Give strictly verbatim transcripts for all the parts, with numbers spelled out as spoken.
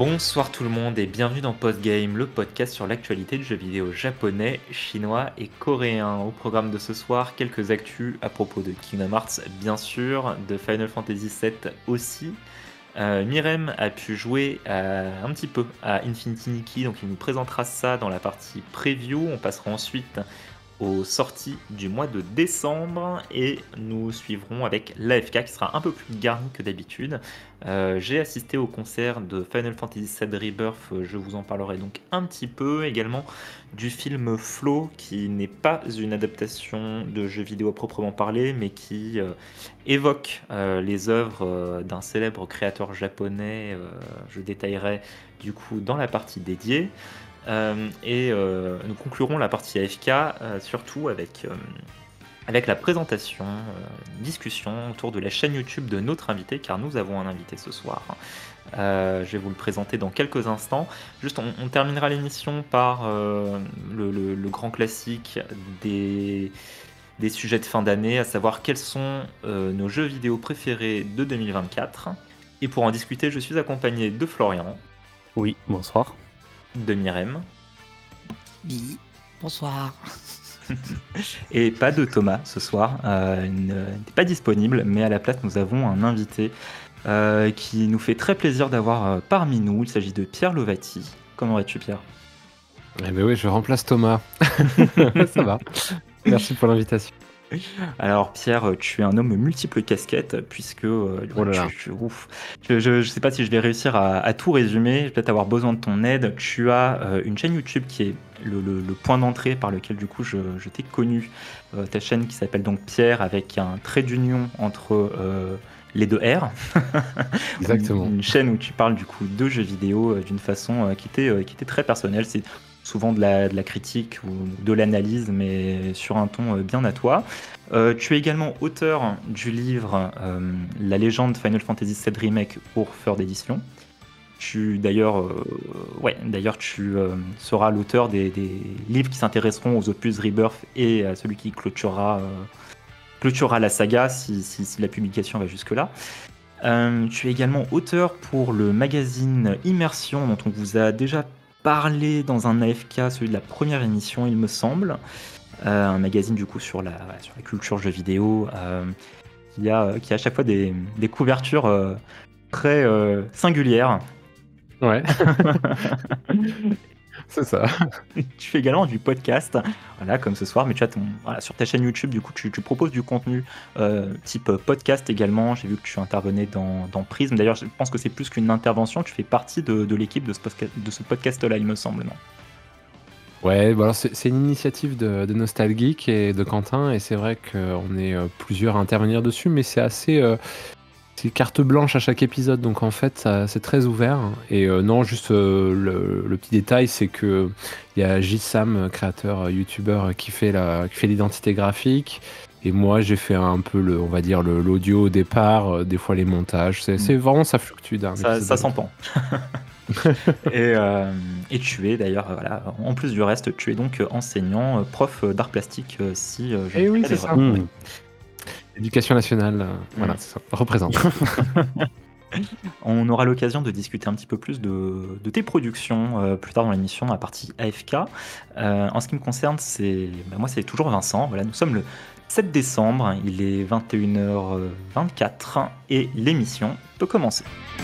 Bonsoir tout le monde et bienvenue dans Postgame, le podcast sur l'actualité du jeu vidéo japonais, chinois et coréen. Au programme de ce soir, quelques actus à propos de Kingdom Hearts bien sûr, de Final Fantasy sept aussi. Euh, Mirem a pu jouer euh, un petit peu à Infinity Nikki, donc il nous présentera ça dans la partie preview. On passera ensuite aux sorties du mois de décembre et nous suivrons avec l'A F K qui sera un peu plus garni que d'habitude. Euh, j'ai assisté au concert de Final Fantasy sept Rebirth, je vous en parlerai donc un petit peu, également du film Flow qui n'est pas une adaptation de jeu vidéo à proprement parler mais qui euh, évoque euh, les œuvres euh, d'un célèbre créateur japonais. Euh, je détaillerai du coup dans la partie dédiée. Euh, et euh, nous conclurons la partie A F K euh, surtout avec, euh, avec la présentation, euh, une discussion autour de la chaîne YouTube de notre invité, car nous avons un invité ce soir. Euh, je vais vous le présenter dans quelques instants. Juste, on, on terminera l'émission par euh, le, le- le grand classique des, des sujets de fin d'année, à savoir quels sont euh, nos jeux vidéo préférés de deux mille vingt-quatre. Et pour en discuter, je suis accompagné de Florian, Oui, bonsoir. de Mirem, Oui, bonsoir. et pas de Thomas ce soir. Euh, il ne- n'est pas disponible, mais à la place, nous avons un invité euh, qui nous fait très plaisir d'avoir euh, parmi nous. Il s'agit de Pierre Lovati. Comment vas-tu, Pierre? Eh ben oui, je remplace Thomas. Ça va. Merci pour l'invitation. Alors Pierre, tu es un homme multiples casquettes puisque euh, Oh là tu, là. tu- ouf. je, je, je sais pas si je vais réussir à, à tout résumer, je vais peut-être avoir besoin de ton aide. Tu as euh, une chaîne YouTube qui est le, le- le point d'entrée par lequel du coup je, je t'ai connu. Euh, ta chaîne qui s'appelle donc Pierre avec un trait d'union entre euh, les deux R. Exactement. Une chaîne où tu parles du coup de jeux vidéo euh, d'une façon euh, qui était, euh, qui était très personnelle. C'est souvent de la, de la critique ou de l'analyse, mais sur un ton euh, bien à toi. Euh, tu es également auteur du livre euh, La légende Final Fantasy sept Remake pour Third Edition. Tu d'ailleurs, euh, ouais, d'ailleurs tu euh, seras l'auteur des, des livres qui s'intéresseront aux opus Rebirth et à celui qui clôturera, euh, clôturera la saga si, si- si la publication va jusque-là. Euh, tu es également auteur pour le magazine Immersion dont on vous a déjà parlé dans un A F K, celui de la première émission il me semble. Euh, un magazine du coup sur la, voilà, sur la culture jeux vidéo, euh, qui, a, qui a à chaque fois des, des couvertures euh, très euh, singulières. Ouais, c'est ça. Tu fais également du podcast, voilà, comme ce soir, mais tu as ton, voilà, sur ta chaîne YouTube, du coup, tu, tu proposes du contenu euh, type podcast également. J'ai vu que tu intervenais dans, dans Prism. D'ailleurs, je pense que c'est plus qu'une intervention, tu fais partie de, de l'équipe de ce, posca- de ce podcast-là, il me semble, non? Ouais, bah alors c'est c'est une initiative de, de Nostalgeek et de Quentin, et c'est vrai qu'on est euh, plusieurs à intervenir dessus, mais c'est assez. euh, c'est carte blanche à chaque épisode, donc en fait, ça- c'est très ouvert. Et euh, non, juste euh, le, le petit détail, c'est que il y a J-Sam, créateur, euh, youtubeur, euh, qui fait la, qui fait l'identité graphique. Et moi, j'ai fait un peu le, on va dire le- l'audio au départ, euh, des fois les montages. C'est c'est vraiment, ça fluctue d'un Ça, épisode ça à l'autre. s'entend. Et, euh, et tu es d'ailleurs, euh, voilà, en plus du reste, tu es donc euh, enseignant, euh, prof euh, d'art plastique, euh, si euh, je ne Eh fais oui, pas c'est d'erreur. ça. Ouais. Mmh. Éducation nationale, euh, voilà, Mm. c'est ça, représente. On aura l'occasion de discuter un petit peu plus de, de tes productions euh, plus tard dans l'émission, dans la partie A F K. Euh, en ce qui me concerne, c'est bah, moi, c'est toujours Vincent. Voilà, nous sommes le sept décembre, il est vingt et une heures vingt-quatre et l'émission peut commencer.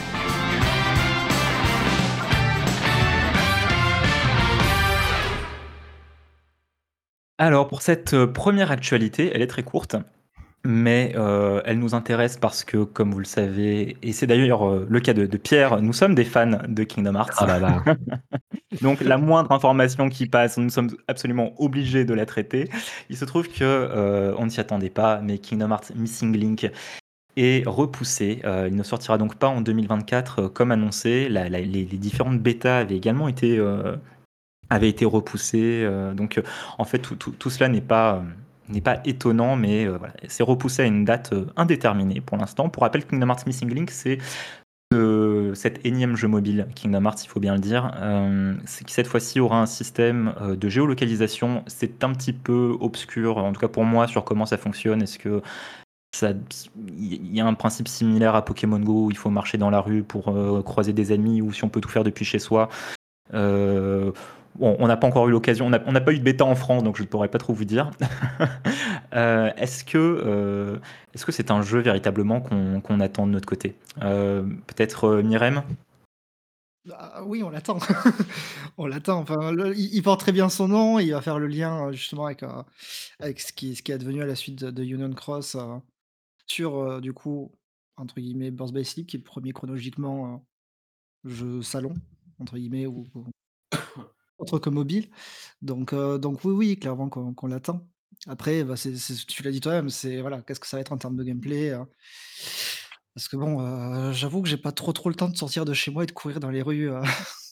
Alors, pour cette euh, première actualité, elle est très courte. Mais euh, elle nous intéresse parce que, comme vous le savez, et c'est d'ailleurs euh, le cas de, de Pierre, nous sommes des fans de Kingdom Hearts. Ah là là. Donc la moindre information qui passe, nous sommes absolument obligés de la traiter. Il se trouve que euh, on ne s'y attendait pas, mais Kingdom Hearts Missing Link est repoussé. Euh, il ne sortira donc pas en deux mille vingt-quatre euh, comme annoncé. La- la- les, les différentes bêtas avaient également été, euh, avaient été repoussées. Euh, donc euh, en fait, tout, tout- tout cela n'est pas, euh, n'est pas étonnant, mais euh, voilà, c'est repoussé à une date euh, indéterminée pour l'instant. Pour rappel, Kingdom Hearts Missing Link, c'est euh, cet énième jeu mobile Kingdom Hearts, il faut bien le dire, euh, c'est qui cette fois-ci aura un système euh, de géolocalisation. C'est un petit peu obscur, en tout cas pour moi, sur comment ça fonctionne. Est-ce que ça, il y a un principe similaire à Pokémon Go où il faut marcher dans la rue pour euh, croiser des ennemis ou si on peut tout faire depuis chez soi. Euh, bon, on n'a pas encore eu l'occasion, on n'a on n'a pas eu de bêta en France, donc je ne pourrais pas trop vous dire. Euh, est-ce que euh, est-ce que c'est un jeu véritablement qu'on qu'on attend de notre côté? Euh, Peut-être euh, Myrem? Ah oui, on l'attend. On l'attend. Enfin, le- il, il porte très bien son nom. Il va faire le lien euh, justement avec, euh, avec ce qui, ce qui est advenu à la suite de, de Union Cross euh, sur, euh, du coup, entre guillemets, Birth by Sleep, qui est le premier chronologiquement euh, jeu salon, entre guillemets, ou, ou autre que mobile. Donc, euh, donc oui, oui, clairement qu'on qu'on l'attend. Après, bah, c'est, c'est- tu l'as dit toi-même, c'est voilà, qu'est-ce que ça va être en termes de gameplay hein. Parce que bon, euh, j'avoue que j'ai pas trop trop le temps de sortir de chez moi et de courir dans les rues. euh.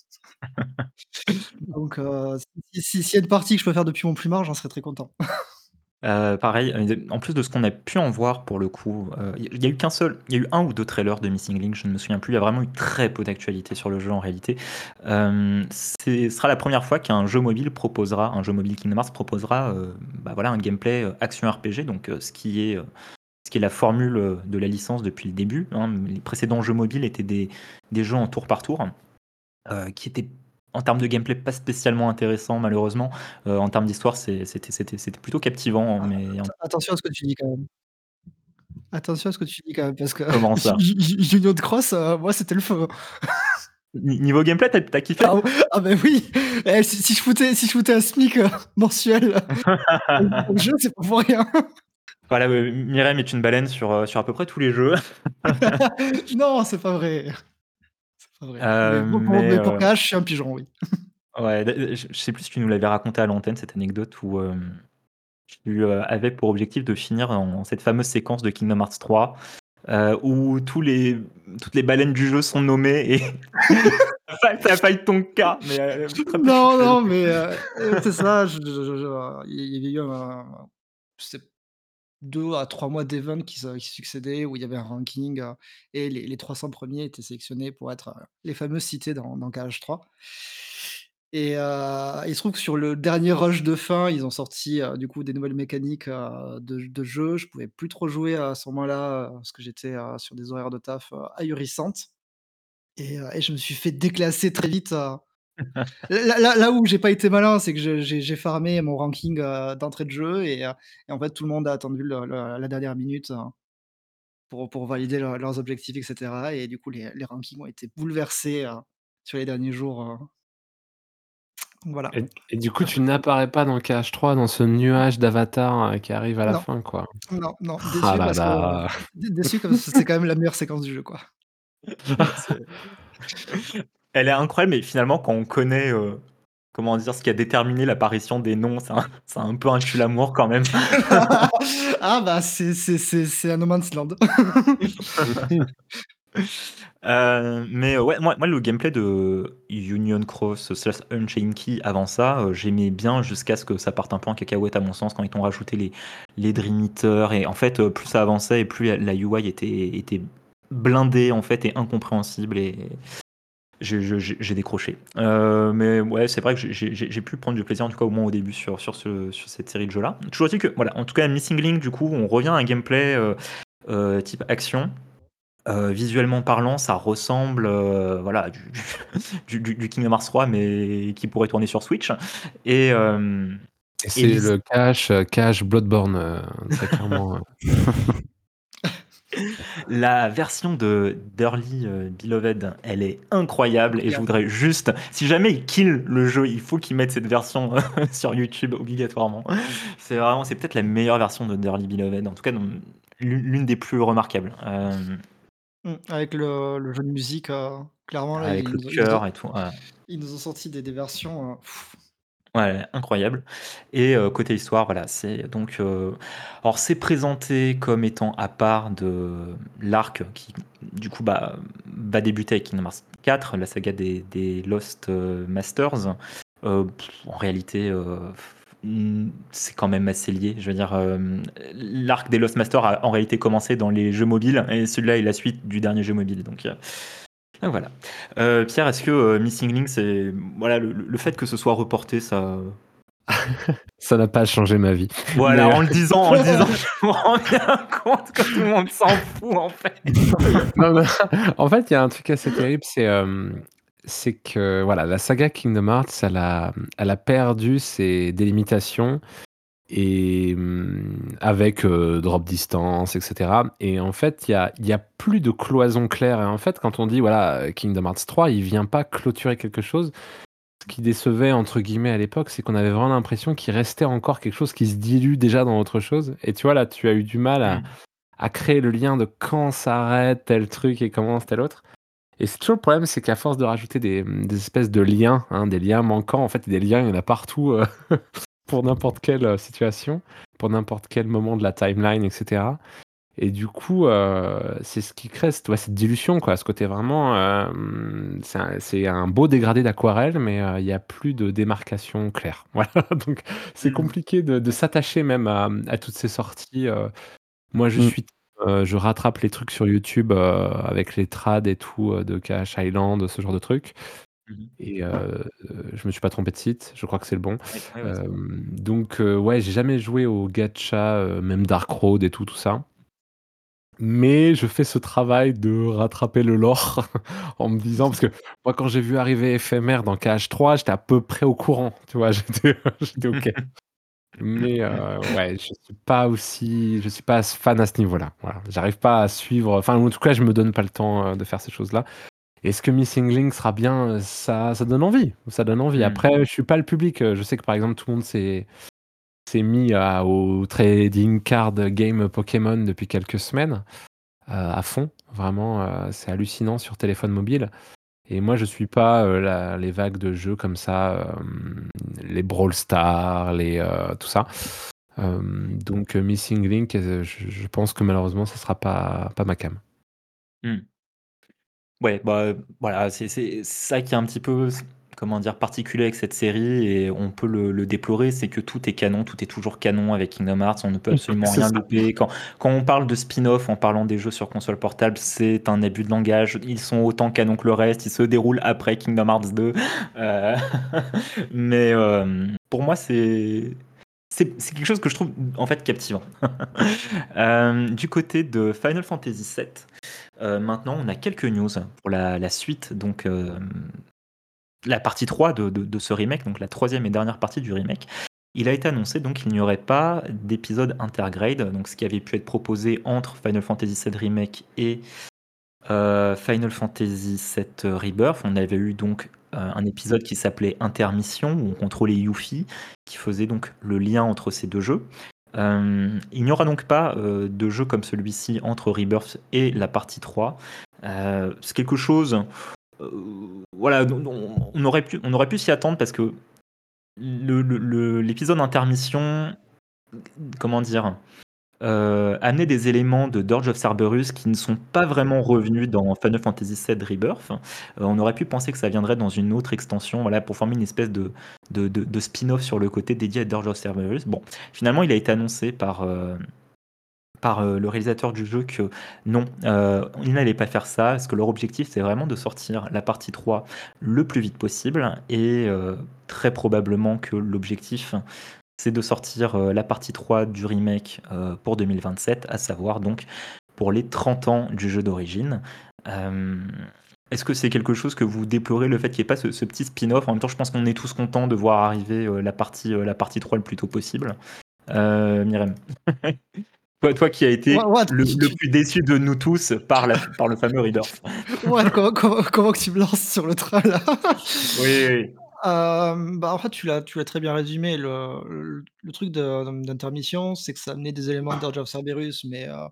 Donc, heu, si si s'il y a une partie que je peux faire depuis mon plumard, j'en serais très content. Euh, pareil, euh, en plus de ce qu'on a pu en voir pour le coup, euh, il y a eu qu'un seul, il y a eu un ou deux trailers de Missing Link, je ne me souviens plus. Il y a vraiment eu très peu d'actualité sur le jeu en réalité. Euh, c'est- ce sera la première fois qu'un jeu mobile proposera, un jeu mobile Kingdom Hearts proposera, euh, bah voilà, un gameplay euh, action R P G, donc euh, ce qui est, euh, ce qui est la formule euh, de la licence depuis le début, hein. Les précédents jeux mobiles étaient des, des jeux en tour par tour, euh, qui étaient en termes de gameplay pas spécialement intéressants malheureusement. Euh, en termes d'histoire, c'est- c'était c'était- c'était plutôt captivant, Ah, mais en- att attention à ce que tu dis quand même. Attention à ce que tu dis quand même parce que comment ça? Ju Ju Union Cross, heu, moi c'était le feu. Ni- Niveau gameplay, t'as as kiffé? Ah ou ah bah oui, eh si si je foutais si je foutais un SMIC, heu, mensuel pour le jeu, c'est pas pour rien. Voilà, euh, Myrem est une baleine sur, euh, sur à peu près tous les jeux. Non, c'est pas vrai, c'est pas vrai. Mais Euh, pour pour mais mais pour euh, K H, je suis un pigeon, oui. ouais, d- je je sais plus si tu nous l'avais raconté à l'antenne, cette anecdote où euh, tu euh, avais pour objectif de finir en cette fameuse séquence de Kingdom Hearts trois euh, où tous les, toutes les baleines du jeu sont nommées et ça a failli ton cas, mais euh, très peu de Non, succès. non, mais heu, heu, c'est ça, je je je je il y avait eu un c'est deux à trois mois d'events qui se qui succédaient, où il y avait un ranking, heu et les les trois cents premiers étaient sélectionnés pour être, heu, les fameuses cités dans dans K H trois et heu, il se trouve que sur le dernier rush de fin, ils ont sorti, heu, du coup des nouvelles mécaniques, heu, de de jeu. Je pouvais plus trop jouer à ce moment-là, heu, parce que j'étais, heu, sur des horaires de taf, heu, ahurissantes et heu et je me suis fait déclasser très vite, heu Là là là où j'ai pas été malin, c'est que je j'ai j'ai farmé mon ranking, heu, d'entrée de jeu et heu et en fait, tout le monde a attendu le le la dernière minute, heu, pour pour valider leur leurs objectifs et cetera et du coup, les les rankings ont été bouleversés, heu, sur les derniers jours, heu, donc voilà. Et, et du coup, tu n'apparais pas dans K H trois, dans ce nuage d'avatar euh, qui arrive à la Non, fin, quoi. non, non, Ah déçu là parce que là. dé déçu comme c'est quand même la meilleure séquence du jeu, quoi. C'est- Elle est incroyable, mais finalement, quand on connaît, euh, comment dire, ce qui a déterminé l'apparition des noms, c'est un, c'est un peu un tue-l'amour quand même. Ah bah, c'est c'est c'est c'est un No Man's Land. Euh, mais ouais, moi, moi, le gameplay de Union Cross slash Unchained Key avant ça, euh, j'aimais bien jusqu'à ce que ça parte un peu en cacahuète à mon sens quand ils ont rajouté les, les Dream Eater et en fait, euh, plus ça avançait et plus la, la U I était, était blindée en fait et incompréhensible et j'ai j'ai- j'ai- j'ai décroché. Euh, mais ouais, c'est vrai que j'ai j'ai- j'ai pu prendre du plaisir en tout cas au moins au début sur, sur, ce, sur cette série de jeux là. Toujours dit que voilà, en tout cas Missing Link du coup, on revient à un gameplay euh, euh, type action. Euh, visuellement parlant, ça ressemble euh, voilà, du, du, du- du Kingdom Hearts trois, mais qui pourrait tourner sur Switch. Et, euh, Et et c'est vis- le cache, euh, cache Bloodborne, euh, très clairement. euh. la version de d'Early euh, Beloved, elle est incroyable. Et je Incroyable. voudrais juste, si jamais ils kill le jeu, il faut qu'ils mettent cette version euh, sur YouTube obligatoirement. C'est vraiment, c'est peut-être la meilleure version de d'Early Beloved, en tout cas dans- l'une l'une des plus remarquables. Euh, Mmh, avec le le jeu de musique, heu, clairement là, avec ils le nous ont ils nous ont cœur et tout. Ouais. ils nous ont sorti des des versions, heu, Ouais, incroyable. Et euh, côté histoire, voilà, c'est donc. euh, alors, c'est présenté comme étant à part de l'arc qui, du coup, bah, va débuter avec Kingdom Hearts quatre, la saga des, des Lost euh, Masters. Euh, pff, en réalité, euh, mm, c'est quand même assez lié. Je veux dire, euh, l'arc des Lost Masters a en réalité commencé dans les jeux mobiles et celui-là est la suite du dernier jeu mobile. Donc, euh, donc voilà. Euh, Pierre, est-ce que euh, Missing Link, c'est voilà le, le fait que ce soit reporté, ça, Ça n'a pas changé ma vie. Voilà, Mais, heu en le disant en le disant, je me rends bien compte que tout le monde s'en fout, en fait. non, non, en fait, il y a un truc assez terrible, c'est, hem, c'est que, voilà, la saga Kingdom Hearts, elle a, mmh, elle a perdu ses délimitations et mmh, avec, heu, Drop Distance et cetera et en fait, il y a il y a plus de cloison claire et en fait, quand on dit, voilà, heu, Kingdom Hearts trois, il vient pas clôturer quelque chose. Ce qui «décevait» entre guillemets à l'époque, c'est qu'on avait vraiment l'impression qu'il restait encore quelque chose qui se dilue déjà dans autre chose et tu vois, là, tu as eu du mal à Mmh. à créer le lien de quand s'arrête tel truc et commence tel autre et c'est toujours le problème, c'est qu'à force de rajouter des, mmh, des espèces de liens, hein, des liens manquants, en fait, des liens, il y en a partout, heu, pour n'importe quelle, heu, situation, pour n'importe quel moment de la timeline et cetera et du coup, heu, c'est ce qui crée cette ouais, cette dilution, quoi, ce côté vraiment, hem, c'est un c'est un beau dégradé d'aquarelle, mais heu, il y a plus de démarcation claire. Voilà, donc c'est Mmh. compliqué de de s'attacher même à, mmh, à toutes ces sorties, heu. Moi, je Mmh. suis heu, je rattrape les trucs sur YouTube, heu, avec les trad et tout, heu, de Cash Island, ce genre de trucs Mmh mh. et heu, je me suis pas trompé de site, je crois que c'est le bon. Ouais, ouais, ouais, c'est bon. Hem, donc heu, ouais, j'ai jamais joué aux gacha, heu, même Dark Road et tout, tout ça. Mais je fais ce travail de rattraper le lore en me disant parce que moi, quand j'ai vu arriver Éphémère dans K H trois, j'étais à peu près au courant, tu vois? J'étais j'étais OK. Mais heu, ouais, je suis pas aussi je suis pas as fan à ce niveau-là, voilà. J'arrive pas à suivre, enfin, en tout cas, je me donne pas le temps, heu, de faire ces choses-là. Est-ce que Missing Link sera bien? Heu, ça ça donne envie, ça donne envie. Mmh. Après, je suis pas le public, heu, je sais que, par exemple, tout le monde s'est s'est mis à au trading card game Pokémon depuis quelques semaines, heu, à fond. Vraiment, heu, c'est hallucinant sur téléphone mobile et moi, je suis pas, heu, la les vagues de jeux comme ça, hem, les Brawl Stars, les, heu, tout ça. Hem, donc heu, Missing Link, heu, je je pense que malheureusement, ça sera pas pas ma came. Mmh. Ouais, bah, heu, voilà, c'est c'est ça qui est un petit peu s comment dire? Particulier avec cette série et on peut le le déplorer, c'est que tout est canon, tout est toujours canon avec Kingdom Hearts, on ne peut absolument C'est rien ça. louper. Quand quand on parle de spin-off en parlant des jeux sur console portable, c'est un abus de langage. Ils sont autant canons que le reste, ils se déroulent après Kingdom Hearts deux, heu, mais hem, pour moi, c'est c'est c'est quelque chose que je trouve, en fait, captivant. Hem, du côté de Final Fantasy sept, heu, maintenant, on a quelques news pour la la suite, donc hem, la partie trois de de de ce remake, donc la troisième et dernière partie du remake. Il a été annoncé donc qu'il n'y aurait pas d'épisode intergrade, donc ce qui avait pu être proposé entre Final Fantasy sept Remake et heu, Final Fantasy sept Rebirth. On avait eu donc, heu, un épisode qui s'appelait Intermission, où on contrôlait Yuffie, qui faisait donc le lien entre ces deux jeux. Hem, il n'y aura donc pas, heu, de jeu comme celui-ci entre Rebirth et la partie trois. Heu, c'est quelque chose, heu, voilà, dont dont on aurait pu on aurait pu s'y attendre parce que le le le l'épisode Intermission, comment dire? Heu, amenait des éléments de Dirge of Cerberus qui ne sont pas vraiment revenus dans Final Fantasy sept Rebirth. Heu, on aurait pu penser que ça viendrait dans une autre extension, voilà, pour former une espèce de de de de spin-off sur le côté dédié à Dirge of Cerberus. Bon, finalement, il a été annoncé par, heu, par, heu, le réalisateur du jeu que non, heu, ils n'allaient pas faire ça, parce que leur objectif, c'est vraiment de sortir la partie trois le plus vite possible et heu, très probablement que l'objectif, c'est de sortir, heu, la partie trois du remake, heu, pour deux mille vingt-sept, à savoir donc pour les trente ans du jeu d'origine. Hem, est-ce que c'est quelque chose que vous déplorez, le fait qu'il y ait pas ce ce petit spin-off? En même temps, je pense qu'on est tous contents de voir arriver, heu, la partie, heu, la partie trois le plus tôt possible. Heu, Myrène? Toi toi qui as Ouais, été ouais, le tu le tu plus déçu de nous tous par la par le fameux Rebirth. ouais, comment comment comment que tu me lances sur le train là? Oui, oui. Hem, bah, en fait, tu l'as tu l'as très bien résumé. Le le le truc de d'intermission, c'est que ça amenait des éléments de Dirge of Cerberus, mais heu,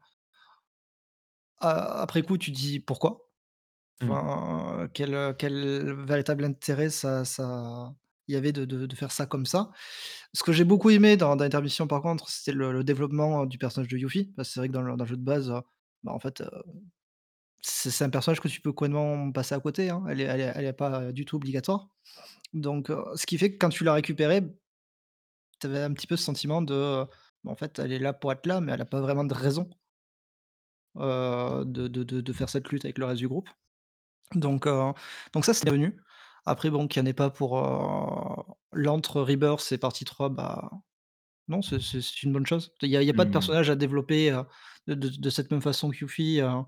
a après coup, tu dis: «Pourquoi?» Mmh. Enfin, quel, heu, quel véritable intérêt ça ça il y avait de de de faire ça comme ça? Ce que j'ai beaucoup aimé dans dans Intermission par contre, c'était le le développement, heu, du personnage de Yuffie. Parce que c'est vrai que dans le dans le jeu de base, heu, bah, en fait, heu, c'est c'est un personnage que tu peux complètement passer à côté, hein. Elle est elle est elle est pas, heu, du tout obligatoire. Donc heu, ce qui fait que quand tu l'as récupérée, tu avais un petit peu ce sentiment de, heu, bah, en fait, elle est là pour être là, mais elle a pas vraiment de raison, heu, de de de de faire cette lutte avec le reste du groupe. Donc heu, donc ça, c'est venu. Après bon, qu'il y en ait pas pour, heu L'entre Rebirth et partie trois, bah, non, c'est c'est c'est une bonne chose. Il y a il y a pas de Mmh. personnage à développer, heu, de de de cette même façon que Yuffie, heu,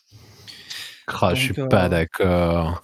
Crah, je suis donc pas heu d'accord.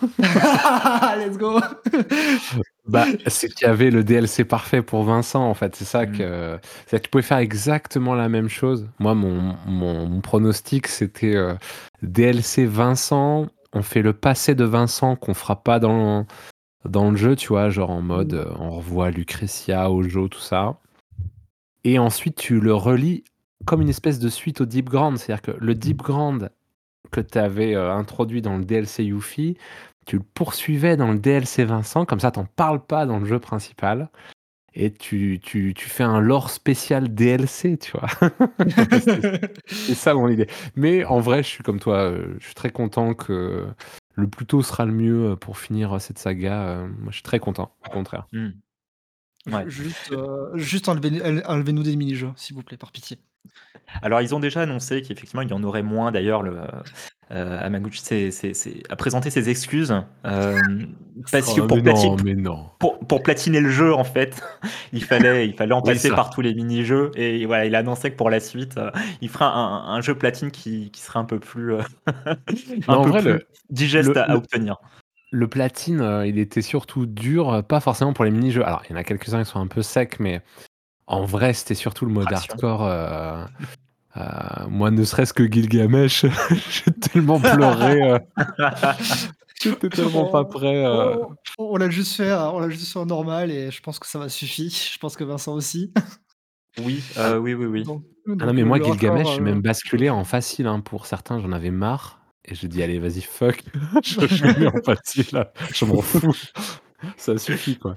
let's go! Bah, c'est qu'il y avait le D L C parfait pour Vincent, en fait, c'est ça Mmh. que c'est que tu pouvais faire exactement la même chose. Moi, mon mon mon pronostic, c'était, heu, D L C Vincent, on fait le passé de Vincent qu'on fera pas dans dans le jeu, tu vois? Genre en mode, Mmh. heu, on revoit Lucretia, Hojo, tout ça et ensuite tu le relis comme une espèce de suite au Deep Ground. C'est-à-dire que le Deep Ground que tu avais, heu, introduit dans le D L C Yuffie, tu le poursuivais dans le D L C Vincent, comme ça tu en parles pas dans le jeu principal et tu tu tu fais un lore spécial D L C, tu vois? C'est c'est ça mon idée. Mais en vrai, je suis comme toi, heu, je suis très content que le plus tôt sera le mieux, heu, pour finir, heu, cette saga, heu, moi je suis très content, au contraire. Mmh. Ju Ouais. juste, heu, juste enlevez enl enlevez-nous des mini-jeux, s'il vous plaît, par pitié. Alors ils ont déjà annoncé qu'effectivement il y en aurait moins d'ailleurs le, heu, Hamaguchi s'est s'est s'est a présenté ses excuses, hem, parce que Oh mais pour plati non, mais non. pour pour platiner le jeu en fait, il fallait il fallait en Oui, passer ça. par tous les mini-jeux et voilà, il a annoncé que pour la suite, heu, il fera un un jeu platine qui qui sera un peu plus, heu, Mais un en peu vrai, plus le digeste le à à le obtenir. le platine, heu, il était surtout dur, heu, pas forcément pour les mini-jeux. Alors, il y en a quelques-uns qui sont un peu secs, mais en vrai, c'était surtout le mode Traction. hardcore, heu heu, moi, ne serait-ce que Gilgamesh, j'ai tellement pleuré, heu, j'étais tellement pas On prêt, heu on on l'a juste fait, heu, on l'a juste fait en normal et je pense que ça m'a suffi. Je pense que Vincent aussi. Oui, ah heu, oui, oui, oui. Donc ah non, donc mais le moi, le hardcore, Gilgamesh, j'ai heu, même basculé en facile, hein, pour certains, j'en avais marre et j'ai dit: «Allez, vas-y, fuck, je je le mets en facile, là, je m'en fous, ça suffit, quoi».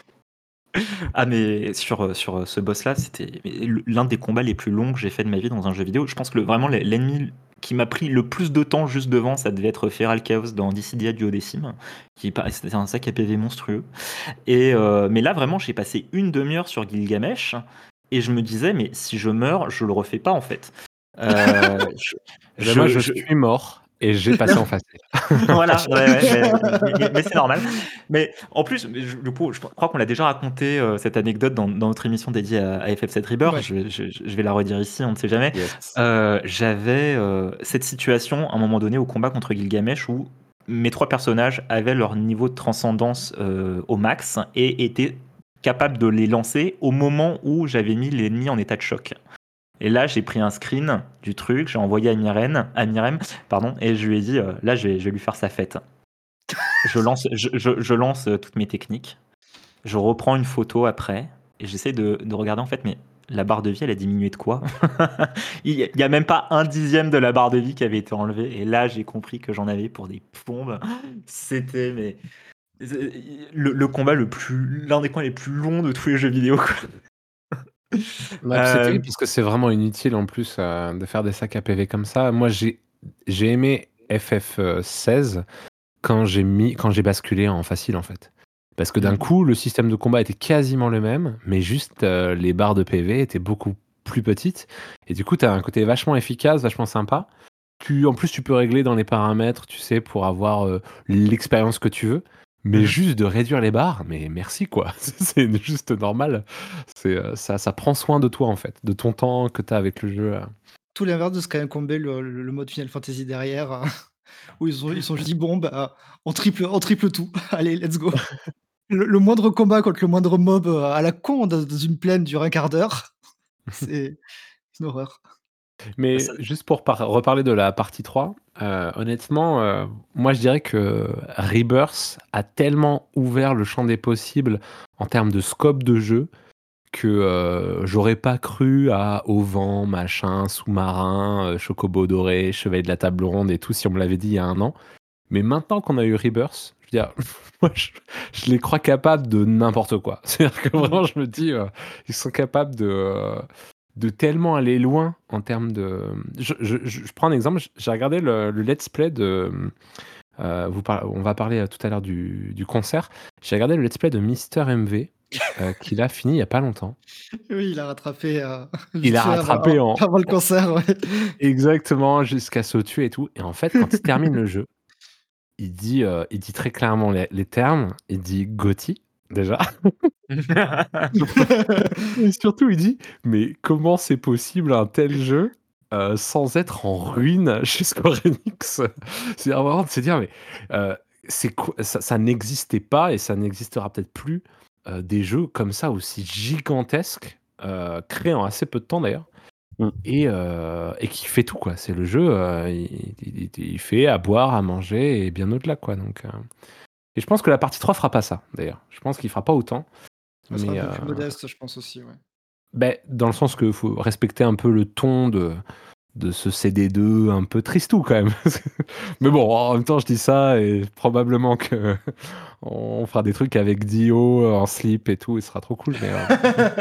Ah mais sur, heu, sur, heu, ce boss-là, c'était mais l l'un des combats les plus longs que j'ai fait de ma vie dans un jeu vidéo. Je pense que le vraiment l'e l'ennemi qui m'a pris le plus de temps juste devant, ça devait être Feral Chaos dans Dissidia Duodécime, qui pareil, c'était un sac à P V monstrueux et heu, mais là vraiment j'ai passé une demi heure sur Gilgamesh et je me disais: «Mais si je meurs, je le refais pas en fait». Heu, je Et bah, moi, je je je suis mort et j'ai passé en facile. Voilà, ouais, ouais, mais mais mais mais c'est normal. Mais en plus, mais je du coup, je crois qu'on l'a déjà raconté, heu, cette anecdote dans dans notre émission dédiée à à F F sept Rebirth. ouais. Je vais je je vais la redire ici, on ne sait jamais. Yes. Heu, j'avais, heu, cette situation à un moment donné au combat contre Gilgamesh où mes trois personnages avaient leur niveau de transcendance, heu, au max et étaient capables de les lancer au moment où j'avais mis l'ennemi en état de choc. Et là, j'ai pris un screen du truc, j'ai envoyé à Myrène, à Myrem, pardon, et je lui ai dit, euh, là, je vais, je vais lui faire sa fête. Je lance, je, je- je lance euh, toutes mes techniques, je reprends une photo après, et j'essaie de, de regarder en fait, mais la barre de vie, elle a diminué de quoi? Il n'y a, il y a même pas un dixième de la barre de vie qui avait été enlevée, et là, j'ai compris que j'en avais pour des plombes. C'était, mais le, le combat le plus, l'un des combats les plus longs de tous les jeux vidéo, quoi. Bah, puis c'est Euh, terrible parce que c'est vraiment inutile en plus, heu, de faire des sacs à P V comme ça. Moi, j'ai j'ai aimé F F, heu, seize quand j'ai mis quand j'ai basculé en facile, en fait. Parce que d'un hmm, coup, le système de combat était quasiment le même, mais juste, heu, les barres de P V étaient beaucoup plus petites et du coup, tu as un côté vachement efficace, vachement sympa. Tu en plus, tu peux régler dans les paramètres, tu sais, pour avoir, heu, l'expérience que tu veux. Mais mhm. juste de réduire les barres, mais merci quoi. C'est juste normal. C'est, heu, ça ça prend soin de toi en fait, de ton temps que tu as avec le jeu, heu. Tout l'inverse de ce qu'a incombé le le le mode Final Fantasy derrière, heu, où ils ont ils se sont juste dit: «Bon, bah, on triple on triple tout. Allez, let's go». Le le moindre combat contre le moindre mob, heu, à la con dans dans une plaine dure un quart d'heure, c'est une horreur. Mais Ça- juste pour par reparler de la partie trois, heu, honnêtement, heu, moi je dirais que Rebirth a tellement ouvert le champ des possibles en termes de scope de jeu que, heu, j'aurais pas cru à Auvent, machin, sous-marin, heu, chocobo doré, chevalier de la table ronde et tout si on me l'avait dit il y a un an. Mais maintenant qu'on a eu Rebirth, je veux dire, moi je je les crois capables de n'importe quoi. C'est-à-dire que Mmh. vraiment je me dis, heu, ils sont capables de, heu, de tellement aller loin en termes de je je je je prends un exemple, j j'ai regardé le le let's play de, heu, vous par on va parler, heu, tout à l'heure du du concert. J'ai regardé le let's play de Mister M V, heu, qu'il a fini il y a pas longtemps. Oui, il a rattrapé, heu, Il vite a fait avant rattrapé en avant le en concert, ouais. exactement, jusqu'à se tuer et tout et en fait, quand il termine le jeu, il dit, heu, il dit très clairement les les termes, il dit: «G O T Y». déjà. Et surtout, il dit: «Mais comment c'est possible un tel jeu, heu, sans être en ruine chez Square Enix?» C'est vraiment de se dire: «Mais, heu, c'est quoi ça ça n'existait pas et ça n'existera peut-être plus, heu, des jeux comme ça aussi gigantesques, heu, créés en assez peu de temps d'ailleurs Mmh. et heu et qui fait tout quoi». C'est le jeu, heu, il il il il fait à boire, à manger et bien au-delà quoi donc heu et je pense que la partie trois fera pas ça d'ailleurs. Je pense qu'il fera pas autant Ça sera un mais peu heu plus modeste, je pense aussi, ouais. Beh, dans le sens qu'il faut respecter un peu le ton de de ce C D deux un peu tristou quand même. Mais bon, en même temps, je dis ça et probablement qu'on fera des trucs avec Dio en slip et tout et ce sera trop cool, mais heu,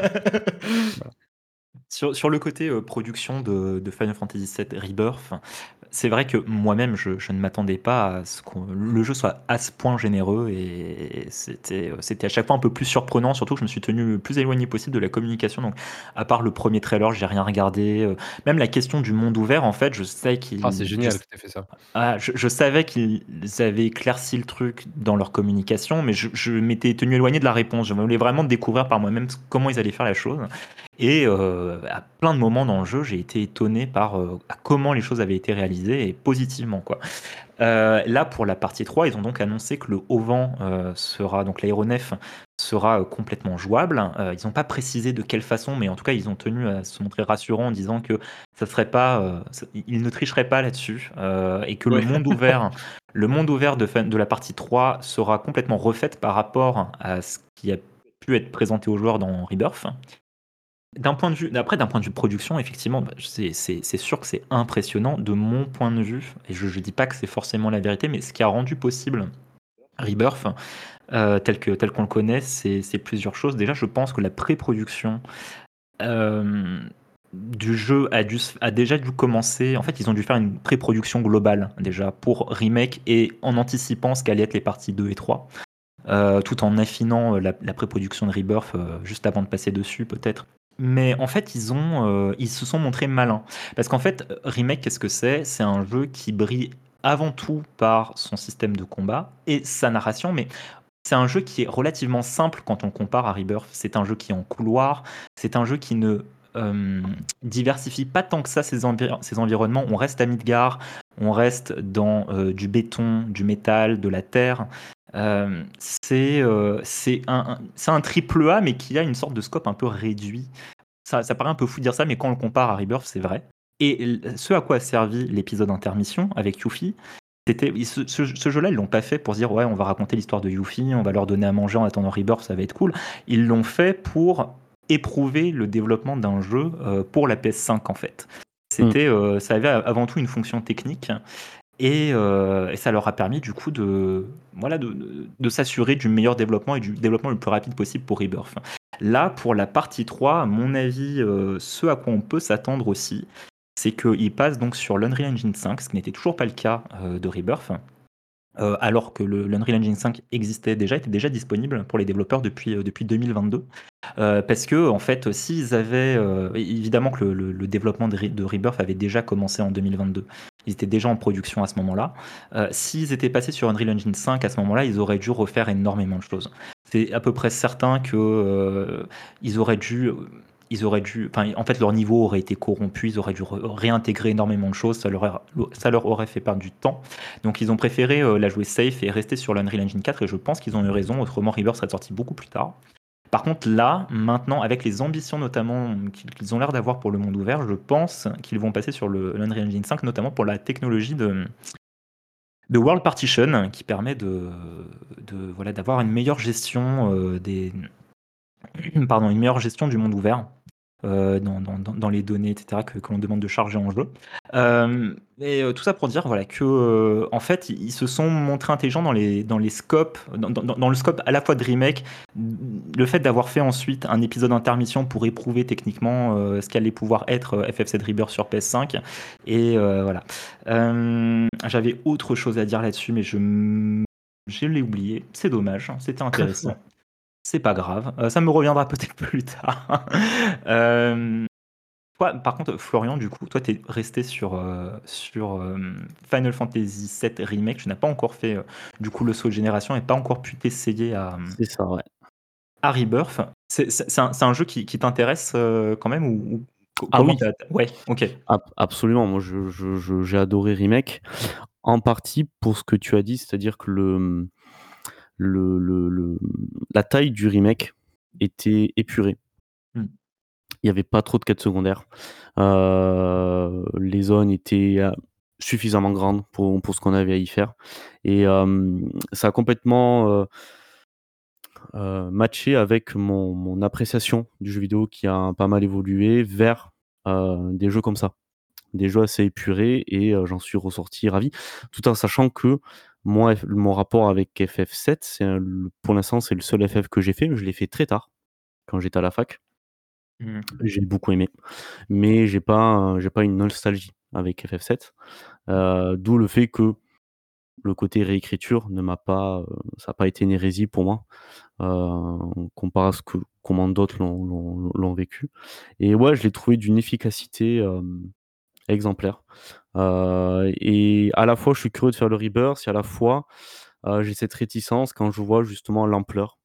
voilà. Sur sur le côté, heu, production de de Final Fantasy sept Rebirth, c'est vrai que moi-même je je ne m'attendais pas à ce qu'on le jeu soit à ce point généreux et c'était, heu, c'était à chaque fois un peu plus surprenant, surtout que je me suis tenu le plus éloigné possible de la communication donc à part le premier trailer, j'ai rien regardé, heu, même la question du monde ouvert en fait, je sais Ah, c'est qu'ils je génial que tu aies fait ça. ah, je je savais qu'ils avaient éclairci le truc dans leur communication, mais je je m'étais tenu éloigné de la réponse. Je voulais vraiment découvrir par moi-même s comment ils allaient faire la chose et heu, à plein de moments dans le jeu, j'ai été étonné par, heu, à comment les choses avaient été réalisées et positivement, quoi. Heu, là, pour la partie trois, ils ont donc annoncé que le Haut-Vent, heu, sera donc l'aéronef sera, heu, complètement jouable. Heu, ils n'ont pas précisé de quelle façon, mais en tout cas, ils ont tenu à se montrer rassurants en disant que ça serait pas, heu, ça ils ne tricheraient pas là-dessus, heu et que le Ouais. monde ouvert le monde ouvert de fin de la partie trois sera complètement refait par rapport à ce qui a pu être présenté aux joueurs dans Rebirth. D'un point de vue après d'un point de vue production, effectivement, bah, c'est c'est c'est sûr que c'est impressionnant de mon point de vue et je je dis pas que c'est forcément la vérité, mais ce qui a rendu possible Rebirth, heu, tel que tel qu'on le connaît, c'est c'est plusieurs choses. Déjà, je pense que la pré-production, hem, du jeu a dû se a déjà dû commencer en fait, ils ont dû faire une pré-production globale, déjà, pour Remake et en anticipant ce qu'allaient être les parties deux et trois, heu, tout en affinant, heu, la la pré-production de Rebirth, heu, juste avant de passer dessus, peut-être. Mais en fait, ils ont, heu, ils se sont montrés malins. Parce qu'en fait, heu, Remake, qu'est-ce que c'est? C'est un jeu qui brille avant tout par son système de combat et sa narration, mais c'est un jeu qui est relativement simple quand on compare à Rebirth. C'est un jeu qui est en couloir, c'est un jeu qui ne, hem, diversifie pas tant que ça ses envi ses environnements. On reste à Midgar, on reste dans, heu, du béton, du métal, de la terre. Hem, c'est, heu, c'est un un c'est un triple A, mais qui a une sorte de scope un peu réduit. Ça ça paraît un peu fou de dire ça, mais quand on le compare à Rebirth, c'est vrai. Et l ce à quoi a servi l'épisode intermission avec Yuffie, c'était ils ce ce ce jeu-là, ils l'ont pas fait pour se dire: «Ouais, on va raconter l'histoire de Yuffie, on va leur donner à manger en attendant Rebirth, ça va être cool». Ils l'ont fait pour éprouver le développement d'un jeu, heu, pour la P S cinq, en fait. Mmh. C'était, heu, ça avait avant tout une fonction technique et heu et ça leur a permis du coup de voilà, de de de s'assurer du meilleur développement et du développement le plus rapide possible pour Rebirth. Là, pour la partie trois, à mon avis, heu, ce à quoi on peut s'attendre aussi, c'est qu'ils passent donc sur l'Unreal Engine cinq, ce qui n'était toujours pas le cas, heu, de Rebirth, heu, alors que le l'Unreal Engine cinq existait déjà, était déjà disponible pour les développeurs depuis, heu, depuis deux mille vingt-deux. Heu, parce qu'en fait, s'ils avaient, heu, é évidemment que le le le développement de Re de Rebirth avait déjà commencé en deux mille vingt-deux. Ils étaient déjà en production à ce moment-là. Heu, s'ils étaient passés sur Unreal Engine cinq à ce moment-là, ils auraient dû refaire énormément de choses. C'est à peu près certain que, heu, ils auraient dû, heu, ils auraient dû enfin, en fait, leur niveau aurait été corrompu, ils auraient dû re réintégrer énormément de choses, ça leur a ça leur aurait fait perdre du temps. Donc ils ont préféré, heu, la jouer safe et rester sur l'Unreal Engine quatre et je pense qu'ils ont eu raison, autrement Rebirth serait sorti beaucoup plus tard. Par contre, là, maintenant, avec les ambitions notamment qu'ils qu'ils ont l'air d'avoir pour le monde ouvert, je pense qu'ils vont passer sur le l'Unreal Engine cinq, notamment pour la technologie de de World Partition, qui permet de de voilà, d'avoir une meilleure gestion, heu, des pardon, une meilleure gestion du monde ouvert, heu, dans dans dans dans les données et cetera que que l'on demande de charger en jeu. Hem et heu, tout ça pour dire, voilà, que, heu, en fait, ils se sont montrés intelligents dans les dans les scopes, dans dans dans le scope à la fois de remake, le fait d'avoir fait ensuite un épisode intermission pour éprouver techniquement, heu, ce qu'allait pouvoir être, heu, F F sept Rebirth sur P S cinq et heu, voilà. Hem, j'avais autre chose à dire là-dessus, mais je m je l'ai oublié. C'est dommage, c'était intéressant. C'est pas grave, heu, ça me reviendra peut-être plus tard. Hem, toi, par contre, Florian, du coup, toi, tu es resté sur, heu, sur, hem, Final Fantasy sept Remake. Tu n'as pas encore fait, heu, du coup, le saut de génération et pas encore pu t'essayer à, mmh C'est ça, ouais. à Rebirth. C'est c'est c'est un c'est un jeu qui qui t'intéresse, heu, quand même ou ou co Ah comment oui, tu as ouais, OK. ab absolument. Moi, je je je j'ai adoré Remake, en partie pour ce que tu as dit, c'est-à-dire que le, mmh, le le le, mmh, la taille du remake était épurée. Mmh. Il y avait pas trop de quêtes secondaires. Heu, les zones étaient, heu, suffisamment grandes pour pour ce qu'on avait à y faire et hem, ça a complètement, heu heu, matché avec mon mon appréciation du jeu vidéo qui a pas mal évolué vers, heu, des jeux comme ça. Des jeux assez épurés et heu, j'en suis ressorti ravi, tout en sachant que moi F mon rapport avec F F sept, c'est un le pour l'instant, c'est le seul F F que j'ai fait, mais je l'ai fait très tard, quand j'étais à la fac. Mmh. J'ai beaucoup aimé, mais j'ai pas, heu, j'ai pas une nostalgie avec F F sept, heu, d'où le fait que le côté réécriture ne m'a pas, heu, ça a pas été une hérésie pour moi, heu, comparé à ce que comment d'autres l'ont l'ont l'ont vécu et ouais, je l'ai trouvé d'une efficacité, hem, exemplaire, heu et à la fois, je suis curieux de faire le Rebirth et à la fois, heu, j'ai cette réticence quand je vois justement l'ampleur,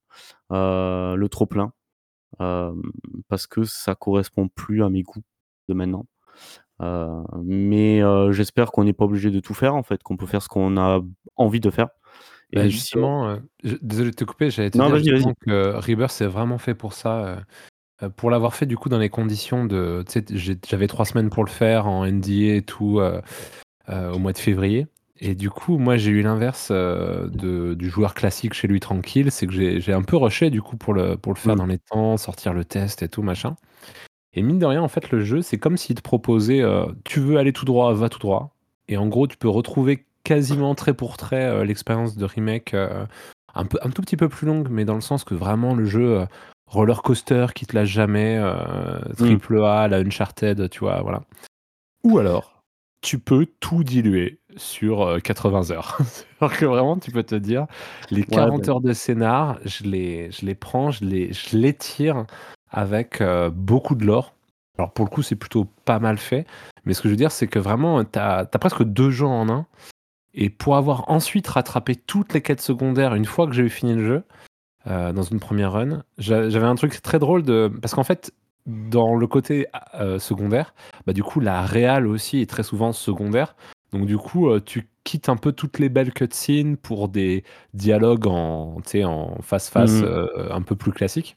heu, le trop plein, hem, parce que ça correspond plus à mes goûts de maintenant, heu, mais heu, j'espère qu'on n'est pas obligé de tout faire en fait, qu'on peut faire ce qu'on a envie de faire Bah, et si on justement, heu, je désolé de te couper, j'allais te non, dire vas-y, justement vas-y. que Rebirth, c'est vraiment fait pour ça, heu heu, pour l'avoir fait du coup dans les conditions de tu sais, j'ai j'avais trois semaines pour le faire en N D A et tout, heu heu, au mois de février et du coup, moi, j'ai eu l'inverse, heu, de du joueur classique chez lui tranquille, c'est que j'ai j'ai un peu rushé du coup pour le pour le faire Mmh. dans les temps, sortir le test et tout machin et mine de rien, en fait, le jeu, c'est comme s'il te proposait, heu, tu veux aller tout droit, va tout droit et en gros, tu peux retrouver quasiment trait pour trait, heu, l'expérience de remake, heu, un peu un tout petit peu plus longue, mais dans le sens que vraiment le jeu, heu, roller coaster qui te lâche jamais, heu, Mmh. triple A à la Uncharted, tu vois? Voilà. Ou alors, tu peux tout diluer sur, heu, quatre-vingts heures. C'est-à-dire que vraiment, tu peux te dire: «Les Ouais, bah quarante heures de scénar, je les je les prends, je les je l'étire avec, heu, beaucoup de lore». Alors pour le coup, c'est plutôt pas mal fait, mais ce que je veux dire, c'est que vraiment, tu as tu as presque deux jeux en un et pour avoir ensuite rattrapé toutes les quêtes secondaires une fois que j'ai eu fini le jeu, heu, dans une première run, j'a j'avais un truc très drôle de parce qu'en fait, dans le côté a heu, secondaire, bah, du coup, la réal aussi est très souvent secondaire. Donc du coup, heu, tu quittes un peu toutes les belles cutscenes pour des dialogues en tu sais, en face face, mmh mh. heu, un peu plus classiques.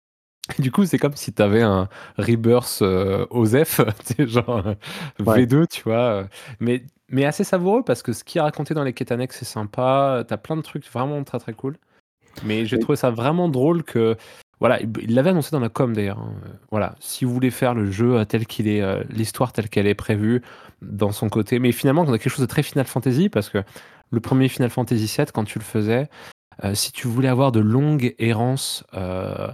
Et du coup, c'est comme si tu avais un Rebirth, heu, OSEF, tu sais, genre, heu, Ouais. V deux, tu vois? Heu, mais mais assez savoureux parce que ce qui est raconté dans les quêtes annexes, c'est sympa, tu as plein de trucs vraiment très, très cool. Mais j'ai Oui. trouvé ça vraiment drôle que voilà, il b il l'avait annoncé dans la com d'ailleurs, hein, heu, voilà, si vous voulez faire le jeu, heu, tel qu'il est, heu, l'histoire telle qu'elle est prévue dans son côté mais finalement, on a quelque chose de très Final Fantasy parce que le premier Final Fantasy sept quand tu le faisais, heu, si tu voulais avoir de longues errances, heu,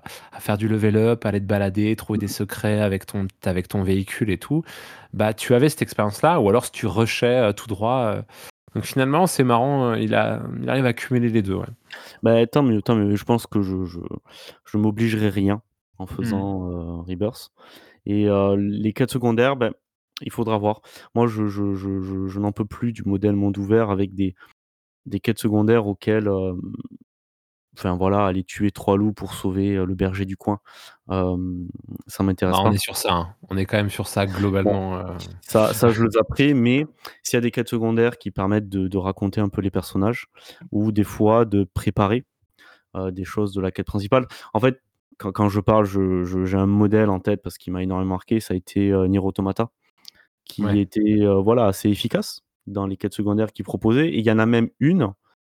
à faire du level up, aller te balader, trouver des secrets avec ton avec ton véhicule et tout, bah, tu avais cette expérience-là ou alors si tu rushais, heu, tout droit, heu, donc finalement, c'est marrant, heu, il a il arrive à cumuler les deux, ouais. Bah, tant mieux, tant mieux. Je pense que je je je m'obligerai rien en Mmh. faisant, heu, Rebirth et heu, les quêtes secondaires, bah, il faudra voir. Moi, je je je je je n'en peux plus du modèle monde ouvert avec des des quêtes secondaires auxquelles, hem, enfin voilà, aller tuer trois loups pour sauver, heu, le berger du coin, hem, ça Bah, m'intéresse on pas. est sur ça, hein. On est quand même sur ça Bon, globalement, heu, ça ça je le zapperai, mais s'il y a des quêtes secondaires qui permettent de de raconter un peu les personnages ou des fois de préparer, heu, des choses de la quête principale. En fait, quand quand je parle, je je j'ai un modèle en tête parce qu'il m'a énormément marqué, ça a été, heu, Nier Automata, qui ouais. était, heu, voilà, assez efficace dans les quêtes secondaires qu'il proposait et il y en a même une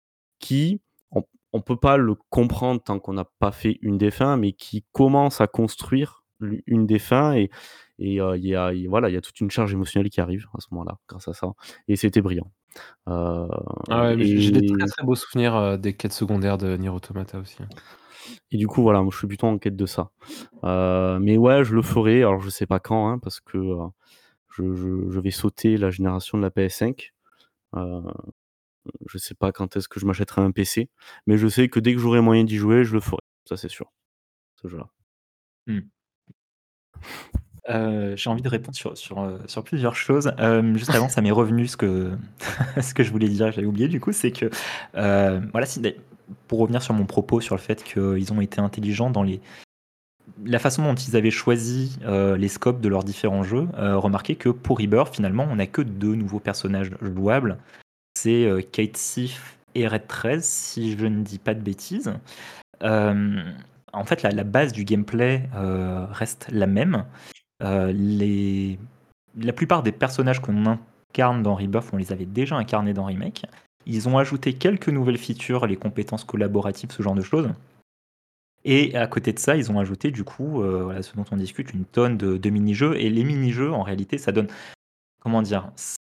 qui on on peut pas le comprendre tant qu'on n'a pas fait une des fins, mais qui commence à construire l'u une des fins et et heu, il y a il voilà, il y a toute une charge émotionnelle qui arrive à ce moment-là, grâce à ça et c'était brillant. Heu Ah ouais, mais j'ai j'ai des très, et très beaux souvenirs, heu, des quêtes secondaires de Nier Automata aussi, hein. et du coup, voilà, moi, je suis plutôt en quête de ça. Heu, mais ouais, je le ferai, alors je sais pas quand, hein, parce que, heu, je je je vais sauter la génération de la P S cinq. Heu, je sais pas quand est-ce que je m'achèterai un P C, mais je sais que dès que j'aurai moyen d'y jouer, je le ferai. Ça, c'est sûr, ce jeu-là. Mmh. Heu, j'ai envie de répondre sur sur, heu, sur plusieurs choses. Hem, juste avant, ça m'est revenu ce que ce que je voulais dire, j'avais oublié du coup, c'est que, heu, voilà, si des pour revenir sur mon propos sur le fait qu'ils ont été intelligents dans les la façon dont ils avaient choisi euh, les scopes de leurs différents jeux, euh, remarquez que pour Rebirth, finalement, on n'a que deux nouveaux personnages jouables. C'est euh, Kate Sif et Red treize, si je ne dis pas de bêtises. Euh, en fait, la, la base du gameplay euh, reste la même. Euh, les... La plupart des personnages qu'on incarne dans Rebirth, on les avait déjà incarnés dans Remake. Ils ont ajouté quelques nouvelles features, les compétences collaboratives, ce genre de choses. Et à côté de ça, ils ont ajouté du coup, euh, voilà, ce dont on discute, une tonne de, de mini-jeux. Et les mini-jeux, en réalité, ça donne, comment dire,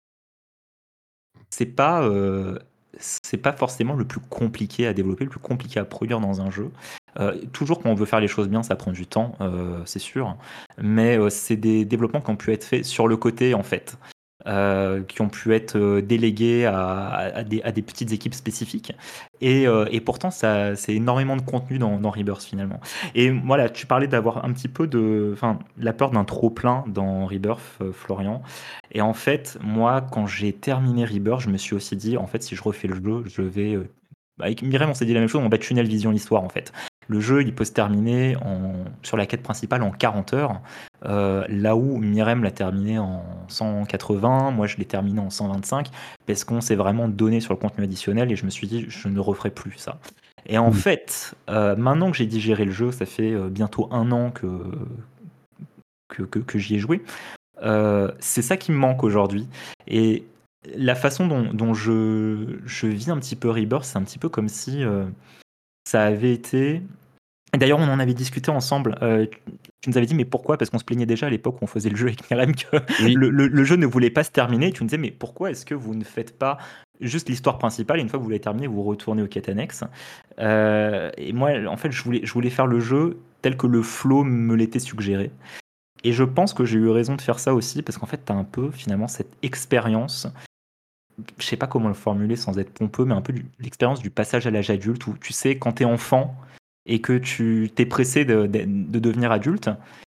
c'est pas, euh, c'est pas forcément le plus compliqué à développer, le plus compliqué à produire dans un jeu. Euh, toujours quand on veut faire les choses bien, ça prend du temps, euh, c'est sûr. Mais euh, c'est des développements qui ont pu être faits sur le côté, en fait. Euh, qui ont pu être euh, délégués à, à des, à des petites équipes spécifiques. Et, euh, et pourtant, ça, c'est énormément de contenu dans, dans Rebirth finalement. Et voilà, tu parlais d'avoir un petit peu de, enfin, la peur d'un trop plein dans Rebirth, euh, Florian. Et en fait, moi, quand j'ai terminé Rebirth, je me suis aussi dit, en fait, si je refais le jeu, je vais. euh, Avec Myriam, on s'est dit la même chose, on va tunnel vision l'histoire en fait. Le jeu, il peut se terminer en, sur la quête principale en quarante heures, euh, là où Myriam l'a terminé en cent quatre-vingts, moi je l'ai terminé en cent vingt-cinq, parce qu'on s'est vraiment donné sur le contenu additionnel et je me suis dit, je ne referai plus ça. Et en Mmh. fait, euh, maintenant que j'ai digéré le jeu, ça fait euh, bientôt un an que, que, que, que j'y ai joué, euh, c'est ça qui me manque aujourd'hui. Et la façon dont, dont je, je vis un petit peu Rebirth, c'est un petit peu comme si euh, ça avait été. Et d'ailleurs, on en avait discuté ensemble. Euh, tu, tu nous avais dit, mais pourquoi? Parce qu'on se plaignait déjà à l'époque où on faisait le jeu avec Miriam que Oui. le, le- le jeu ne voulait pas se terminer. Tu nous disais, mais pourquoi est-ce que vous ne faites pas juste l'histoire principale et une fois que vous l'avez terminé, vous retournez aux quêtes annexes? Euh, Et moi, en fait, je voulais, je voulais faire le jeu tel que le flow me l'était suggéré. Et je pense que j'ai eu raison de faire ça aussi parce qu'en fait, tu as un peu finalement cette expérience, je sais pas comment le formuler sans être pompeux, mais un peu du- l'expérience du passage à l'âge adulte où tu sais, quand tu es enfant et que tu t'es pressé de, de- de devenir adulte,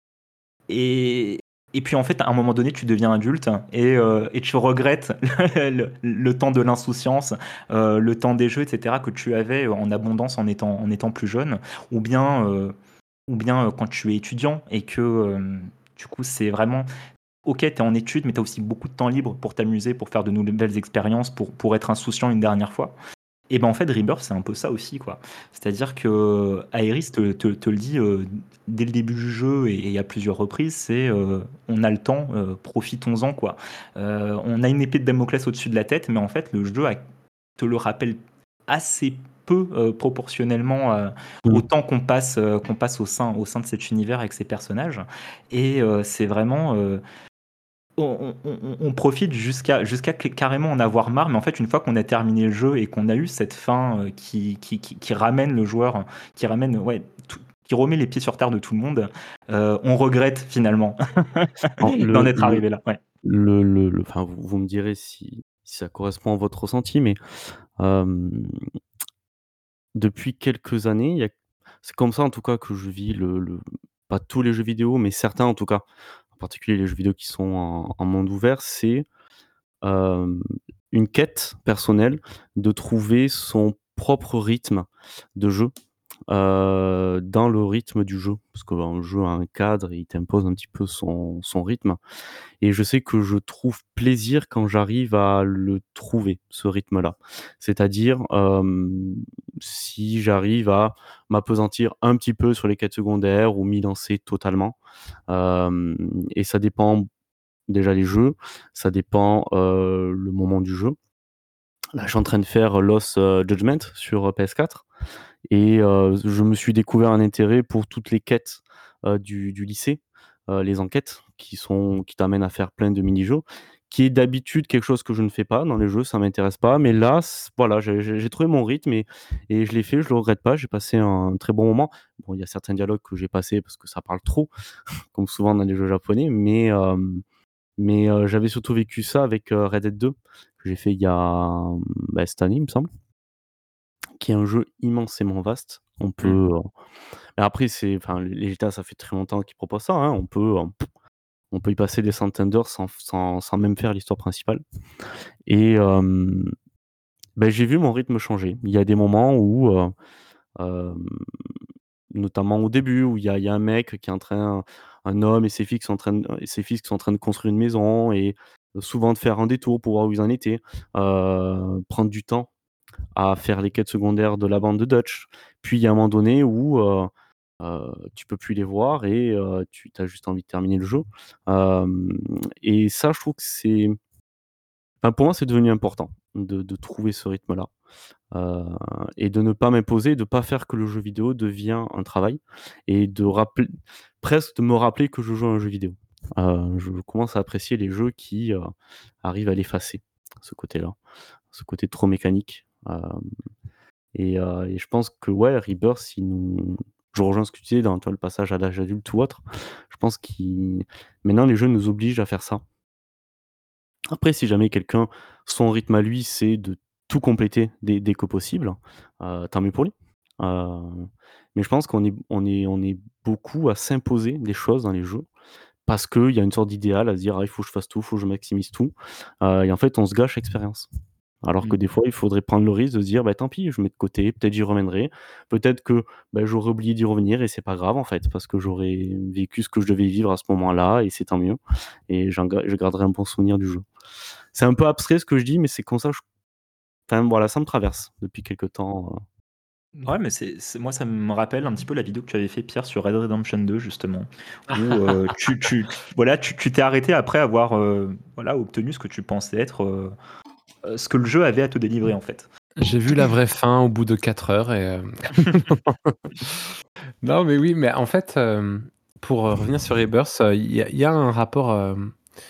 et, et puis en fait, à un moment donné, tu deviens adulte et, euh, et tu regrettes le, le temps de l'insouciance, euh, le temps des jeux, et cetera, que tu avais en abondance en étant, en étant plus jeune, ou bien, euh, ou bien euh, quand tu es étudiant et que euh, du coup, c'est vraiment ok, tu es en études, mais tu as aussi beaucoup de temps libre pour t'amuser, pour faire de nouvelles expériences, pour, pour être insouciant une dernière fois. Et ben en fait, Rebirth, c'est un peu ça aussi, quoi. C'est-à-dire que Aeris te, te, te le dit euh, dès le début du jeu et, et à plusieurs reprises, c'est euh, on a le temps, euh, profitons-en, quoi. Euh, on a une épée de Damoclès au-dessus de la tête, mais en fait, le jeu a- te le rappelle assez peu euh, proportionnellement euh, au Mmh. temps qu'on passe, euh, qu'on passe au sein, au sein de cet univers avec ces personnages. Et euh, c'est vraiment. euh, on, on- on profite jusqu'à jusqu'à carrément en avoir marre, mais en fait, une fois qu'on a terminé le jeu et qu'on a eu cette fin euh, qui, qui, qui- qui ramène le joueur, qui ramène, ouais, tout- qui remet les pieds sur terre de tout le monde, euh, on regrette finalement Alors d'en le être le arrivé là. Ouais. le le le enfin, vous vous me direz si si ça correspond à votre ressenti, mais hem, depuis quelques années, il y a c'est comme ça en tout cas que je vis le le pas tous les jeux vidéo, mais certains en tout cas, en particulier les jeux vidéo qui sont en en monde ouvert, c'est, hem, une quête personnelle de trouver son propre rythme de jeu. Heu, dans le rythme du jeu. Parce qu'un jeu a un cadre et il t'impose un petit peu son son rythme et je sais que je trouve plaisir quand j'arrive à le trouver, ce rythme-là. C'est-à-dire, hem, si j'arrive à m'appesantir un petit peu sur les quêtes secondaires ou m'y lancer totalement, hem et ça dépend déjà les jeux, ça dépend, heu, le moment du jeu. Là, je suis en train de faire Lost, heu, Judgment sur, heu, P S quatre et heu, je me suis découvert un intérêt pour toutes les quêtes, heu, du du lycée, heu, les enquêtes qui sont qui t'amènent à faire plein de mini-jeux, qui est d'habitude quelque chose que je ne fais pas dans les jeux, ça m'intéresse pas, mais là, c voilà, j'ai j'ai j'ai trouvé mon rythme et et je l'ai fait, je le regrette pas, j'ai passé un très bon moment. Bon, il y a certains dialogues que j'ai passés parce que ça parle trop, comme souvent dans les jeux japonais, mais hem, mais heu, j'avais surtout vécu ça avec, heu, Red Dead deux, que j'ai fait il y a, mmh, bah, cette année, il me semble, qui est un jeu immensément vaste. On Mm. peut, heu mais après c'est enfin les G T A ça fait très longtemps qu'ils proposent ça, hein. On peut, heu, on peut y passer des centaines d'heures sans sans sans même faire l'histoire principale et hem Beh, j'ai vu mon rythme changer. Il y a des moments où, heu, hem, notamment au début, où il y a il y a un mec qui est en train un homme et ses fils qui sont en train de et ses fils qui sont en train de construire une maison et souvent de faire un détour pour voir où ils en étaient, heu, prendre du temps à faire les quêtes secondaires de la bande de Dutch. Puis il y a un moment donné où, heu heu, tu peux plus les voir et heu, tu as juste envie de terminer le jeu. Hem et ça, je trouve que c'est enfin, pour moi, c'est devenu important de de trouver ce rythme-là, heu et de ne pas m'imposer, de pas faire que le jeu vidéo devient un travail et de rappeler presque de me rappeler que je joue à un jeu vidéo. Heu, je commence à apprécier les jeux qui, heu, arrivent à l'effacer, ce côté-là, ce côté trop mécanique, hem et heu et je pense que, ouais, Rebirth, il nous je rejoins ce que tu disais dans, tu vois, le passage à l'âge adulte ou autre. Je pense qu'il maintenant les jeux nous obligent à faire ça. Après, si jamais quelqu'un, son rythme à lui, c'est de tout compléter dès dès que possible, heu, tant mieux pour lui. Heu, mais je pense qu'on est on est on est beaucoup à s'imposer des choses dans les jeux parce qu'il y a une sorte d'idéal à se dire: «Ah, il faut que je fasse tout, il faut que je maximise tout», heu et en fait, on se gâche l'expérience. Alors que Mmh. des fois, il faudrait prendre le risque de se dire: «Bah, tant pis, je mets de côté, peut-être j'y reviendrai. Peut-être que, bah, j'aurais oublié d'y revenir et c'est pas grave, en fait, parce que j'aurais vécu ce que je devais vivre à ce moment-là et c'est tant mieux et j'en ga je garderai un bon souvenir du jeu». C'est un peu abstrait ce que je dis, mais c'est comme ça, je enfin, voilà, ça me traverse depuis quelque temps, heu. Ouais, mais c'est c'est moi, ça me rappelle un petit peu la vidéo que tu avais fait, Pierre, sur Red Dead Redemption deux justement, où, heu, tu tu tu voilà, tu tu t'es arrêté après avoir, heu, voilà, obtenu ce que tu pensais être, heu heu, ce que le jeu avait à te délivrer, en fait. J'ai vu la vraie fin au bout de quatre heures et hem non, mais oui, mais en fait, hem, pour, heu, revenir sur Rebirth, heu, il y a il y a un rapport, hem,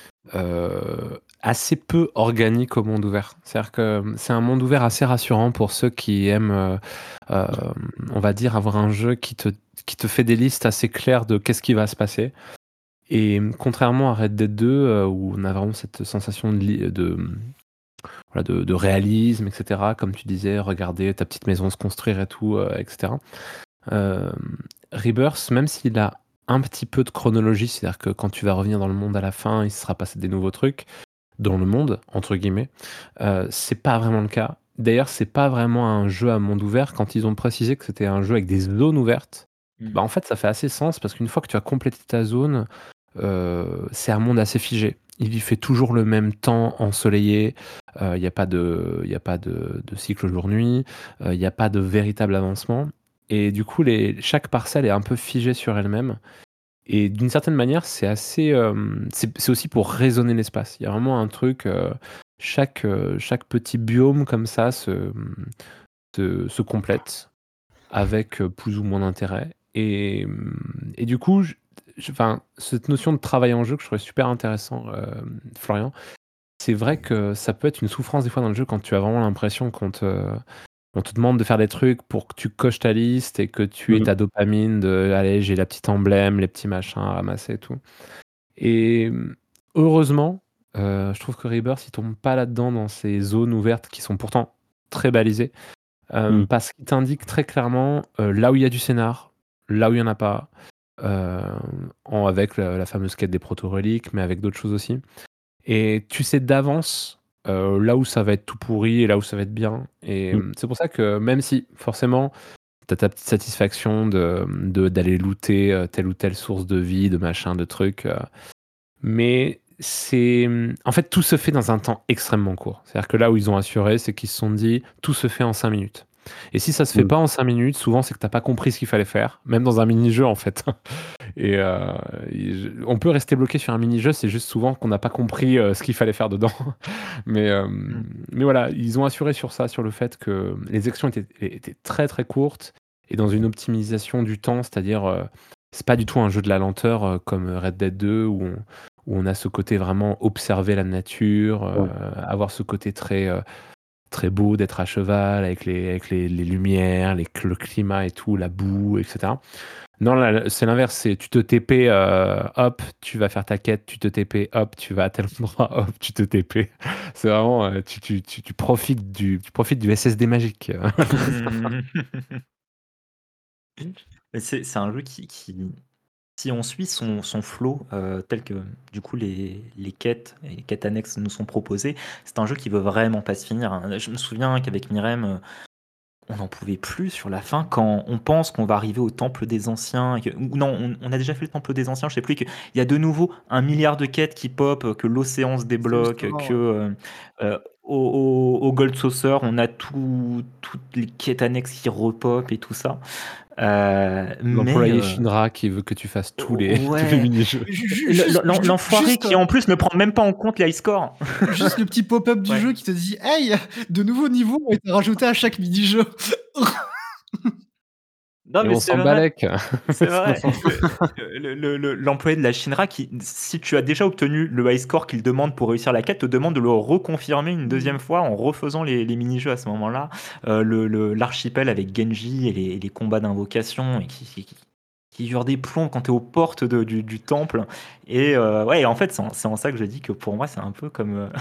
heu, assez peu organique au monde ouvert. C'est-à-dire que, hem, c'est un monde ouvert assez rassurant pour ceux qui aiment, heu, hem, on va dire avoir un jeu qui te qui te fait des listes assez claires de qu'est-ce qui va se passer et mmh, contrairement à Red Dead deux, heu, où on a vraiment cette sensation de li de, mmh, voilà, de de réalisme et cetera, comme tu disais, regarder ta petite maison se construire et tout, heu, et cetera. Hem, Rebirth, même s'il a un petit peu de chronologie, c'est-à-dire que quand tu vas revenir dans le monde à la fin, il se sera passé des nouveaux trucs «dans le monde» entre guillemets, heu, c'est pas vraiment le cas. D'ailleurs, c'est pas vraiment un jeu à monde ouvert. Quand ils ont précisé que c'était un jeu avec des zones ouvertes, Mmh. bah, en fait, ça fait assez sens parce qu'une fois que tu as complété ta zone, heu, c'est un monde assez figé. Il y fait toujours le même temps ensoleillé, il y a pas de il y a pas de de cycle jour-nuit, heu, il y a pas de véritable avancement et du coup, les chaque parcelle est un peu figée sur elle-même et d'une certaine manière, c'est assez, hem, c'est c'est aussi pour raisonner l'espace. Il y a vraiment un truc, heu, chaque, heu, chaque petit biome comme ça se, mmh, te se complète avec, heu, plus ou moins d'intérêt et mmh et du coup, je je enfin, cette notion de travail en jeu que je trouvais super intéressant, hem, Florian, c'est vrai que ça peut être une souffrance des fois dans le jeu quand tu as vraiment l'impression qu'on te on te demande de faire des trucs pour que tu coches ta liste et que tu aies Mmh. ta dopamine de: «Allez, j'ai la petite emblème, les petits machins à ramasser et tout» et mmh, heureusement, heu, je trouve que Rebirth, il tombe pas là-dedans dans ces zones ouvertes qui sont pourtant très balisées, hem, Mmh. parce qu'il t'indique très clairement, heu, là où il y a du scénar, là où il y en a pas, hem, en avec la la fameuse quête des proto-reliques, mais avec d'autres choses aussi et tu sais d'avance, heu, là où ça va être tout pourri et là où ça va être bien et Mmh. mmh, c'est pour ça que même si forcément tu as ta petite satisfaction de, mmh, de d'aller looter, heu, telle ou telle source de vie, de machin, de trucs, heu, mais c'est, mmh, en fait, tout se fait dans un temps extrêmement court. C'est-à-dire que là où ils ont assuré, c'est qu'ils se sont dit: «Tout se fait en cinq minutes» et si ça se fait Mmh. pas en cinq minutes, souvent c'est que tu as pas compris ce qu'il fallait faire, même dans un mini-jeu, en fait et heu, et je on peut rester bloqué sur un mini-jeu, c'est juste souvent qu'on n'a pas compris, heu, ce qu'il fallait faire dedans mais hem, Mmh. mais voilà, ils ont assuré sur ça, sur le fait que les actions étaient étaient très, très courtes et dans une optimisation du temps, c'est-à-dire, heu, c'est pas du tout un jeu de la lenteur, heu, comme Red Dead deux où on où on a ce côté vraiment observer la nature, heu, Ouais. avoir ce côté très, heu, très beau d'être à cheval avec les avec les les lumières, les le climat et tout, la boue et cetera. Non, là, c'est l'inverse, c'est tu te T P, heu, hop, tu vas faire ta quête, tu te T P, hop, tu vas à tel endroit, hop, tu te T P. C'est vraiment, heu, tu tu tu tu profites du tu profites du S S D magique. Mais c'est c'est un jeu qui qui si on suit son son flow, heu, tel que, du coup, les les quêtes et les quêtes annexes nous sont proposées, c'est un jeu qui veut vraiment pas se finir, hein. Je me souviens qu'avec Myrem, heu, on n'en pouvait plus sur la fin quand on pense qu'on va arriver au temple des anciens et que ou non, on on a déjà fait le temple des anciens, je sais plus, qu'il y a de nouveau un milliard de quêtes qui pop, que l'océan se C'est débloque, justement, que, ouais. heu heu, au au au Gold Saucer, on a tout toutes les quêtes annexes qui repop et tout ça. Heu, mais L'employé heu Shinra qui veut que tu fasses tous les o tous les ouais, mini-jeux. Ju ju le juste l'en ju l'enfoiré juste, qui, en plus, ne prend même pas en compte les high scores. juste le petit pop-up du Ouais. jeu qui te dit: «Hey, de nouveaux niveaux ont été rajoutés à chaque mini-jeu». Non, Et mais on c'est s'en vrai, balèque. c'est C'est vrai. marrant. Le le le le l'employé de la Shinra qui, si tu as déjà obtenu le high score qu'il demande pour réussir la quête, te demande de le reconfirmer une Mmh. deuxième fois en refaisant les les mini-jeux à ce moment-là. Heu, le le l'archipel avec Genji et les et les combats d'invocation et qui qui qui qui dure des plombs quand tu es aux portes de du du temple et heu, ouais, en fait, c'est en c'est en ça que je dis que pour moi, c'est un peu comme, heu,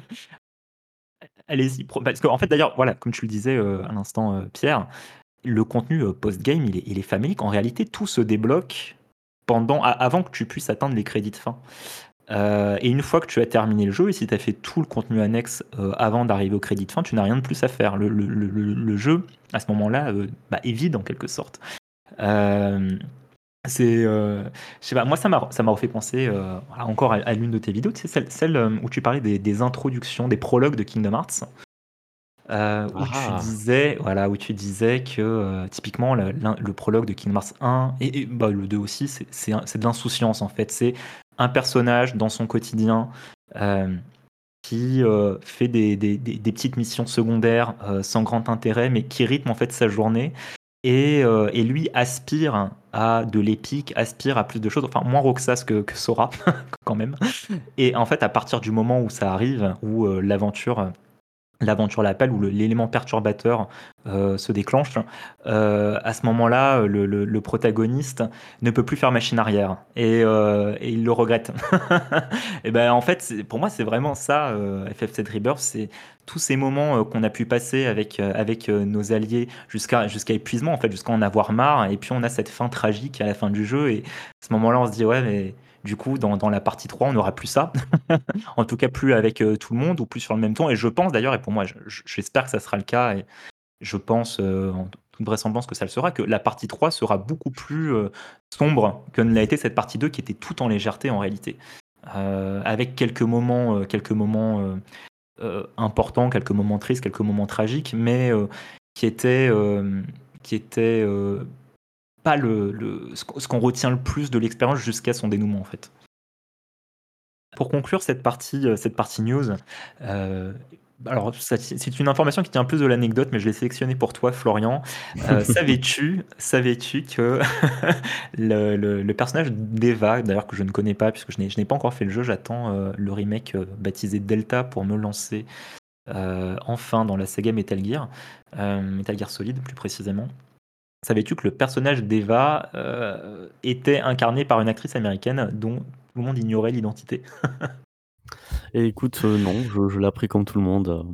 allez-y, pro parce qu'en fait, d'ailleurs, voilà, comme tu le disais, heu, à l'instant, heu, Pierre, le contenu, heu, post-game, il est il est famélique. En réalité, tout se débloque pendant a avant que tu puisses atteindre les crédits de fin. Heu et une fois que tu as terminé le jeu et si tu as fait tout le contenu annexe, heu, avant d'arriver aux crédits de fin, tu n'as rien de plus à faire. Le le le le le jeu, à ce moment-là, heu, bah, est vide en quelque sorte. Hem, c'est, heu, je sais pas, moi ça m'a ça m'a refait penser, heu, à encore à à l'une de tes vidéos, tu sais, celle celle, hem, où tu parlais des des introductions, des prologues de Kingdom Hearts. Heu, où tu Ah! disais voilà, où tu disais que, heu, typiquement le l'un le prologue de Kingdom Hearts un et et bah, le deux aussi, c'est c'est un c'est de l'insouciance en fait. C'est un personnage dans son quotidien, hem, qui, heu, fait des des des des petites missions secondaires, heu, sans grand intérêt, mais qui rythment en fait sa journée et heu et lui aspire à de l'épique, aspire à plus de choses, enfin moins Roxas que que Sora quand même et en fait, à partir du moment où ça arrive, où, heu, l'aventure, l'aventure l'appelle, où le l'élément perturbateur, heu, se déclenche, heu, à ce moment-là, heu, le le le protagoniste ne peut plus faire machine arrière et heu et il le regrette. Et ben, en fait, c'est pour moi, c'est vraiment ça, heu, F F sept Rebirth, c'est tous ces moments, heu, qu'on a pu passer avec, heu, avec, heu, nos alliés jusqu'à jusqu'à épuisement, en fait, jusqu'à en avoir marre et puis on a cette fin tragique à la fin du jeu et à ce moment-là, on se dit: «Ouais, mais du coup, dans dans la partie trois, on n'aura plus ça». En tout cas, plus avec, heu, tout le monde ou plus sur le même ton et je pense d'ailleurs et pour moi, je je j'espère que ça sera le cas et je pense, heu, en toute vraisemblance que ça le sera, que la partie trois sera beaucoup plus, heu, sombre que ne l'a été cette partie deux qui était toute en légèreté en réalité. Heu, avec quelques moments, heu, quelques moments, heu heu, importants, quelques moments tristes, quelques moments tragiques, mais heu, qui étaient, hem, qui étaient, heu, pas le le ce qu'on ce qu'on retient le plus de l'expérience jusqu'à son dénouement, en fait. Pour conclure cette partie, heu, cette partie news, heu, alors ça c'est c'est une information qui tient plus de l'anecdote, mais je l'ai sélectionnée pour toi Florian. Heu, savais-tu savais-tu que le le le personnage d'Eva, d'ailleurs que je ne connais pas puisque je n'ai je n'ai pas encore fait le jeu, j'attends, heu, le remake, heu, baptisé Delta pour me lancer, heu, enfin dans la saga Metal Gear, heu, Metal Gear Solid plus précisément. Savais-tu que le personnage d'Eva, heu, était incarné par une actrice américaine dont tout le monde ignorait l'identité? Et écoute, heu, non, je je l'ai appris comme tout le monde, heu,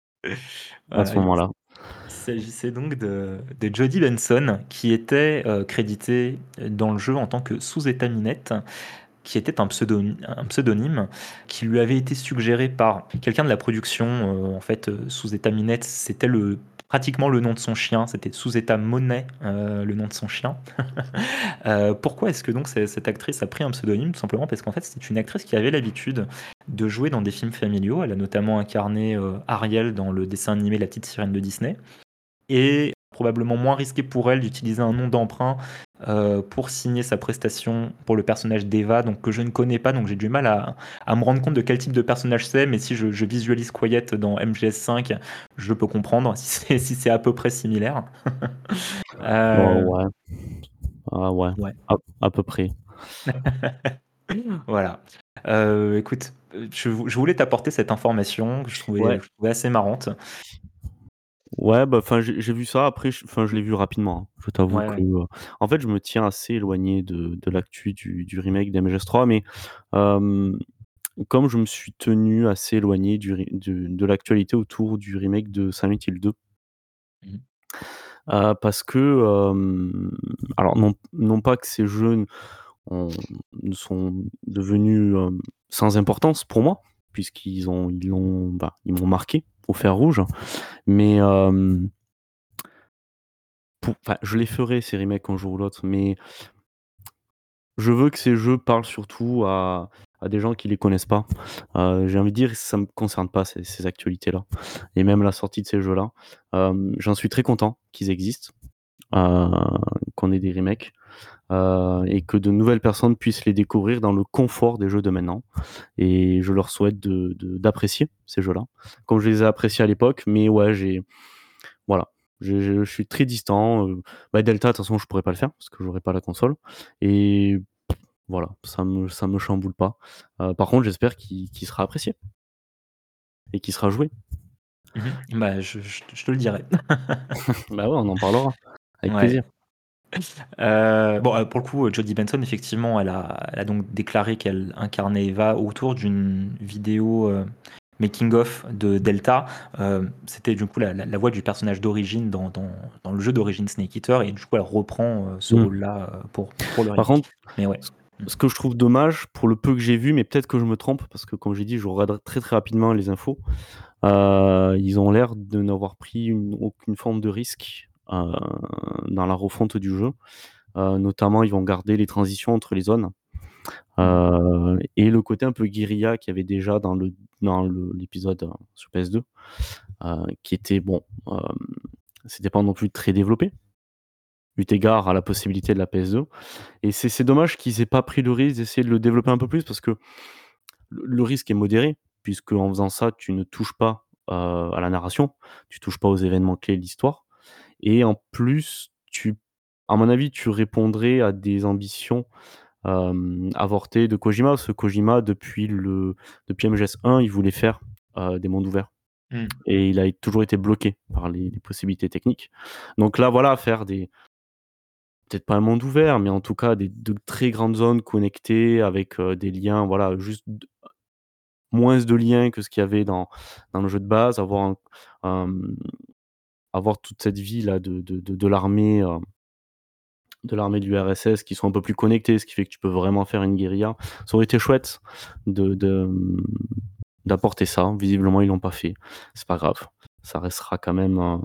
à Voilà, ce il moment-là. il s'agissait donc de de Jodie Benson qui était, heu, créditée dans le jeu en tant que sous-état Minette, qui était un pseudony un pseudonyme qui lui avait été suggéré par quelqu'un de la production, heu, en fait, heu, sous-état Minette, c'était le pratiquement le nom de son chien, c'était sous-état Monet, heu, le nom de son chien. Heu, pourquoi est-ce que donc ce cette actrice a pris un pseudonyme? Tout simplement parce qu'en fait, c'est une actrice qui avait l'habitude de jouer dans des films familiaux. Elle a notamment incarné, heu, Ariel dans le dessin animé La Petite Sirène de Disney et probablement moins risqué pour elle d'utiliser un nom d'emprunt, heu, pour signer sa prestation pour le personnage d'Eva, donc que je ne connais pas, donc j'ai du mal à à me rendre compte de quel type de personnage c'est, mais si je je visualise Quiet dans M G S cinq, je peux comprendre si c'est si c'est à peu près similaire. Oh Heu, ouais, ah ouais, ouais. à à peu près. Voilà. Heu, écoute, heu, je vou je voulais t'apporter cette information que je trouvais Ouais, je trouvais assez marrante. ouais, bah, enfin, j'ai j'ai vu ça après j enfin, je l'ai vu rapidement, hein. Je t'avoue Ouais, que, ouais. heu, en fait, je me tiens assez éloigné de de l'actu du du remake d'M G S trois, mais, hem, comme je me suis tenu assez éloigné du re de de l'actualité autour du remake de Silent Hill deux. Mmh. Heu, parce que, hem, alors non non pas que ces jeux ont sont devenus, hem, sans importance pour moi, puisqu'ils ont ils l'ont bah, ils m'ont marqué au fer rouge. Mais, hem pour enfin, je les ferai ces remakes un jour ou l'autre, mais je veux que ces jeux parlent surtout à à des gens qui les connaissent pas. Heu, j'ai envie de dire, ça me concerne pas ces ces actualités-là et même la sortie de ces jeux-là. Hem, j'en suis très content qu'ils existent, heu, qu'on ait des remakes, heu et que de nouvelles personnes puissent les découvrir dans le confort des jeux de maintenant et je leur souhaite de de d'apprécier ces jeux-là, comme je les ai appréciés à l'époque. Mais ouais, j'ai voilà, je je je suis très distant, heu, bah, Delta, de toute façon, je pourrais pas le faire parce que j'aurais pas la console et voilà, ça me ça me chamboule pas. Heu, par contre, j'espère qu'il qu'il sera apprécié et qu'il sera joué. Mmh mh. Bah, je je je te le dirai. Bah, ouais, on en parlera avec Ouais. plaisir. Heu, bon, heu, pour le coup, heu, Jodie Benson, effectivement, elle a elle a donc déclaré qu'elle incarnait Eva autour d'une vidéo, heu, making of de Delta. Heu, c'était du coup la la la voix du personnage d'origine dans dans dans le jeu d'origine Snake Eater et du coup elle reprend, heu, ce Mmh. rôle-là, heu, pour pour le Par remake. contre, Mais ouais. ce Mmh. ce que je trouve dommage, pour le peu que j'ai vu, mais peut-être que je me trompe parce que comme j'ai dit, je regarde très, très rapidement les infos. Heu, ils ont l'air de n'avoir pris une aucune forme de risque, heu, dans la refonte du jeu. Heu, notamment, ils vont garder les transitions entre les zones, Mmh. heu et le côté un peu guérilla qu'il y avait déjà dans le dans le l'épisode, heu, sur P S deux, heu, qui était bon, hem, c'était pas non plus très développé, eu égard à la possibilité de la P S deux et c'est c'est dommage qu'ils aient pas pris le risque d'essayer de le développer un peu plus parce que le le risque est modéré, puisque en faisant ça, tu ne touches pas, heu, à la narration, tu touches pas aux événements clés de l'histoire et en plus, tu à mon avis, tu répondrais à des ambitions, hem, avortées de Kojima. Parce que Kojima, depuis le depuis M G S un, il voulait faire, heu, des mondes ouverts Mmh. et il a toujours été bloqué par les les possibilités techniques. Donc là, voilà, faire des peut-être pas un monde ouvert, mais en tout cas des de très grandes zones connectées avec, heu, des liens, voilà, juste d moins de liens que ce qu'il y avait dans dans le jeu de base, avoir un, hem, avoir toute cette vie là de de de de l'armée, heu, de l'armée de l'U R S S qui sont un peu plus connectés, ce qui fait que tu peux vraiment faire une guérilla. Ça aurait été chouette de de, mmh, d'apporter ça. Visiblement, ils l'ont pas fait. C'est pas grave. Ça restera quand même un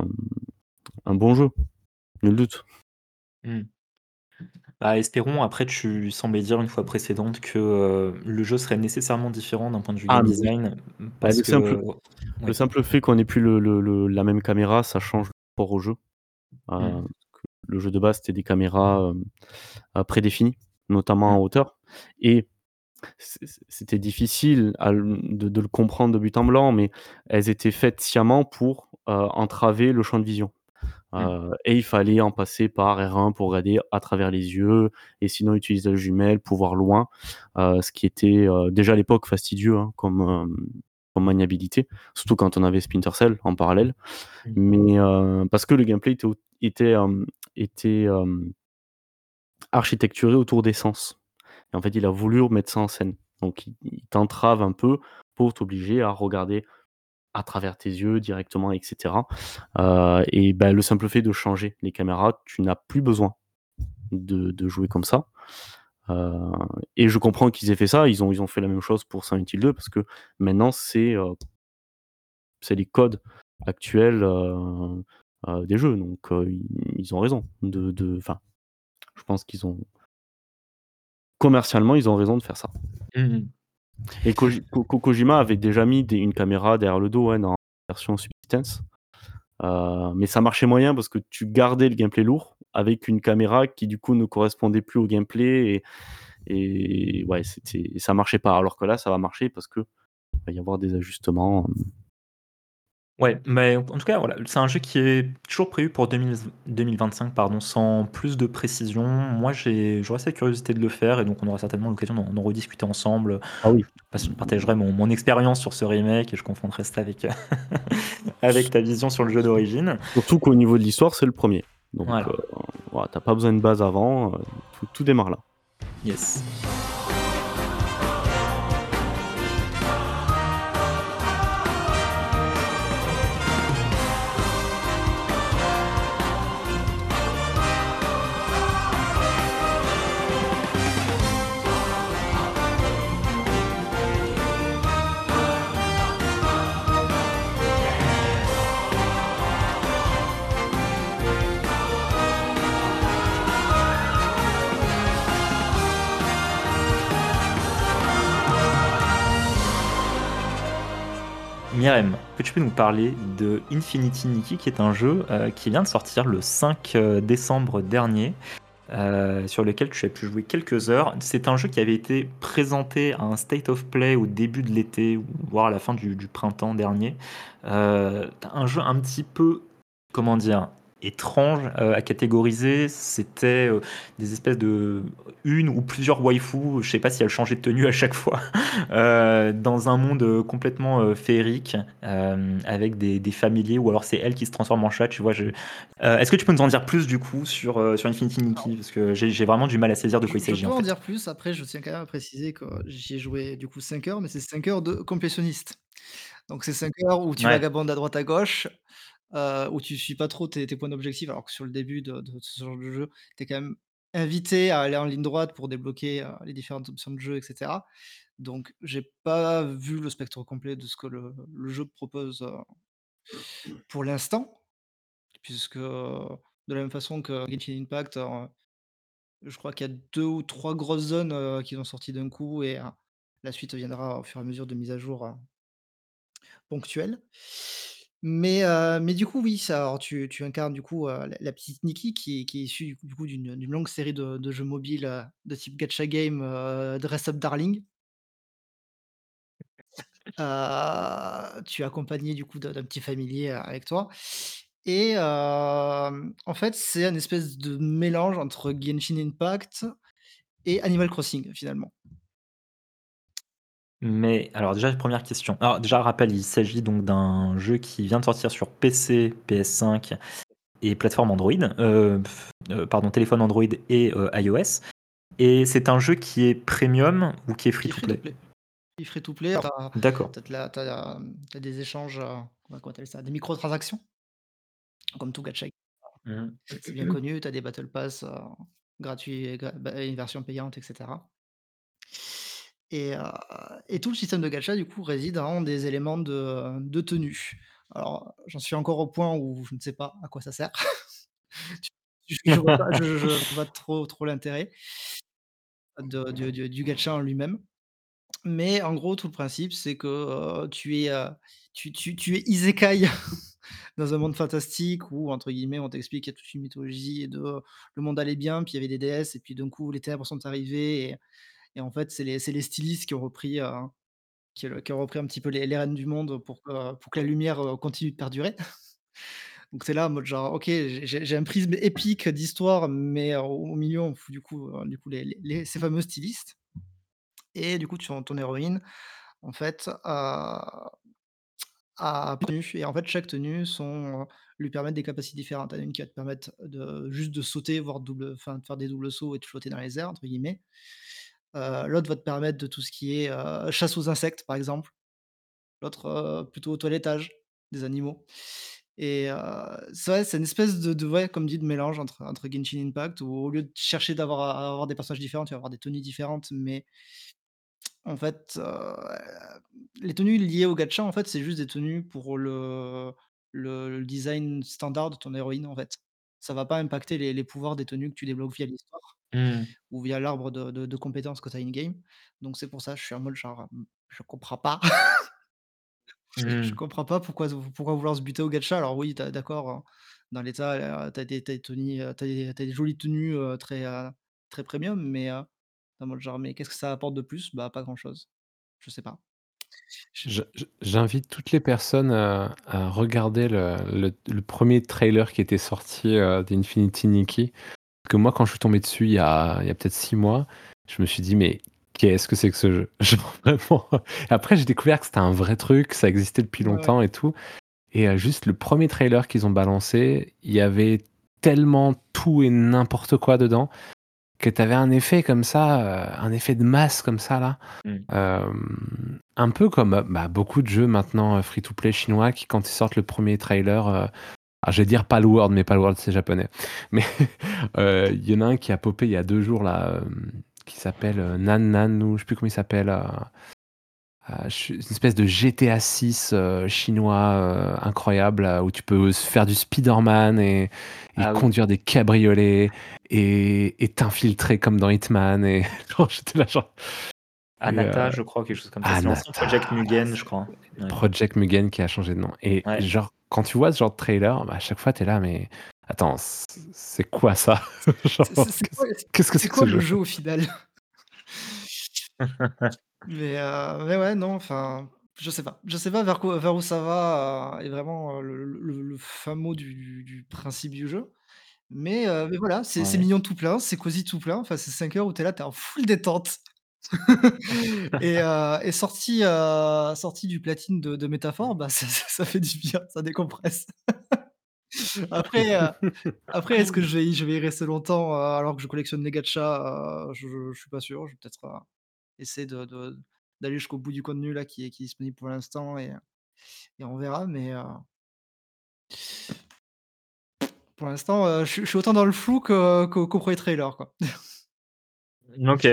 un bon jeu, nul doute. Mmh. Bah, espérons. Après, tu semblais dire une fois précédente que, heu, le jeu serait nécessairement différent d'un point de vue Ah game mais oui. design, mmh, Bah, parce le simple que le oui. simple fait qu'on ait plus le le le la même caméra, ça change le rapport au jeu. Heu, Mmh. le jeu de base, c'était des caméras, hem, heu, prédéfinies, notamment Mmh. en hauteur et c c c'était difficile à l de de le comprendre de but en blanc, mais elles étaient faites sciemment pour, heu, entraver le champ de vision. Mmh. Heu et il fallait en passer par R un pour regarder à travers les yeux et sinon utiliser la jumelle pour voir loin, heu, ce qui était, heu, déjà à l'époque fastidieux, hein, comme, hem, comme maniabilité, surtout quand on avait Splinter Cell en parallèle. Mmh. Mais, heu, parce que le gameplay était au était, hem, était, hem, architecturé autour des sens et en fait, il a voulu remettre ça en scène. Donc il il t'entrave un peu pour t'obliger à regarder à travers tes yeux directement et cetera. Heu et bah, le simple fait de changer les caméras, tu n'as plus besoin de de jouer comme ça. Heu et je comprends qu'ils aient fait ça. Ils ont ils ont fait la même chose pour Silent Hill deux parce que maintenant c'est, heu, c'est les codes actuels, heu heu, des jeux donc heu, ils ils ont raison de de enfin, je pense qu'ils ont commercialement, ils ont raison de faire ça. Mmh mh. Et Koji Ko Ko Kojima avait déjà mis des une caméra derrière le dos, ouais, dans la version Subsistence. Heu, mais ça marchait moyen parce que tu gardais le gameplay lourd avec une caméra qui du coup ne correspondait plus au gameplay et et ouais, c'était ça marchait pas. Alors que là, ça va marcher parce que va y avoir des ajustements, hem Ouais, mais en en tout cas, voilà, c'est un jeu qui est toujours prévu pour deux mille deux mille vingt-cinq, pardon, sans plus de précision. Moi, j'ai j'aurais cette curiosité de le faire et donc on aura certainement l'occasion d'en d'en rediscuter ensemble. ah oui. Je partagerai mon mon expérience sur ce remake et je confronterai ça avec, avec ta vision sur le jeu d'origine. Surtout qu'au niveau de l'histoire, c'est le premier. Donc, heu, Voilà, voilà, tu pas besoin de base avant, heu, tout tout démarre là. yes. Myrem, que tu peux nous parler de Infinity Nikki, qui est un jeu euh, qui vient de sortir le cinq décembre dernier, euh, sur lequel tu as pu jouer quelques heures. C'est un jeu qui avait été présenté à un State of Play au début de l'été, voire à la fin du, du printemps dernier. Euh, un jeu un petit peu, comment dire, étrange euh, à catégoriser. C'était euh, des espèces de une ou plusieurs waifus, je sais pas si elles changeaient de tenue à chaque fois, euh, dans un monde euh, complètement euh, féerique, euh, avec des, des familiers, ou alors c'est elle qui se transforme en chat, tu vois. Je... Euh, Est-ce que tu peux nous en dire plus du coup sur, euh, sur Infinity Nikki? Parce que j'ai j'ai vraiment du mal à saisir de Je, quoi il je s'agit peux en en fait. dire plus, après je tiens quand même à préciser que j'y ai joué du coup cinq heures, mais c'est cinq heures de complétionniste. Donc c'est cinq heures où tu Ouais. vagabondes à droite à gauche, heu, où tu suis pas trop tes tes points d'objectif, alors que sur le début de de ce genre de jeu, tu es quand même invité à aller en ligne droite pour débloquer, heu, les différentes options de jeu et cetera. Donc j'ai pas vu le spectre complet de ce que le le jeu propose, heu, pour l'instant, puisque, heu, de la même façon que Genshin Impact, heu, je crois qu'il y a deux ou trois grosses zones, heu, qui ont sorti d'un coup et heu, la suite viendra au fur et à mesure de mises à jour, heu, ponctuelles. Mais heu, mais du coup, oui, ça alors tu tu incarnes du coup, heu, la la petite Nikki qui est qui est issue du coup du coup d'une d'une longue série de de jeux mobiles, heu, de type gacha game, heu, Dress Up Darling. Heu, tu es accompagné du coup d'un d'un petit familier, heu, avec toi et hem, en fait, c'est un espèce de mélange entre Genshin Impact et Animal Crossing, finalement. Mais alors déjà, première question. Alors déjà, rappel, il s'agit donc d'un jeu qui vient de sortir sur P C, P S cinq et plateforme Android, euh, pff, euh, pardon, téléphone Android et euh, iOS. Et c'est un jeu qui est premium ou qui est free Qui est to free to play? play. Qui est free to play, tu as D'accord. tu as de la tu as, hem, des échanges, heu, comment on appelle ça? Des microtransactions, comme tout gacha. Mhm. C'est bien connu, tu as des battle pass, heu, gratuits et gra bah, et une version payante et cetera. Et heu et tout le système de gacha du coup réside en des éléments de de tenue. Alors, j'en suis encore au point où je ne sais pas à quoi ça sert. Je je vois pas je je je vois pas trop trop l'intérêt de du du du gacha en lui-même. Mais en gros, tout le principe, c'est que, heu, tu es, heu, tu tu tu es isekai dans un monde fantastique où, entre guillemets, on t'explique qu'il y a toute une mythologie et de, heu, le monde allait bien, puis il y avait des déesses et puis d'un coup les ténèbres sont arrivées et et en fait, c'est les c'est les stylistes qui ont repris, heu, qui, heu, qui ont repris un petit peu les les rênes du monde pour que pour que la lumière, heu, continue de perdurer. Donc tu es là en mode genre: «OK, j'ai j'ai j'ai un prisme épique d'histoire, mais heu, au au milieu, on fout du coup, heu, du coup les les les ces fameux stylistes» et du coup, ton ton héroïne, en fait, a a tenue et en fait, chaque tenue sont, heu, lui permettent des capacités différentes. Tu as une qui va te permettre de juste de sauter, voire double enfin, de faire des doubles sauts et de «flotter dans les airs» entre guillemets. Heu, l'autre va te permettre de tout ce qui est, heu, chasse aux insectes, par exemple. L'autre, heu, plutôt au toilettage des animaux et heu, c'est vrai, c'est une espèce de de ouais, comme dit, de mélange entre entre Genshin Impact où au lieu de chercher d'avoir à avoir des personnages différents, tu vas avoir des tenues différentes, mais en fait, heu, les tenues liées au gacha, en fait, c'est juste des tenues pour le le le design standard de ton héroïne, en fait. Ça va pas impacter les les pouvoirs des tenues que tu débloques via l'histoire Mhm. ou via l'arbre de de de compétences que tu as in game. Donc c'est pour ça, je suis en mode genre, mmh, je comprends pas. Je Mhm. comprends pas pourquoi pourquoi vouloir se buter au gacha. Alors oui, tu d'accord, heu, dans l'état, heu, tu as des tu as des tenues, heu, tu des tu des jolies tenues, heu, très, heu, très premium, mais heu, en mode genre: «Mais qu'est-ce que ça apporte de plus?» Bah, pas grand chose. Je sais pas. Je Je je j'invite toutes les personnes à à regarder le le le premier trailer qui était sorti, heu, d'Infinity Nikki. Parce que moi, quand je suis tombé dessus il y a il y a peut-être six mois, je me suis dit: «Mais qu'est-ce que c'est que ce jeu?» Genre vraiment. Après, j'ai découvert que c'était un vrai truc, ça existait depuis Ouais, ouais. longtemps et tout et heu, juste le premier trailer qu'ils ont balancé, il y avait tellement tout et n'importe quoi dedans, que tu avais un effet comme ça, heu, un effet de masse comme ça là. Mhm. Hem, un peu comme, heu, bah, beaucoup de jeux maintenant, heu, free to play chinois qui quand ils sortent le premier trailer, heu, ah je vais dire Palworld, mais Palworld c'est japonais. Mais, heu, il y en a un qui a popé il y a deux jours là, hem, qui s'appelle, heu, Nan Nan ou je sais plus comment il s'appelle, heu, heu, ch une espèce de G T A six, heu, chinois, heu, incroyable, heu, où tu peux s faire du Spider-Man et et Ah oui. conduire des cabriolets et et t'infiltrer comme dans Hitman et genre j'étais là genre Et heu, Anata, je crois, quelque chose comme ça. C'est l'ancien Project Anata, Mugen, je c'est crois. Ouais. Project Mugen qui a changé de nom. Et Ouais. genre, quand tu vois ce genre de trailer, bah, à chaque fois, tu es là, mais attends, c c'est quoi ça? Genre, C'est c'est c'est qu'est-ce quoi qu'est-ce que c'est c'est que quoi ce le jeu? jeu au final? Mais heu, mais ouais, non, enfin, je sais pas. Je sais pas vers quoi vers où ça va, heu, et vraiment, heu, le le le fin mot du du du principe du jeu. Mais heu, mais voilà, c'est c'est Ouais. mignon tout plein, c'est cosy tout plein. Enfin, c'est cinq heures où tu es là, tu es en full détente. Et heu, et sorti, heu, sorti du platine de de métaphore, bah, ça ça ça fait du bien, ça décompresse. Après, heu, après est-ce que je vais y je vais y rester longtemps, heu, alors que je collectionne les gachas? Heu, je je suis pas sûr. Je vais peut-être, heu, essayer de de d'aller jusqu'au bout du contenu là qui est qui est disponible pour l'instant et et on verra, mais heu pour l'instant, heu, je suis je suis autant dans le flou que qu'au qu'au premier trailer, quoi. OK.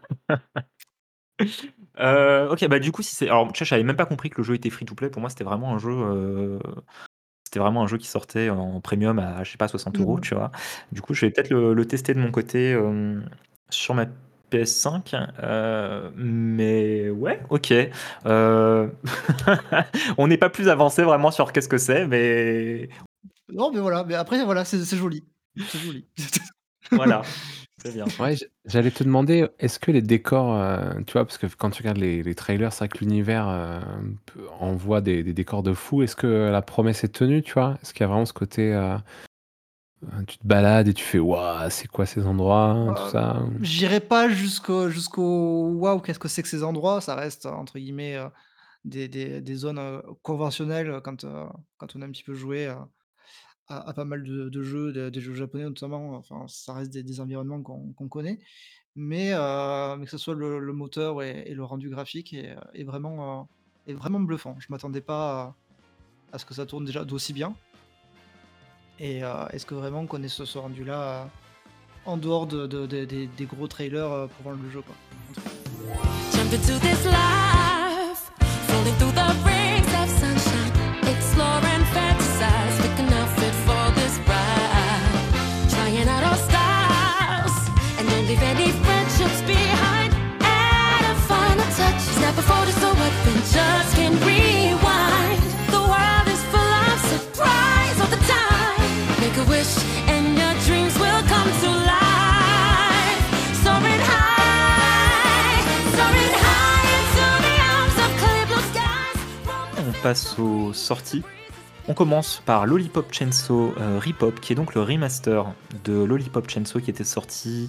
Heu, OK, bah, du coup, si c'est alors, tu vois, j'avais même pas compris que le jeu était free to play. Pour moi, c'était vraiment un jeu, heu, c'était vraiment un jeu qui sortait en premium à, je sais pas, soixante Mmh euros, mh. tu vois? Du coup, je vais peut-être le le tester de mon côté, hem, sur ma P S cinq, heu, mais ouais, OK. Heu, on n'est pas plus avancé vraiment sur qu'est-ce que c'est, mais Non, mais voilà, mais après voilà, c'est c'est joli, c'est joli. voilà, c'est bien. Ouais, j j'allais te demander, est-ce que les décors, heu, tu vois? Parce que quand tu regardes les les trailers, c'est vrai que l'univers, heu, peut envoie des des décors de fou. Est-ce que la promesse est tenue, tu vois? Est-ce qu'il y a vraiment ce côté, heu heu, tu te balades et tu fais: «Waouh, c'est quoi ces endroits?» tout Heu, ça? Ou j'irai pas jusqu'au jusqu'au «waouh, qu'est-ce que c'est que ces endroits?» ça reste entre guillemets, heu, des des des zones, heu, conventionnelles quand, heu, quand on a un petit peu joué, heu, à à pas mal de de jeux, de des jeux japonais notamment, enfin ça reste des des environnements qu'on qu'on connaît. Mais heu, mais que ce soit le le moteur et et le rendu graphique est, heu, est vraiment, heu, est vraiment bluffant. Je m'attendais pas à à ce que ça tourne déjà d'aussi bien. Et heu, est-ce que vraiment qu'on ait ce ce rendu là, heu, en dehors de de des des des gros trailers, heu, pour vendre le jeu, quoi, en tout cas. Jump into this life, falling through the rings of sunshine, explore and fantasize, pick an outfit for this ride, trying out all styles, and don't leave any friendships behind. Add a final touch, snap a photo so adventures can rewind. The world is full of surprise all the time. Make a wish and your dreams will come to life. Soaring high, soaring high into the arms of clear blue skies. On passe aux sorties. On commence par Lollipop Chainsaw euh, Repop, qui est donc le remaster de Lollipop Chainsaw qui était sorti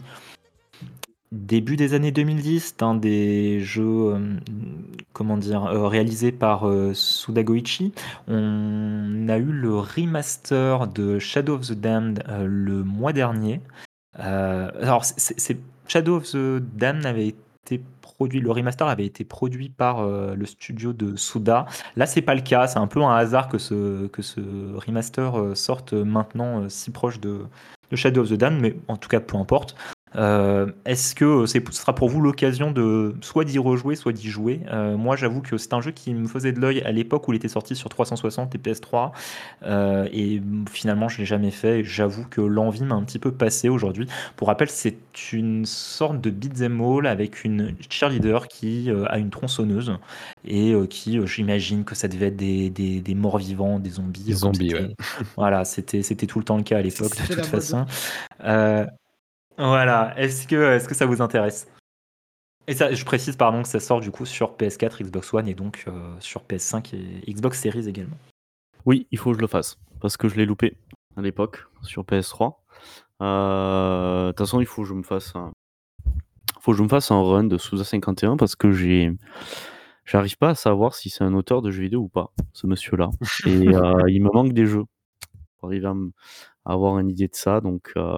début des années deux mille dix. C'est un des jeux, euh, comment dire, euh, réalisés par euh, Suda Goichi. On a eu le remaster de Shadow of the Damned euh, le mois dernier. Euh, alors, c'est, c'est- Shadow of the Damned avait été produit, le remaster avait été produit par euh, le studio de Suda. Là, c'est pas le cas. C'est un peu un hasard que ce, que ce remaster euh, sorte maintenant euh, si proche de, de Shadow of the Damned, mais en tout cas, peu importe. Euh, est-ce que c'est, ce sera pour vous l'occasion de soit d'y rejouer, soit d'y jouer? Euh, Moi, j'avoue que c'est un jeu qui me faisait de l'œil à l'époque où il était sorti sur trois cent soixante et P S trois. Euh, et finalement, je l'ai jamais fait. Et j'avoue que l'envie m'a un petit peu passé aujourd'hui. Pour rappel, c'est une sorte de beat'em all avec une cheerleader qui euh, a une tronçonneuse et euh, qui, euh, j'imagine que ça devait être des, des, des morts vivants, des zombies, des euh, comme zombies, ouais. c'était, voilà, c'était, c'était tout le temps le cas à C'est l'époque de c'était toute la mode. façon. Euh, voilà. Est-ce que, est-ce que ça vous intéresse? Et ça, je précise, pardon, que ça sort du coup sur P S quatre, Xbox One et donc euh, sur P S cinq et Xbox Series également. Oui, il faut que je le fasse parce que je l'ai loupé à l'époque sur P S trois. Euh, De toute façon, il faut que je me fasse un, faut que je me fasse un run de Souza cinquante et un parce que j'ai, j'arrive pas à savoir si c'est un auteur de jeux vidéo ou pas, ce monsieur-là. Et euh, il me manque des jeux pour arriver à, m- à avoir une idée de ça. Donc, euh,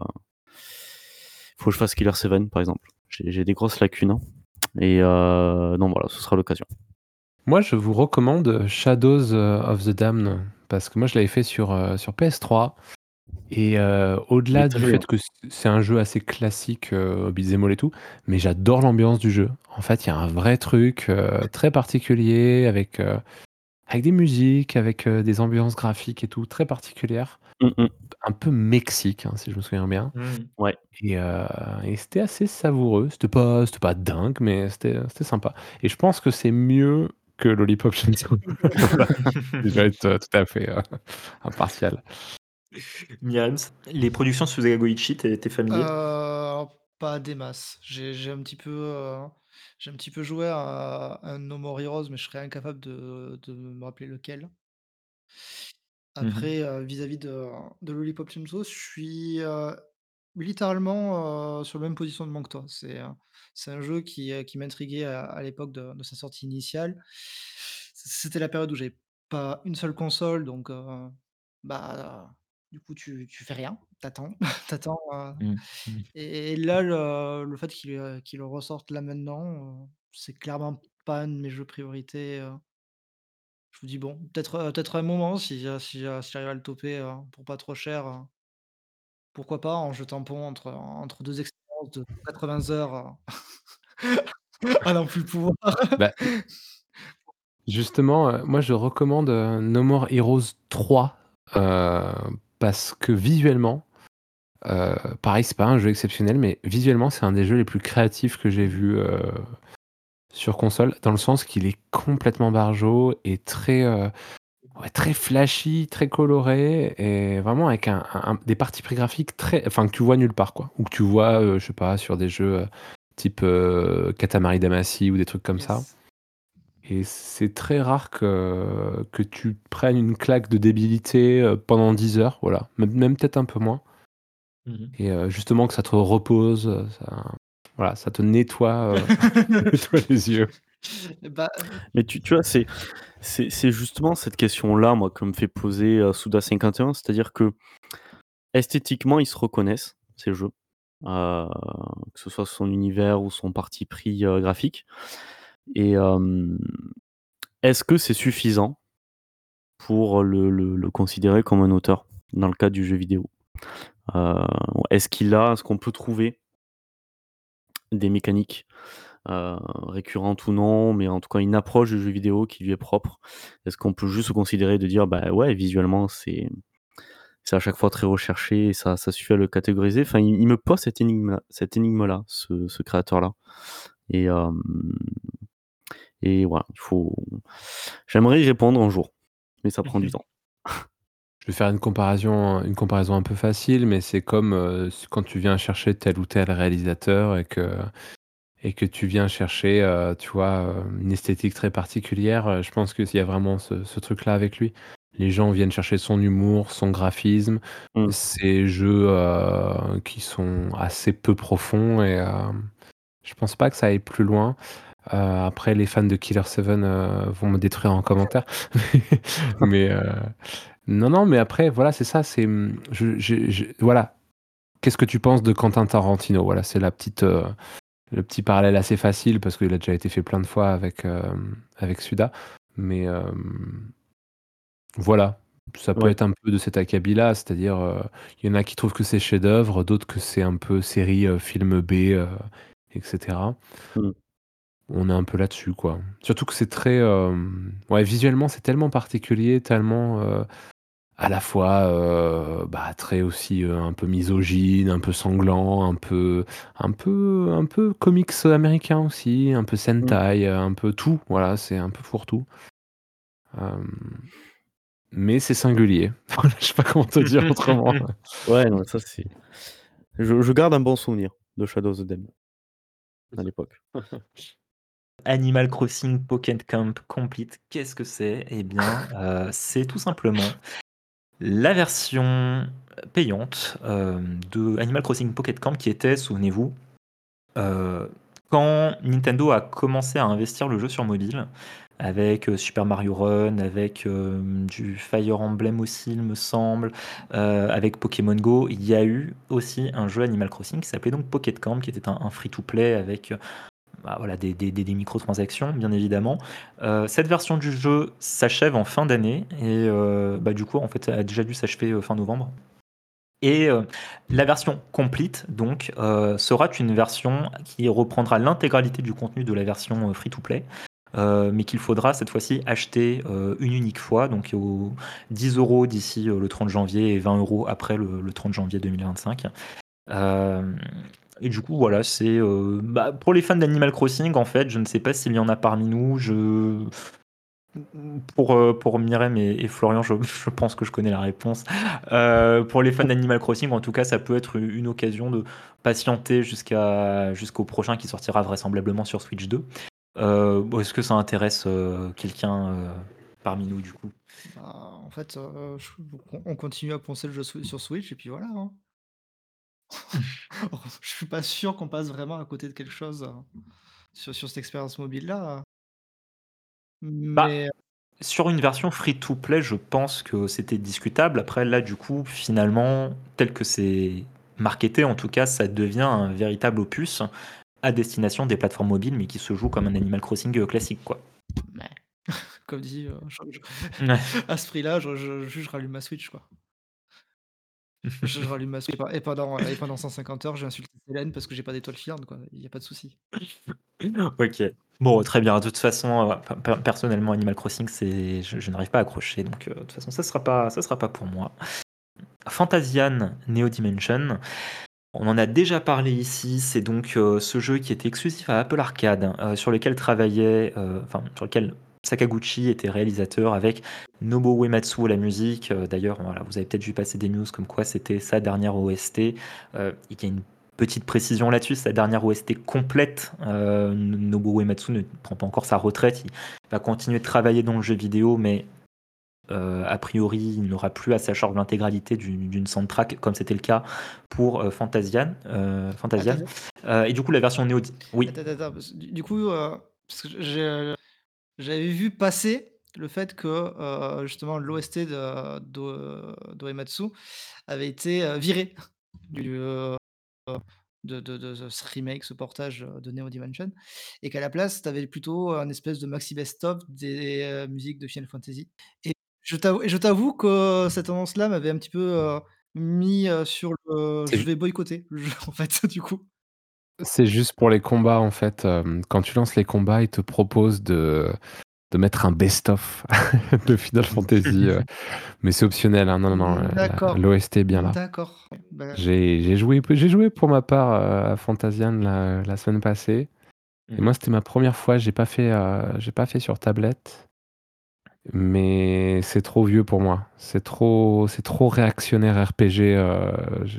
il faut que je fasse Killer sept par exemple. J'ai j'ai des grosses lacunes, hein. Et euh, non, voilà, ce sera l'occasion. Moi, je vous recommande Shadows euh, of the Damned parce que moi, je l'avais fait sur, euh, sur P S trois. Et euh, Il est au-delà du terrible. fait que c- c'est un jeu assez classique, euh, beat'em all et tout, mais j'adore l'ambiance du jeu. En fait, il y a un vrai truc euh, très particulier avec, euh, avec des musiques, avec euh, des ambiances graphiques et tout, très particulières. Mmh mh. Un peu Mexique, hein, si je me souviens bien. Mmh. Ouais. Et, euh, et c'était assez savoureux. C'était pas, c'était pas dingue, mais c'était, c'était sympa. Et je pense que c'est mieux que Lollipop Chainsaw. Voilà, je vais être euh, tout à fait euh, impartial. Myriam, les productions sous Goichi, t'es t'es familier? Heu, Pas des masses. J'ai j'ai un petit peu, heu, j'ai un petit peu joué à un No More Heroes, mais je serais incapable de de me rappeler lequel. Mmh. Après, heu, vis-à-vis de de Lollipop Chainsaw, je suis, heu, littéralement, heu, sur la même positionnement que toi. C'est, heu, c'est un jeu qui, heu, qui m'intriguait à à l'époque de de sa sortie initiale. C C'était la période où j'avais pas une seule console, donc heu, bah, du coup, tu tu fais rien, t'attends, t'attends. attends, Mmh. Mmh. et et là, le le fait qu'il, heu, qu'il le ressorte là maintenant, heu, c'est clairement pas un de mes jeux priorités, heu. Je vous dis: «Bon, peut-être, heu, peut-être un moment si, heu, si, heu, si j'arrive à le toper, heu, pour pas trop cher, heu, pourquoi pas?» en jetant tampon entre entre deux expériences de quatre-vingts heures, heu, à n'en plus pouvoir. Bah, justement, heu, moi je recommande, heu, No More Heroes trois, heu, parce que visuellement, heu, pareil, c'est pas un jeu exceptionnel, mais visuellement, c'est un des jeux les plus créatifs que j'ai vus, heu, sur console, dans le sens qu'il est complètement barjot et très, heu, ouais, très flashy, très coloré et vraiment avec un un un des parties pris graphiques très enfin, que tu vois nulle part, quoi. Ou que tu vois, heu, je sais pas, sur des jeux, heu, type, heu, Katamari Damacy ou des trucs comme ça. Yes. Et c'est très rare que que tu prennes une claque de débilité, heu, pendant dix heures, voilà, même même peut-être un peu moins Mmh. et heu, justement que ça te repose, heu, ça voilà, ça te nettoie, heu, nettoie les yeux. Bah, Mais tu tu vois, c'est c'est c'est justement cette question-là, moi, que me fait poser, heu, Suda cinquante et un. C'est-à-dire que esthétiquement, ils se reconnaissent, ces jeux, heu, que ce soit son univers ou son parti pris, heu, graphique et hem, est-ce que c'est suffisant pour le le le considérer comme un auteur, dans le cadre du jeu vidéo? Heu, est-ce qu'il a est-ce qu'on peut trouver des mécaniques, heu, récurrentes ou non, mais en tout cas une approche du jeu vidéo qui lui est propre? Est-ce qu'on peut juste se considérer de dire: «Bah, ouais, visuellement, c'est c'est à chaque fois très recherché et ça ça suffit à le catégoriser?» Enfin, il il me pose cette énigme cette énigme-là, ce ce créateur-là et hem et voilà, il faut j'aimerais y répondre un jour, mais ça prend du temps. Je vais faire une comparaison une comparaison un peu facile, mais c'est comme, heu, s quand tu viens chercher tel ou tel réalisateur et que et que tu viens chercher, heu, tu vois, heu, une esthétique très particulière, heu, je pense qu'il y a vraiment ce ce truc-là avec lui. Les gens viennent chercher son humour, son graphisme, Mmh. ces jeux, heu, qui sont assez peu profonds et hem, je pense pas que ça aille plus loin. Heu, après les fans de Killer sept, heu, vont me détruire en commentaire. Mais, heu, non, non, mais après voilà, c'est ça, c'est, mmh, je j'ai je voilà. Qu'est-ce que tu penses de Quentin Tarantino? Voilà, c'est la petite, heu le petit parallèle assez facile parce qu'il a déjà été fait plein de fois avec, hem, avec Suda. Mais, hem, voilà, ça peut Ouais. être un peu de cet acabit-là, c'est-à-dire, heu, il y en a qui trouvent que c'est chef-d'œuvre, d'autres que c'est un peu série, heu, film B, heu, et cetera. Mmh. On est un peu là-dessus, quoi. Surtout que c'est très, hem, ouais, visuellement, c'est tellement particulier, tellement, heu, à la fois, heu, bah, très aussi, heu, un peu misogyne, un peu sanglant, un peu un peu un peu comics américain aussi, un peu Mmh. Sentai, heu, un peu tout, voilà, c'est un peu fourre-tout. Hem, mais c'est singulier. Voilà, je sais pas comment te dire autrement. Ouais, non, ça c'est je je garde un bon souvenir de Shadow of the Dead, à l'époque. Animal Crossing Pocket Camp Complete, qu'est-ce que c'est? Eh bien, heu, c'est tout simplement la version payante, hem, de Animal Crossing Pocket Camp qui était, souvenez-vous, heu, quand Nintendo a commencé à investir le jeu sur mobile avec, heu, Super Mario Run, avec, hem, du Fire Emblem aussi, il me semble, heu, avec Pokémon Go, il y a eu aussi un jeu Animal Crossing qui s'appelait donc Pocket Camp, qui était un un free to play avec, heu, bah, voilà, des des des des microtransactions, bien évidemment. Heu, cette version du jeu s'achève en fin d'année et heu, bah, du coup, en fait, elle a déjà dû s'achever, heu, fin novembre. Et euh, la version complete, donc, euh, sera une version qui reprendra l'intégralité du contenu de la version euh, free-to-play. euh, mais qu'il faudra cette fois-ci acheter euh, une unique fois, donc au dix euros d'ici euh, le trente janvier et vingt euros après le, le trente janvier deux mille vingt-cinq. Euh, et du coup, voilà, c'est euh, bah, pour les fans d'Animal Crossing, en fait, je ne sais pas s'il y en a parmi nous. Je pour, euh, pour Myrem et, et Florian, je, je pense que je connais la réponse. Euh, pour les fans d'Animal Crossing, en tout cas, ça peut être une occasion de patienter jusqu'à, jusqu'au prochain qui sortira vraisemblablement sur Switch deux. Euh, bon, est-ce que ça intéresse euh, quelqu'un euh, parmi nous, du coup? Bah, en fait, euh, je- on on continue à poncer le jeu sou- sur Switch et puis voilà, hein. Je suis pas sûr qu'on passe vraiment à côté de quelque chose euh, sur, sur cette expérience mobile-là. Bah, Mais sur une version free-to-play, je pense que c'était discutable. Après, là, du coup, finalement, tel que c'est marketé, en tout cas, ça devient un véritable opus à destination des plateformes mobiles, mais qui se joue comme un Animal Crossing euh, classique, quoi. mais, comme dit, euh, je- je- Ouais. à ce prix-là, je, je, je- je rallume ma Switch, quoi. Je, je rallume ma Switch. Et pendant, et pendant cent cinquante heures, j'ai insulté Célène parce que j'ai pas d'étoile filante, quoi. Il n'y a pas de souci. Ok. Bon, très bien. De toute façon, euh, pe- pe- personnellement, Animal Crossing, c'est, je, je n'arrive pas à accrocher, donc euh, de toute façon, ça sera pas, ça sera pas pour moi. Fantasian Neo Dimension. On en a déjà parlé ici, c'est donc euh, ce jeu qui était exclusif à Apple Arcade, euh, sur lequel travaillait, euh, enfin sur lequel Sakaguchi était réalisateur avec Nobuo Uematsu à la musique. Euh, D'ailleurs, voilà, vous avez peut-être vu passer des news comme quoi c'était sa dernière O S T. Euh, il y a une petite précision là-dessus, sa dernière O S T complète. Euh, Nobuo Uematsu ne prend pas encore sa retraite, il va continuer de travailler dans le jeu vidéo, mais euh, a priori, il n'aura plus à sa charge l'intégralité d'une d'une soundtrack, comme c'était le cas pour euh, Fantasian. euh, Attends, Fantasian. attends, Euh, et du coup, la version Néo... Oui. attends, attends, parce que du, du coup, euh, parce que j'ai- j'avais vu passer le fait que euh, justement l'O S T de, de, d'Uematsu avait été euh, viré du, euh, de, de, de- de ce remake, ce portage euh, de Neo Dimension, et qu'à la place, tu avais plutôt un espèce de maxi best-of des euh, musiques de Final Fantasy. Et je t'avoue, et je t'avoue que cette tendance-là m'avait un petit peu euh, mis euh, sur le C'est je ju vais boycotter le jeu, en fait, du coup. c'est juste pour les combats, en fait, hem, quand tu lances les combats, ils te proposent de de mettre un best-of de Final Fantasy, heu, mais c'est optionnel, hein. Non, non, non, la D'accord, l'O S T est bien là. d'accord. Bah, J'ai j'ai joué j'ai joué pour ma part, heu, à Fantasian la la semaine passée et Mhm. moi, c'était ma première fois. J'ai pas fait, heu, j'ai pas fait sur tablette, mais c'est trop vieux pour moi. C'est trop c'est trop réactionnaire R P G, heu, je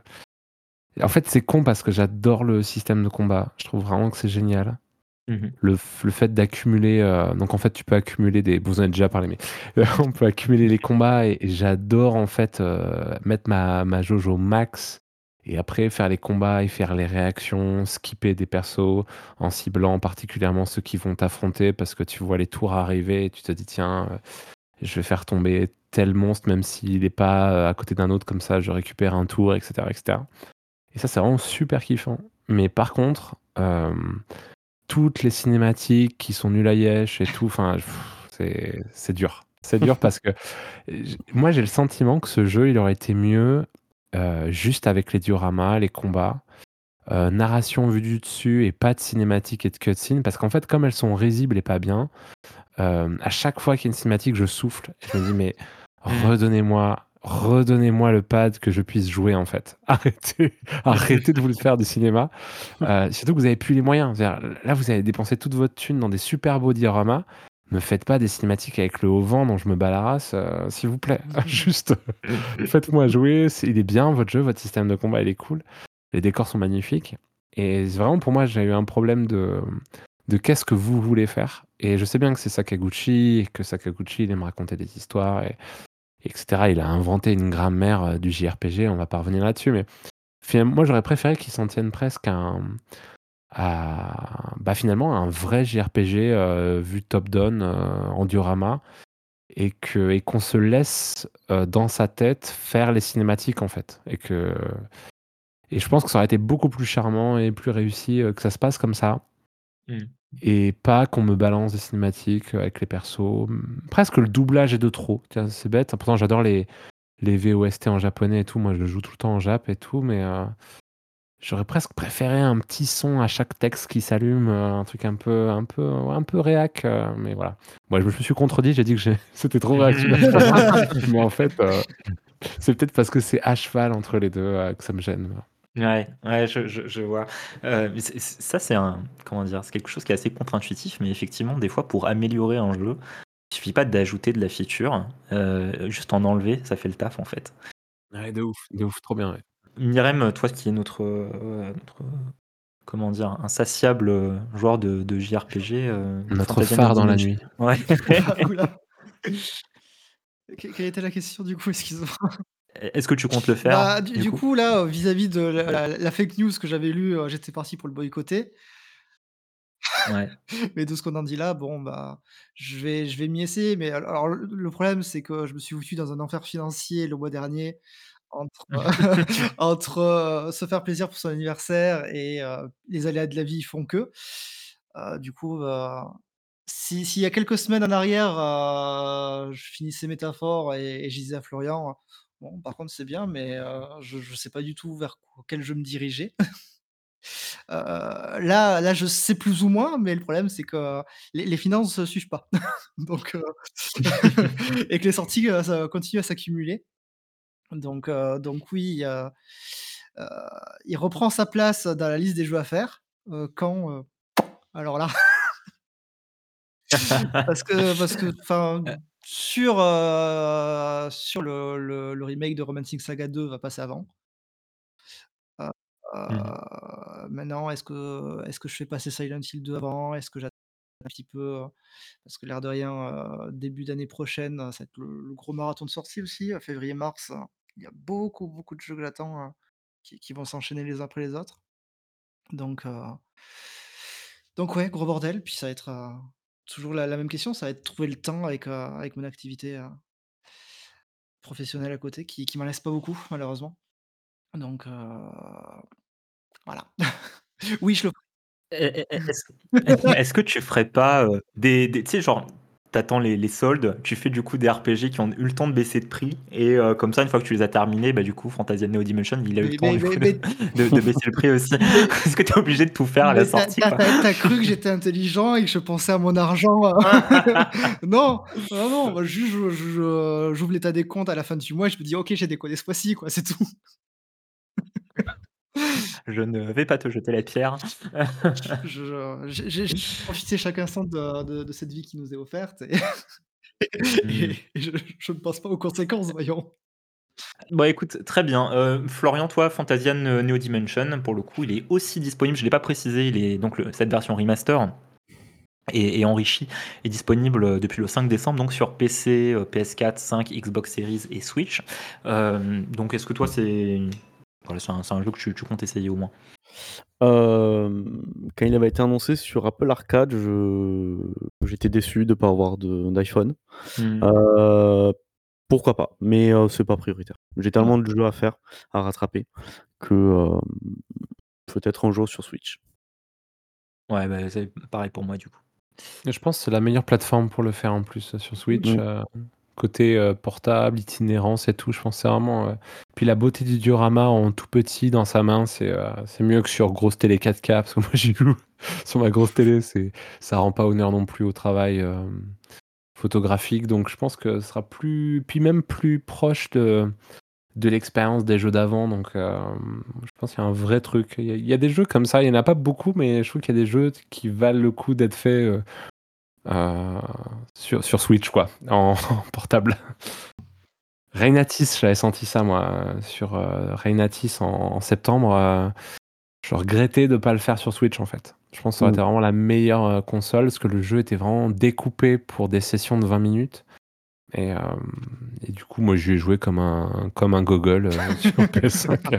en fait, c'est con parce que j'adore le système de combat. Je trouve vraiment que c'est génial. Mhm. Le f le fait d'accumuler, heu, donc en fait, tu peux accumuler des bon, vous en avez déjà parlé, mais on peut accumuler les combats et et j'adore en fait, heu, mettre ma ma jauge au max et après faire les combats et faire les réactions, skipper des persos en ciblant particulièrement ceux qui vont t'affronter parce que tu vois les tours arriver et tu te dis: «Tiens, heu, je vais faire tomber tel monstre même s'il est pas, heu, à côté d'un autre comme ça je récupère un tour» et cetera et cetera et ça, c'est vraiment super kiffant. Mais par contre, hem toutes les cinématiques qui sont nulles à Yesh et tout, enfin, pff, c'est c'est dur. C'est dur parce que, j moi, j'ai le sentiment que ce jeu, il aurait été mieux, heu, juste avec les dioramas, les combats, heu, narration vue du dessus et pas de cinématiques et de cutscenes parce qu'en fait, comme elles sont risibles et pas bien, hem, à chaque fois qu'il y a une cinématique, je souffle et je me dis: «Mais Mhm. redonnez-moi redonnez-moi le pad que je puisse jouer, en fait. Arrêtez arrêtez de vous le faire du cinéma». Heu, surtout que vous avez plus les moyens. C'est-à-dire, là, vous avez dépensé toute votre thune dans des super beaux dioramas. Me faites pas des cinématiques avec le haut vent dont je me bats la race, heu, s'il vous plaît. Juste, faites-moi jouer, c'est il est bien votre jeu, votre système de combat, il est cool. Les décors sont magnifiques et c'est vraiment pour moi, j'ai eu un problème de de qu'est-ce que vous voulez faire? Et je sais bien que c'est Sakaguchi et que Sakaguchi, il aime raconter des histoires et et cetera. Il a inventé une grammaire, heu, du J R P G, on va pas revenir là-dessus, mais finalement, moi, j'aurais préféré qu'ils s'en tiennent presque à un à bah, finalement, un vrai J R P G, heu, vue top down, heu, en diorama et que et qu'on se laisse, heu, dans sa tête faire les cinématiques, en fait et que et je pense que ça aurait été beaucoup plus charmant et plus réussi, heu, que ça se passe comme ça Mhm. et pas qu'on me balance des cinématiques, heu, avec les persos. Mmh, presque le doublage est de trop. Tiens, c'est bête, pourtant j'adore les les V O S T en japonais et tout. Moi, je le joue tout le temps en jap et tout, mais heu j'aurais presque préféré un petit son à chaque texte qui s'allume, euh, un truc un peu, un peu, un peu réac, euh, mais voilà. Moi, je me suis contredit, j'ai dit que j'ai- c'était trop réactionnaire pour moi, mais en fait, euh, c'est peut-être parce que c'est à cheval entre les deux euh, que ça me gêne. Ouais, ouais, je, je, je vois. Euh, mais c'est- c'est- ça, c'est un, comment dire, c'est quelque chose qui est assez contre-intuitif, mais effectivement, des fois, pour améliorer un jeu, il suffit pas d'ajouter de la feature, euh, juste en enlever, ça fait le taf en fait. Ouais, de ouf, de ouf, trop bien, ouais. Myrem, toi qui est notre, euh, notre, comment dire, insatiable euh, joueur de, de J R P G, euh, Notre Fantasia phare New dans la Dimension. nuit. Ouais. Oula, oula. Que- Quelle était la question du coup, excuse-moi. Est-ce que tu comptes le faire Bah, du, du du coup coup, là, euh, vis-à-vis de la, la- la fake news que j'avais lue, euh, j'étais parti pour le boycotter. Ouais. Mais de ce qu'on en dit là, bon, bah, je vais, je vais m'y essayer. Mais al- alors, le le problème, c'est que je me suis foutu dans un enfer financier le mois dernier entre, entre euh, se faire plaisir pour son anniversaire et euh, les aléas de la vie font que. Euh, du coup, euh, si, s'il y a quelques semaines en arrière, euh, je finissais métaphore et, et je disais à Florian, bon, par contre, c'est bien, mais euh, je ne sais pas du tout vers quoi- quel je me dirigeais. Euh, là, là, je sais plus ou moins, mais le problème, c'est que les, les finances ne suivent pas. Donc, euh, et que les sorties, euh, ça continue à s'accumuler. Donc, euh, donc oui, euh, euh, il reprend sa place dans la liste des jeux à faire. Euh, quand, euh, alors là, parce que, parce que, enfin, sur, euh, sur le, le- le remake de Romancing Saga deux va passer avant. Euh, Mhm. euh, maintenant, est-ce que, est-ce que je fais passer Silent Hill deux avant? Est-ce que j'attends un petit peu? euh, Parce que l'air de rien, euh, début d'année prochaine, euh, ça va être le, le gros marathon de sortie aussi, euh, février-mars. euh, Il y a beaucoup, beaucoup de jeux que j'attends, euh, qui, qui vont s'enchaîner les uns après les autres. Donc, euh, donc ouais, gros bordel. Puis ça va être euh, toujours la, la même question, ça va être trouver le temps avec, euh, avec mon activité euh, professionnelle à côté, qui, qui m'en laisse pas beaucoup, malheureusement. Donc euh, voilà. Oui, je le Eh, eh, eh, Est-ce est-ce que tu ferais pas euh, des, des- tu sais, genre, t'attends les, les soldes, tu fais du coup des R P G qui ont eu le temps de baisser de prix, et euh, comme ça, une fois que tu les as terminés, bah du coup, Fantasia Neo Dimension, il a eu le Mais, temps mais, du mais, coup de, mais, de- de baisser le prix aussi. mais, Est-ce que t'es obligé de tout faire à la mais t'as, sortie, t'as- quoi? t'as- t'as cru que j'étais intelligent et que je pensais à mon argent. euh. Non, non, non, moi, juste je- je- j'ouvre l'état des comptes à la fin du mois et je me dis, ok, j'ai déconné ce mois-ci, quoi, c'est tout. Je ne vais pas te jeter la pierre. Je- J'ai j'ai- j'ai profité chaque instant de, de- de cette vie qui nous est offerte et, et- Hmm. et je, je ne pense pas aux conséquences, voyons. Bon, écoute, très bien. Euh, Florian, toi, Fantasia Neo Dimension, pour le coup, il est aussi disponible. Je ne l'ai pas précisé. Il est donc le- cette version remaster et, et enrichi est disponible euh, depuis le cinq décembre, donc sur P C, euh, P S quatre, cinq, Xbox Series et Switch. Euh, donc, est-ce que toi, c'est voilà, c'est un, c'est un jeu que tu, tu comptes essayer au moins? Euh, quand il avait été annoncé sur Apple Arcade, je... j'étais déçu de ne pas avoir de- d'iPhone. Hmm. Euh, pourquoi pas, mais euh, c'est pas prioritaire. J'ai Ah, tellement de jeux à faire, à rattraper, que euh, peut-être un jour sur Switch. Ouais, bah, c'est pareil pour moi, du coup. Et je pense que c'est la meilleure plateforme pour le faire en plus, euh, sur Switch. Mm. euh, côté euh, portable, itinérance et tout, je pense que c'est vraiment. euh, Puis la beauté du diorama en tout petit dans sa main, c'est euh, c'est mieux que sur grosse télé quatre K, parce que moi j'y joue sur ma grosse télé, c'est ça rend pas honneur non plus au travail euh, photographique, donc je pense que ce sera plus. Puis même plus proche de, de l'expérience des jeux d'avant, donc euh, je pense qu'il y a un vrai truc. Il y, a, il y a des jeux comme ça, il y en a pas beaucoup, mais je trouve qu'il y a des jeux qui valent le coup d'être faits. euh, euh, sur, sur Switch, quoi, en, en portable. Reignatis, j'avais senti ça, moi, euh, sur euh, Reignatis en, en septembre. euh, je regrettais de ne pas le faire sur Switch, en fait. Je pense que ça aurait Mm. été vraiment la meilleure euh, console, parce que le jeu était vraiment découpé pour des sessions de vingt minutes. Et, euh, et du coup, moi, j'y ai joué comme un, comme un gogol euh, sur P S cinq.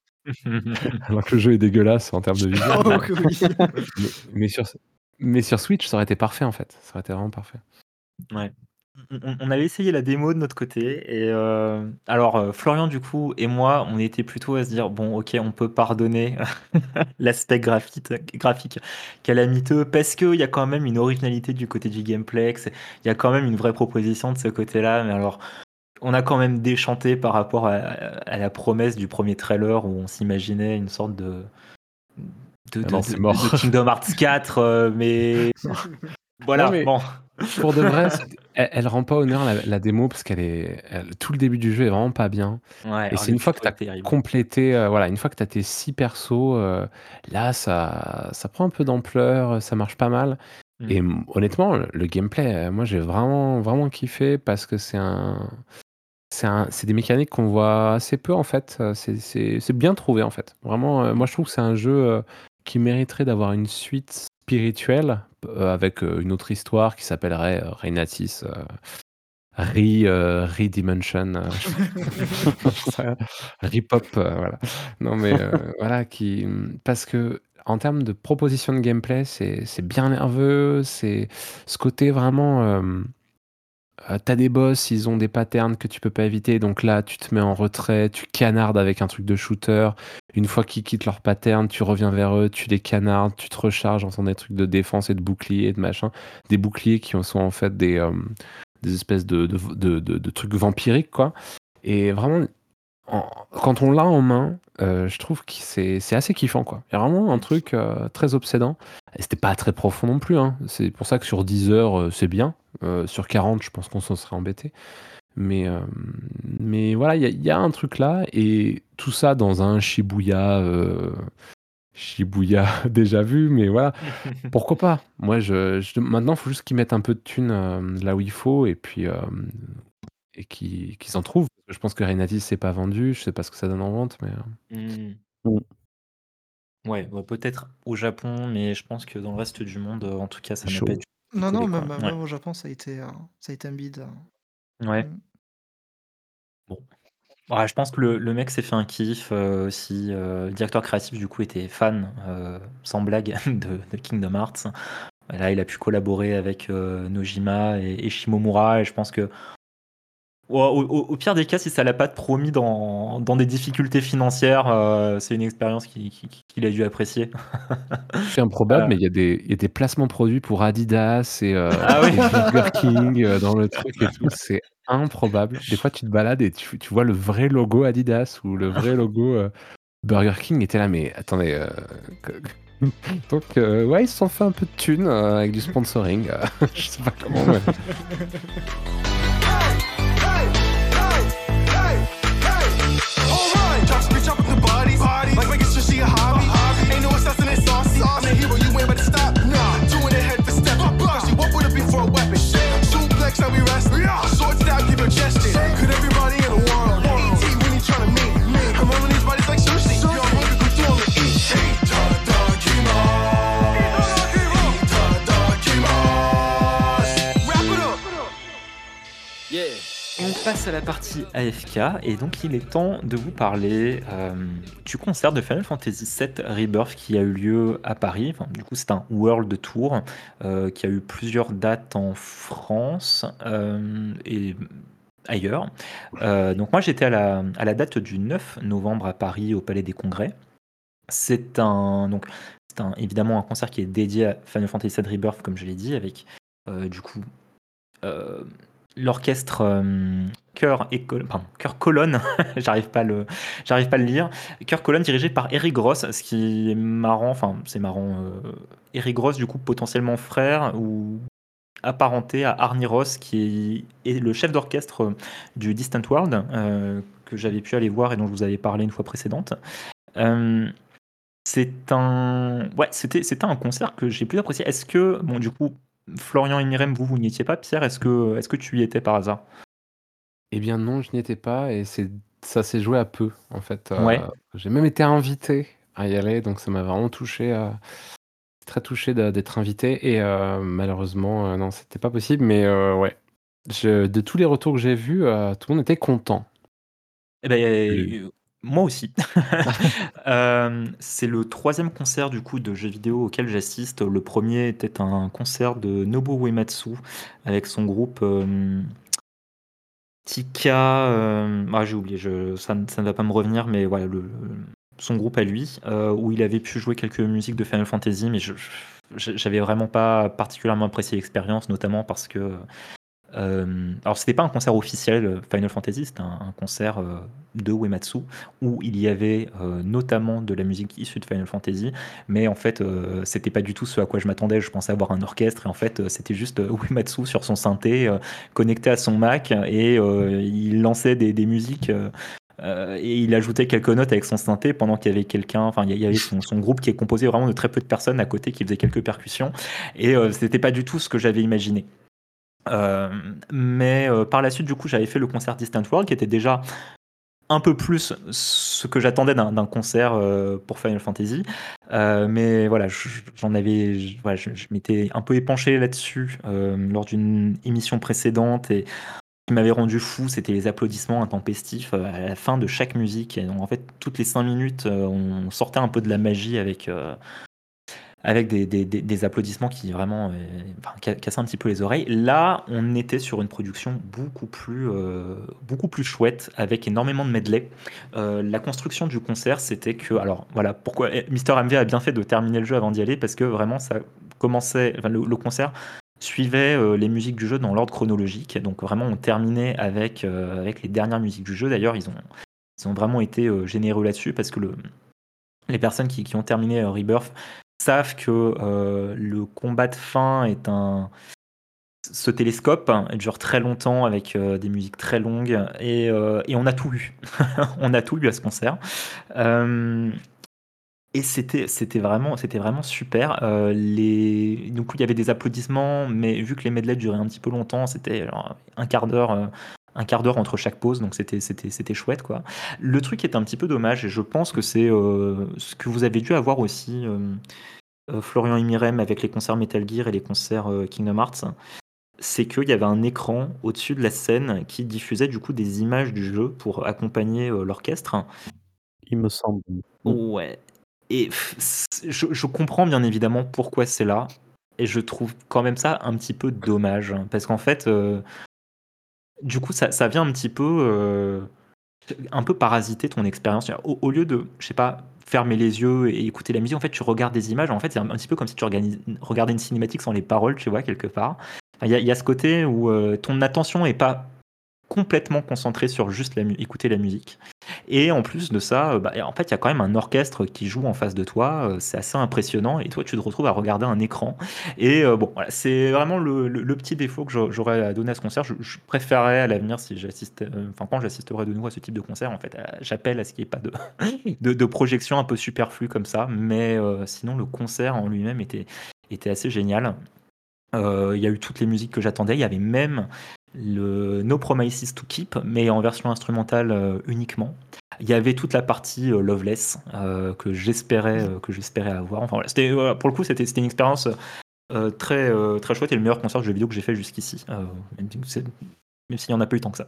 Alors que le jeu est dégueulace en termes de visuel. oh, Mais, que oui. mais, mais sur, mais sur Switch, ça aurait été parfait, en fait. Ça aurait été vraiment parfait. Ouais. On, on- on avait essayé la démo de notre côté et euh, alors euh, Florian du coup et moi on était plutôt à se dire bon ok on peut pardonner l'aspect graphique, graphique calamiteux parce qu'il y a quand même une originalité du côté du gameplay, que c'est- il y a quand même une vraie proposition de ce côté-là mais alors on a quand même déchanté par rapport à, à la promesse du premier trailer où on s'imaginait une sorte de de, Ah de, non, de, c'est de mort. Kingdom Hearts quatre, euh, mais Non, voilà, mais bon. pour de vrai, c'est- elle, elle rend pas honneur la, la démo parce qu'elle est, elle- tout le début du jeu est vraiment pas bien. Ouais, Et alors c'est le une fois que tuto tu est as terrible. complété, euh, voilà, une fois que tu as tes six persos, euh, là, ça, ça prend un peu d'ampleur, ça marche pas mal. Mm. Et m- honnêtement, le, le gameplay, euh, moi, j'ai vraiment, vraiment kiffé parce que c'est un, c'est un, c'est des mécaniques qu'on voit assez peu en fait. Euh, C'est, c'est, c'est bien trouvé en fait. Vraiment, euh, moi, je trouve que c'est un jeu euh, qui mériterait d'avoir une suite spirituelle euh, avec euh, une autre histoire qui s'appellerait euh, Reinatis. euh, Re, euh, Redimension, euh, je sais pas, Repop, euh, voilà. Non mais euh, voilà, qui, parce que en termes de proposition de gameplay, c'est c'est bien nerveux, c'est ce côté vraiment. Euh, euh, t'as des boss, ils ont des patterns que tu peux pas éviter, donc là tu te mets en retrait, tu canardes avec un truc de shooter. Une fois qu'ils quittent leur pattern, tu reviens vers eux, tu les canardes, tu te recharges en faisant des trucs de défense et de bouclier et de machin. Des boucliers qui sont en fait des, euh, des espèces de, de, de, de- de trucs vampiriques, quoi. Et vraiment, en- quand on l'a en main, euh, je trouve que c'est c'est assez kiffant, quoi. Il y a vraiment un truc euh, très obsédant. Et c'était pas très profond non plus, hein. C'est pour ça que sur dix heures, euh, c'est bien. Euh, sur quarante, je pense qu'on s'en serait embêté. Mais, euh, mais voilà, il y, a- il y a un truc là. Et tout ça dans un Shibuya, euh, Shibuya déjà vu, mais voilà. Pourquoi pas? Moi, je, je- maintenant, il faut juste qu'ils mettent un peu de thunes euh, là où il faut. Et puis, euh, et qui qu'ils en trouvent. Je pense que Reinatis c'est pas vendu, je sais pas ce que ça donne en vente, mais euh, Mm. Mm. Ouais, ouais, peut-être au Japon, mais je pense que dans le reste du monde, euh, en tout cas, ça n'a pas chaud. du tout Non, décollé, non, quoi. même, Ouais. même au Japon, ça a été, euh, ça a été un bide. euh. Ouais. Mm. Bon. Ouais, je pense que le, le mec s'est fait un kiff euh, aussi. euh, le directeur créatif, du coup, était fan, euh, sans blague, de, de Kingdom Hearts. Et là, il a pu collaborer avec euh, Nojima et, et Shimomura. Et je pense que, ouais, au, au- au pire des cas, si ça l'a pas promis dans, dans des difficultés financières, euh, c'est une expérience qu'il qui- qui- qu'il a dû apprécier. C'est improbable, Euh, mais il y a des il y a des placements produits pour Adidas et, heu, ah oui. et Burger King, heu, dans le truc et tout, c'est improbable. Des fois, tu te balades et tu tu vois le vrai logo Adidas ou le vrai logo, heu, Burger King et tu là: «Mais attendez, heu, que» donc heu, ouais, ils se sont fait un peu de thunes, heu, avec du sponsoring, heu, je sais pas comment, mais Just reach up with the body, like making sure she a hobby. Ain't no assassin and saucy. I'm the hero, you ain't better stop. Nah, doing it head for step. Cause what would it be for a weapon? Suplex, now we rest. Sword stab, keep your chest in. Could everybody in the world E T when he tryna meet me? I'm rolling these bodies like sushi. Yo, I'm hungry, could you only eat? Itadakimasu. Wrap it up. Et on passe à la partie A F K, et donc il est temps de vous parler euh, du concert de Final Fantasy sept Rebirth qui a eu lieu à Paris. Enfin, du coup, c'est un World Tour euh, qui a eu plusieurs dates en France euh, et ailleurs. Euh, donc moi, j'étais à la, à la date du neuf novembre à Paris au Palais des Congrès. C'est un, donc, c'est un, évidemment un concert qui est dédié à Final Fantasy sept Rebirth, comme je l'ai dit, avec euh, du coup euh, l'orchestre euh, chœur et col- pardon, chœur colonne, j'arrive pas à le j'arrive pas à le lire, chœur colonne dirigé par Eric Gross, ce qui est marrant, enfin c'est marrant, euh, Eric Gross du coup potentiellement frère ou apparenté à Arnie Ross qui est, est le chef d'orchestre du Distant World euh, que j'avais pu aller voir et dont je vous avais parlé une fois précédente. Euh, c'est un ouais c'était c'était un concert que j'ai plus apprécié. Est-ce que bon du coup Florian et Myrem, vous, vous n'y étiez pas. Pierre, est-ce que, est-ce que tu y étais par hasard? eh bien non, je n'y étais pas et c'est ça s'est joué à peu, en fait, heu, Ouais. j'ai même été invité à y aller, donc ça m'a vraiment touché, heu, très touché de d'être invité et heu, malheureusement, heu, non, c'était pas possible, mais heu, ouais. Je de tous les retours que j'ai vus, heu, tout le monde était content. Eh ben, J'ai euh, moi aussi. Euh, c'est le troisième concert du coup de jeux vidéo auquel j'assiste. Le premier était un concert de Nobuo Uematsu avec son groupe euh, Tika. euh, ah, j'ai oublié, je, ça, ne- ça ne va pas me revenir, mais voilà, le, le- son groupe à lui, euh, où il avait pu jouer quelques musiques de Final Fantasy, mais je, je- j'avais vraiment pas particulièrement apprécié l'expérience, notamment parce que Euh, alors, c'était pas un concert officiel euh, Final Fantasy, c'était un, un concert euh, de Uematsu où il y avait euh, notamment de la musique issue de Final Fantasy, mais en fait, euh, c'était pas du tout ce à quoi je m'attendais. Je pensais avoir un orchestre et en fait, euh, c'était juste euh, Uematsu sur son synthé euh, connecté à son Mac et euh, il lançait des, des musiques. euh, euh, et il ajoutait quelques notes avec son synthé pendant qu'il y avait quelqu'un, enfin il y avait son, son groupe qui est composé vraiment de très peu de personnes à côté qui faisaient quelques percussions et euh, c'était pas du tout ce que j'avais imaginé. Euh, mais euh, par la suite, du coup, j'avais fait le concert Distant World, qui était déjà un peu plus ce que j'attendais d'un, d'un concert euh, pour Final Fantasy. Euh, mais voilà, je- j'en avais, je, voilà, je, je m'étais un peu épanché là-dessus euh, lors d'une émission précédente et ce qui m'avait rendu fou, c'était les applaudissements intempestifs euh, à la fin de chaque musique. Et donc, en fait, toutes les cinq minutes, euh, on sortait un peu de la magie avec. euh, avec des, des- des- des applaudissements qui vraiment euh, enfin, ca- cassaient un petit peu les oreilles. Là, on était sur une production beaucoup plus, euh, beaucoup plus chouette, avec énormément de medley. Euh, la construction du concert, c'était que... Alors voilà, pourquoi eh, Mister M V a bien fait de terminer le jeu avant d'y aller, parce que vraiment, ça commençait... Enfin, le, le concert suivait euh, les musiques du jeu dans l'ordre chronologique. Donc vraiment, on terminait avec, euh, avec les dernières musiques du jeu. D'ailleurs, ils ont, ils ont vraiment été euh, généreux là-dessus, parce que le, les personnes qui, qui ont terminé euh, Rebirth savent que euh, le combat de fin est un ce télescope hein, il dure très longtemps avec euh, des musiques très longues et, euh, et on a tout eu. On a tout eu à ce concert. Euh, et c'était c'était vraiment c'était vraiment super. Euh, les donc il y avait des applaudissements, mais vu que les medleys duraient un petit peu longtemps, c'était alors, un quart d'heure. euh, un quart d'heure entre chaque pause, donc c'était c'était c'était chouette quoi. Le truc qui est un petit peu dommage, et je pense que c'est euh, ce que vous avez dû avoir aussi, euh, euh, Florian et Mirem avec les concerts Metal Gear et les concerts euh, Kingdom Hearts, c'est qu'il y avait un écran au-dessus de la scène qui diffusait du coup des images du jeu pour accompagner euh, l'orchestre. Il me semble. Mm. Ouais. Et pff, c'est- je, je comprends bien évidemment pourquoi c'est là. Et je trouve quand même ça un petit peu dommage. hein, Parce qu'en fait, euh, du coup, ça, ça vient un petit peu, euh, un peu parasiter ton expérience. C'est-à-dire, Au, au lieu de, je sais pas, fermer les yeux et écouter la musique, en fait, tu regardes des images. En fait, c'est un, un petit peu comme si tu organis- regardais une cinématique sans les paroles, tu vois, quelque part. Enfin, Il y, a il y a ce côté où euh, ton attention est pas complètement concentrée sur juste la mu- écouter la musique. Et en plus de ça, euh, bah, en fait, il y a quand même un orchestre qui joue en face de toi. euh, C'est assez impressionnant. Et toi, tu te retrouves à regarder un écran. Et euh, bon, voilà, c'est vraiment le, le- le petit défaut que j'a- j'aurais à donner à ce concert. Je, je préférerais à l'avenir, si j'assiste, euh, enfin, quand j'assisterai de nouveau à ce type de concert, en fait, euh, j'appelle à ce qu'il n'y ait pas de, de, de projection un peu superflue comme ça. Mais euh, sinon, le concert en lui-même était, était assez génial. Euh, Il y a eu toutes les musiques que j'attendais. Il y avait même le No Promises to Keep, mais en version instrumentale euh, uniquement. Il y avait toute la partie euh, Loveless euh, que j'espérais euh, que j'espérais avoir. Enfin, voilà, c'était, voilà, pour le coup, c'était c'était une expérience euh, très, euh, très chouette et le meilleur concert de jeux vidéo que j'ai fait jusqu'ici. Euh, même si c'est- même s'il n'y en a pas eu tant que ça.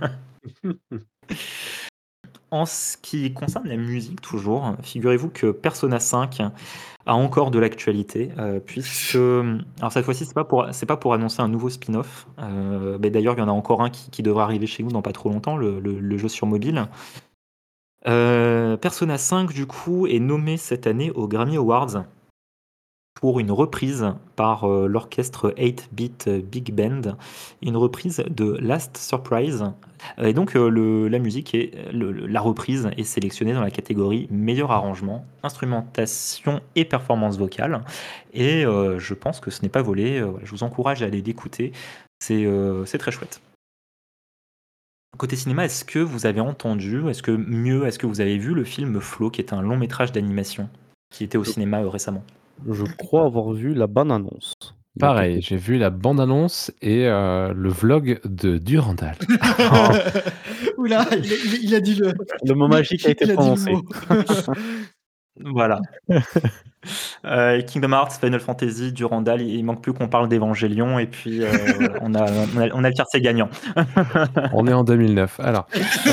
En ce qui concerne la musique, toujours, figurez-vous que Persona cinq a encore de l'actualité, euh, puisque. Alors, cette fois-ci, c'est pas pour, c'est pas pour annoncer un nouveau spin-off. Euh, mais d'ailleurs, il y en a encore un qui, qui devrait arriver chez nous dans pas trop longtemps, le, le- le jeu sur mobile. Euh, Persona cinq, du coup, est nommé cette année aux Grammy Awards pour une reprise par euh, l'orchestre huit-bit Big Band, une reprise de Last Surprise. Euh, Et donc euh, le- la musique et le- le- la reprise est sélectionnée dans la catégorie meilleur arrangement, instrumentation et performance vocale. Et euh, je pense que ce n'est pas volé. Euh, voilà, je vous encourage à aller l'écouter. C'est euh, c'est très chouette. Côté cinéma, est-ce que vous avez entendu, est-ce que mieux, est-ce que vous avez vu le film Flow, qui est un long métrage d'animation qui était au Je, cinéma euh, récemment? je crois avoir vu la bande-annonce il y a Pareil, quelques j'ai temps. vu la bande-annonce et euh, le vlog de Durandal. Oh, Oula, il a, il a- il a dit le, Le mot magique a été il a dit le prononcé. mot. voilà. Euh, Kingdom Hearts, Final Fantasy, Durandal, il, il manque plus qu'on parle d'Evangélion et puis euh, voilà, on a, on a, on a le tiercé gagnant. On est en deux mille neuf. Alors,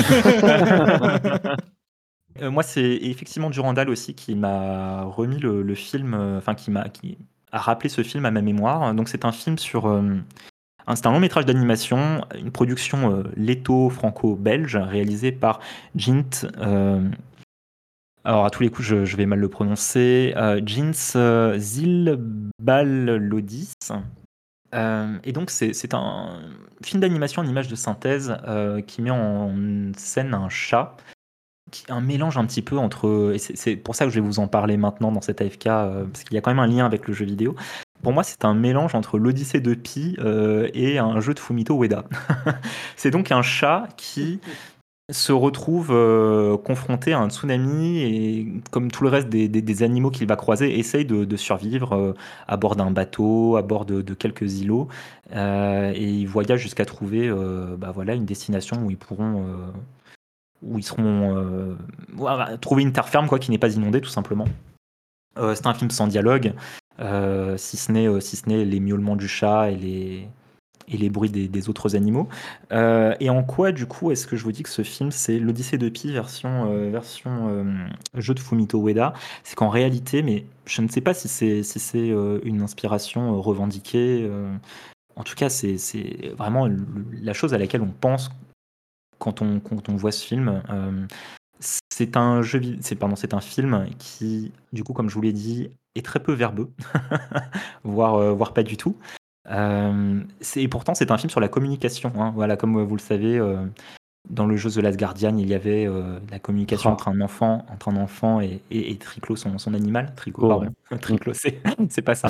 Euh, moi, c'est effectivement Durandal aussi qui m'a remis le, le film, euh, enfin qui m'a qui a rappelé ce film à ma mémoire. Donc c'est un film sur, euh, un, c'est un long métrage d'animation, une production euh, letto-franco-belge réalisée par Jint. euh, alors à tous les coups, je, je vais mal le prononcer. Euh, Jins euh, Zilbalodis. Hem et donc c'est c'est un film d'animation en images de synthèse, heu, qui met en scène un chat, qui est un mélange un petit peu entre et c'est c'est pour ça que je vais vous en parler maintenant dans cet A F K, heu, parce qu'il y a quand même un lien avec le jeu vidéo. Pour moi, c'est un mélange entre l'Odyssée de Pi, heu et un jeu de Fumito Ueda. C'est donc un chat qui se retrouve, heu, confronté à un tsunami et comme tout le reste des des des animaux qu'il va croiser, essaye de de survivre, heu, à bord d'un bateau, à bord de de quelques îlots, heu et il voyage jusqu'à trouver, heu, bah, voilà, une destination où ils pourront, heu, où ils seront, heu, voilà, trouver une terre ferme quoi, qui n'est pas inondée tout simplement. Heu, c'est un film sans dialogue, heu, si ce n'est, heu, si ce n'est les miaulements du chat et les et les bruits des, des autres animaux. Euh, et en quoi, du coup, est-ce que je vous dis que ce film, c'est l'Odyssée de Pi version, euh, version euh, jeu de Fumito Ueda? C'est qu'en réalité, mais je ne sais pas si c'est si c'est euh, une inspiration euh, revendiquée. euh, en tout cas, c'est c'est vraiment le- la chose à laquelle on pense quand on, quand on voit ce film. Euh, c'est un jeu, vid- c'est pardon, c'est un film qui, du coup, comme je vous l'ai dit, est très peu verbeux, voire, euh, voire pas du tout. Euh, c'est, et pourtant, c'est un film sur la communication. Hein. Voilà, comme euh, vous le savez, euh, dans le jeu The Last Guardian, il y avait euh, la communication Ah, entre un enfant, entre un enfant et, et, et Triclo, son, son animal. Tricot, Tricot, ouais. pardon. Triclo, c'est, c'est pas ça.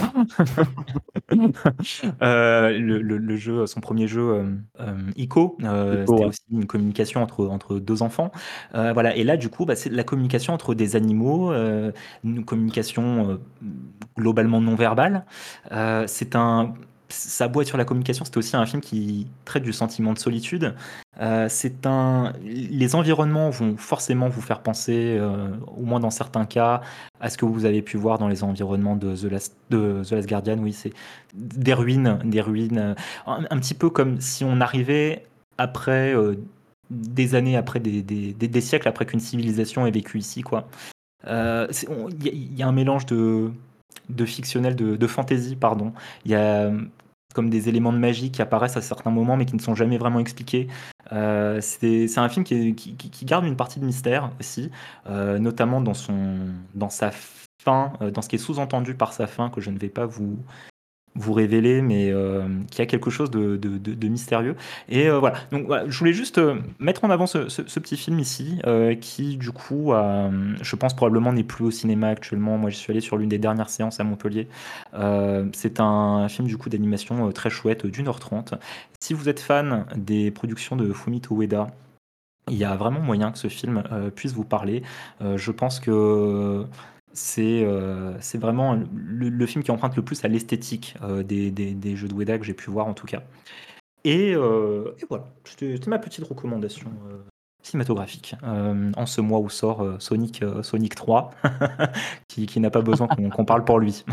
Euh, le, le- le jeu, son premier jeu, euh, euh, Ico, euh, Tricot, c'était ouais. aussi une communication entre, entre deux enfants. Euh, voilà. Et là, du coup, bah, c'est la communication entre des animaux, euh, une communication euh, globalement non verbale. Euh, c'est un, ça a beau être sur la communication, c'était aussi un film qui traite du sentiment de solitude. Euh, c'est un, les environnements vont forcément vous faire penser, euh, au moins dans certains cas, à ce que vous avez pu voir dans les environnements de The Last, de The Last Guardian. Oui, c'est des ruines, des ruines, euh, un, un petit peu comme si on arrivait après euh, des années, après des, des, des- des siècles après qu'une civilisation ait vécu ici, quoi. Euh, c'est- on- Il y, a il y a un mélange de, de fictionnel, de, de fantasy, pardon. Il y a euh, comme des éléments de magie qui apparaissent à certains moments, mais qui ne sont jamais vraiment expliqués. Euh, c'est c'est un film qui, est- qui- qui- qui garde une partie de mystère aussi, euh, notamment dans son, dans sa fin, euh, dans ce qui est sous-entendu par sa fin, que je ne vais pas vous, vous révéler, mais euh, qui a quelque chose de, de- de- de mystérieux. Et euh, voilà. Donc voilà, je voulais juste euh, mettre en avant ce, ce- ce petit film ici, euh, qui du coup, a, je pense probablement n'est plus au cinéma actuellement. Moi, je suis allé sur l'une des dernières séances à Montpellier. Euh, c'est un film du coup d'animation euh, très chouette d'une heure trente. Si vous êtes fan des productions de Fumito Ueda, il y a vraiment moyen que ce film euh, puisse vous parler. Euh, je pense que c'est euh, c'est vraiment le, le film qui emprunte le plus à l'esthétique euh, des, des- des jeux de Ueda que j'ai pu voir en tout cas. Et, euh, et voilà, c'était c'était ma petite recommandation euh, cinématographique euh, en ce mois où sort euh, Sonic, euh, Sonic trois, qui, qui n'a pas besoin qu'on qu'on parle pour lui.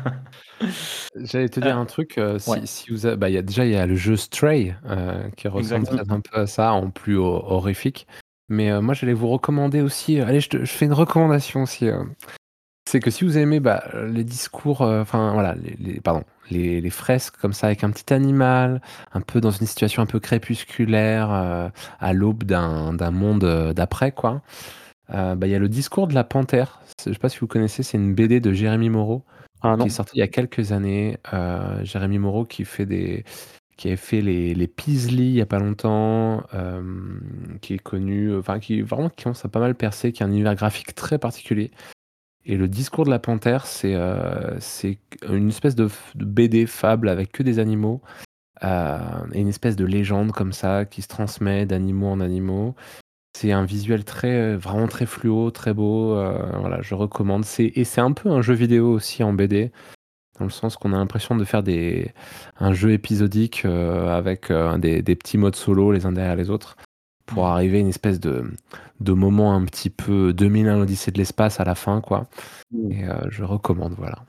J'allais te Euh, dire un truc, heu, ouais, si si vous a bah, il y a déjà il y a le jeu Stray, heu, qui ressemble exact. peut-être un peu à ça en plus ho horrifique. Mais, heu, moi j'allais vous recommander aussi, heu, allez je te je fais une recommandation aussi, heu, c'est que si vous aimez, bah, heu, les discours, heu, enfin voilà, les les pardon, les les fresques comme ça avec un petit animal, un peu dans une situation un peu crépusculaire, heu, à l'aube d'un d'un monde, heu, d'après quoi, heu, bah, il y a le discours de la panthère. C'est je sais pas si vous connaissez, c'est une B D de Jérémy Moreau Ah qui est non? sorti il y a quelques années. Heu, Jérémy Moreau qui fait des qui avait fait les les Peaslee il y a pas longtemps, hem, qui est connu, enfin qui vraiment qui commence à pas mal percer, qui a un univers graphique très particulier et le discours de la panthère, c'est, heu, c'est une espèce de f de B D fable avec que des animaux, heu et une espèce de légende comme ça qui se transmet d'animaux en animaux. C'est un visuel très, vraiment très fluo, très beau, heu, voilà, je recommande. C'est et c'est un peu un jeu vidéo aussi en B D. Dans le sens qu'on a l'impression de faire des un jeu épisodique, heu, avec, heu, des des petits modes solo les uns derrière les autres, pour Mhm. arriver à une espèce de de moment un petit peu deux mille un l'Odyssée de l'espace à la fin quoi Mmh. et heu, je recommande, voilà.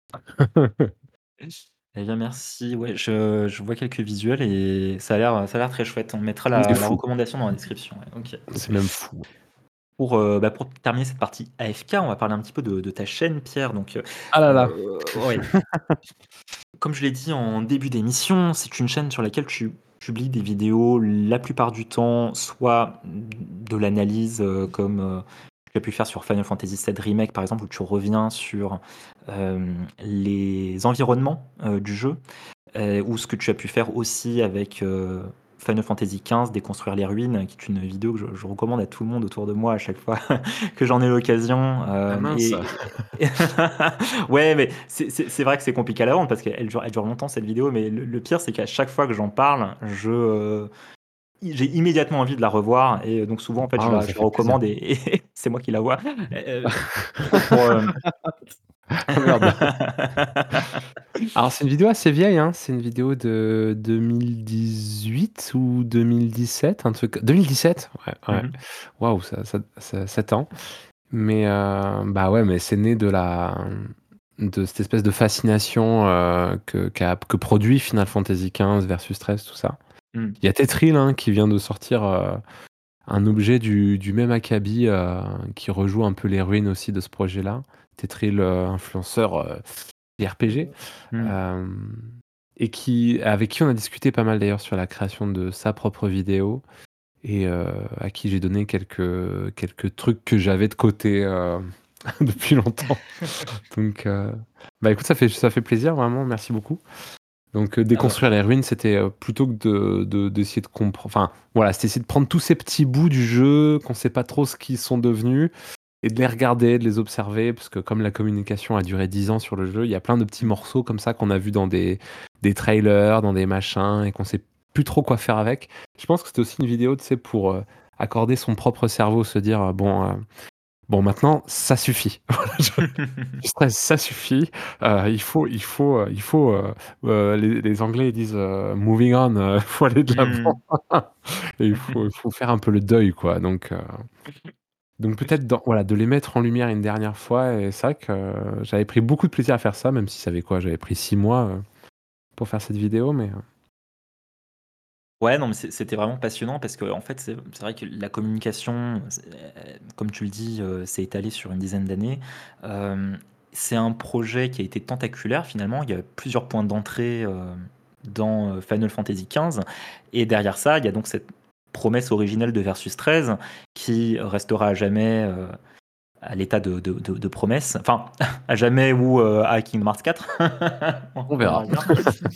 Eh bien, merci. Ouais, je, je vois quelques visuels et ça a l'air, ça a l'air très chouette. On mettra C'est la, la fou. recommandation dans la description. Ouais. Ok. C'est même fou. Pour, euh, bah, pour terminer cette partie A F K, on va parler un petit peu de, de ta chaîne, Pierre. Donc, euh, Ah là là! euh, ouais. Comme je l'ai dit en début d'émission, c'est une chaîne sur laquelle tu publies des vidéos la plupart du temps, soit de l'analyse, euh, comme euh, tu as pu faire sur Final Fantasy sept Remake, par exemple, où tu reviens sur euh, les environnements euh, du jeu. heu, ou ce que tu as pu faire aussi avec, heu, Final Fantasy quinze, Déconstruire les ruines, qui est une vidéo que je je recommande à tout le monde autour de moi à chaque fois que j'en ai l'occasion, Ah hem mince! et ouais, mais c'est c'est c'est vrai que c'est compliqué à la vendre parce qu'elle dure elle dure longtemps cette vidéo, mais le le pire, c'est qu'à chaque fois que j'en parle, je, heu, i j'ai immédiatement envie de la revoir et donc souvent, en fait, je Ah, la ça je la fait plaisir. recommande et et c'est moi qui la vois, heu, pour pour, hem Ah merde! Alors c'est une vidéo assez vieille, hein, c'est une vidéo de deux mille dix-huit ou deux mille dix-sept, un truc deux mille dix-sept? Ouais, Mmh ouais. mh. Waouh, ça ça ça sept ans. Mais heu, bah, ouais, mais c'est né de la de cette espèce de fascination, heu, que qu'a que produit Final Fantasy quinze versus treize, tout ça. Mmh. Il y a Tetril, hein, qui vient de sortir, heu, un objet du du même acabit, heu, qui rejoue un peu les ruines aussi de ce projet-là. Tetril, heu, influenceur, heu, J R P G, Mmh. hem et qui avec qui on a discuté pas mal d'ailleurs sur la création de sa propre vidéo et heu, à qui j'ai donné quelques quelques trucs que j'avais de côté, heu, depuis longtemps. Donc heu, bah, écoute, ça fait ça fait plaisir vraiment, merci beaucoup. Donc heu, Ah bah Déconstruire les ruines, c'était, heu, plutôt que de de d'essayer de comprendre, enfin, voilà, c'était essayer de prendre tous ces petits bouts du jeu qu'on sait pas trop ce qu'ils sont devenus et de les regarder, de les observer parce que comme la communication a duré dix ans sur le jeu, il y a plein de petits Mmh. morceaux comme ça qu'on a vus dans des des trailers, dans des machins et qu'on sait plus trop quoi faire avec. Je pense que c'était aussi une vidéo, tu sais, pour, heu, accorder son propre cerveau, se dire, heu: «Bon, heu, bon maintenant ça suffit. Voilà, je du stress, ça suffit, heu, il faut il faut, heu, il faut, heu heu, les les Anglais ils disent, heu: "Moving on", heu, il faut aller de Mmh. l'avant et il faut il faut faire un peu le deuil, quoi». Donc heu donc peut-être dans voilà, de les mettre en lumière une dernière fois et c'est vrai que euh, j'avais pris beaucoup de plaisir à faire ça, même si ça avait quoi? J'avais pris six mois, heu, pour faire cette vidéo, mais heu Ouais, non, mais c'est c'était vraiment passionnant parce qu'en fait, c'est c'est vrai que la communication, c'est, heu, comme tu le dis, heu, s'est étalée sur une dizaine d'années. Hem, c'est un projet qui a été tentaculaire finalement. Il y a plusieurs points d'entrée, hem, dans, heu, Final Fantasy quinze et derrière ça, il y a donc cette promesse originelle de Versus treize qui restera à jamais, heu, à l'état de de de de promesse. Enfin, à jamais ou, heu, à Kingdom Hearts quatre. On on on verra. verra bien.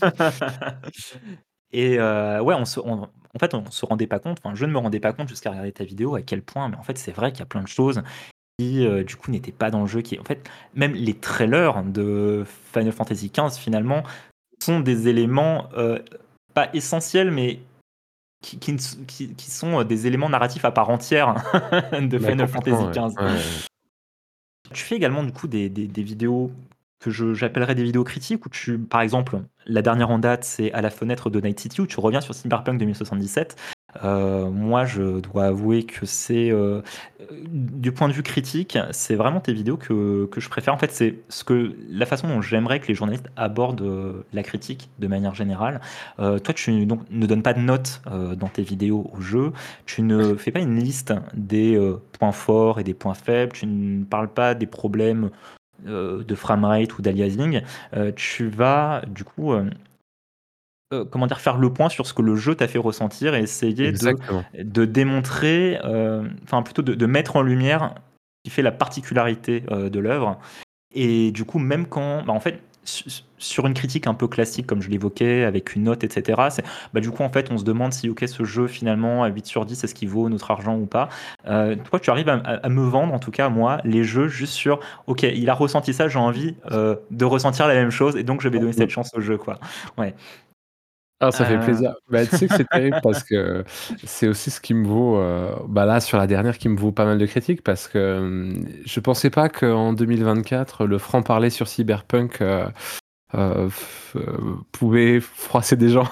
Et heu, ouais, on se on en fait, on se rendait pas compte, enfin, je ne me rendais pas compte jusqu'à regarder ta vidéo à quel point, mais en fait, c'est vrai qu'il y a plein de choses qui, heu, du coup, n'étaient pas dans le jeu, qui en fait, même les trailers de Final Fantasy quinze, finalement, sont des éléments, heu, pas essentiels, mais qui qui ne s qui qui sont, heu, des éléments narratifs à part entière de Bah, Final complètement, Fantasy ouais. quinze. Ouais, ouais. Tu fais également du coup des des des vidéos que je j'appellerais des vidéos critiques où tu par exemple, la dernière en date, c'est À la fenêtre de Night City où tu reviens sur Cyberpunk deux mille soixante-dix-sept. Heu, moi, je dois avouer que c'est, heu, du point de vue critique, c'est vraiment tes vidéos que que je préfère. En fait, c'est ce que la façon dont j'aimerais que les journalistes abordent, heu, la critique de manière générale. Heu, toi, tu donc ne donnes pas de notes, heu, dans tes vidéos au jeu. Tu ne fais pas une liste des, heu, points forts et des points faibles. Tu ne parles pas des problèmes, heu, de framerate ou d'aliasing. Heu, tu vas du coup, hem, heu, comment dire? Faire le point sur ce que le jeu t'a fait ressentir et essayer de Exactement. de démontrer, hem, enfin plutôt de de mettre en lumière ce qui fait la particularité, heu, de l'œuvre et du coup, même quand bah, en fait, su su sur une critique un peu classique comme je l'évoquais avec une note et cetera, c'est bah, du coup, en fait, on se demande si OK, ce jeu finalement à huit sur dix, est-ce qu'il vaut notre argent ou pas? Heu, toi, tu arrives à à à me vendre, en tout cas moi, les jeux juste sur: «OK, il a ressenti ça, j'ai envie, heu, de ressentir la même chose et donc je vais donner cette chance au jeu, quoi». Ouais, Ah, ça fait heu, plaisir. Bah, tu sais que c'est terrible parce que c'est aussi ce qui me vaut, heu, bah, là, sur la dernière, qui me vaut pas mal de critiques parce que, hem, je pensais pas qu'en deux mille vingt-quatre, le franc-parler sur Cyberpunk, heu heu, f heu, pouvait froisser des gens.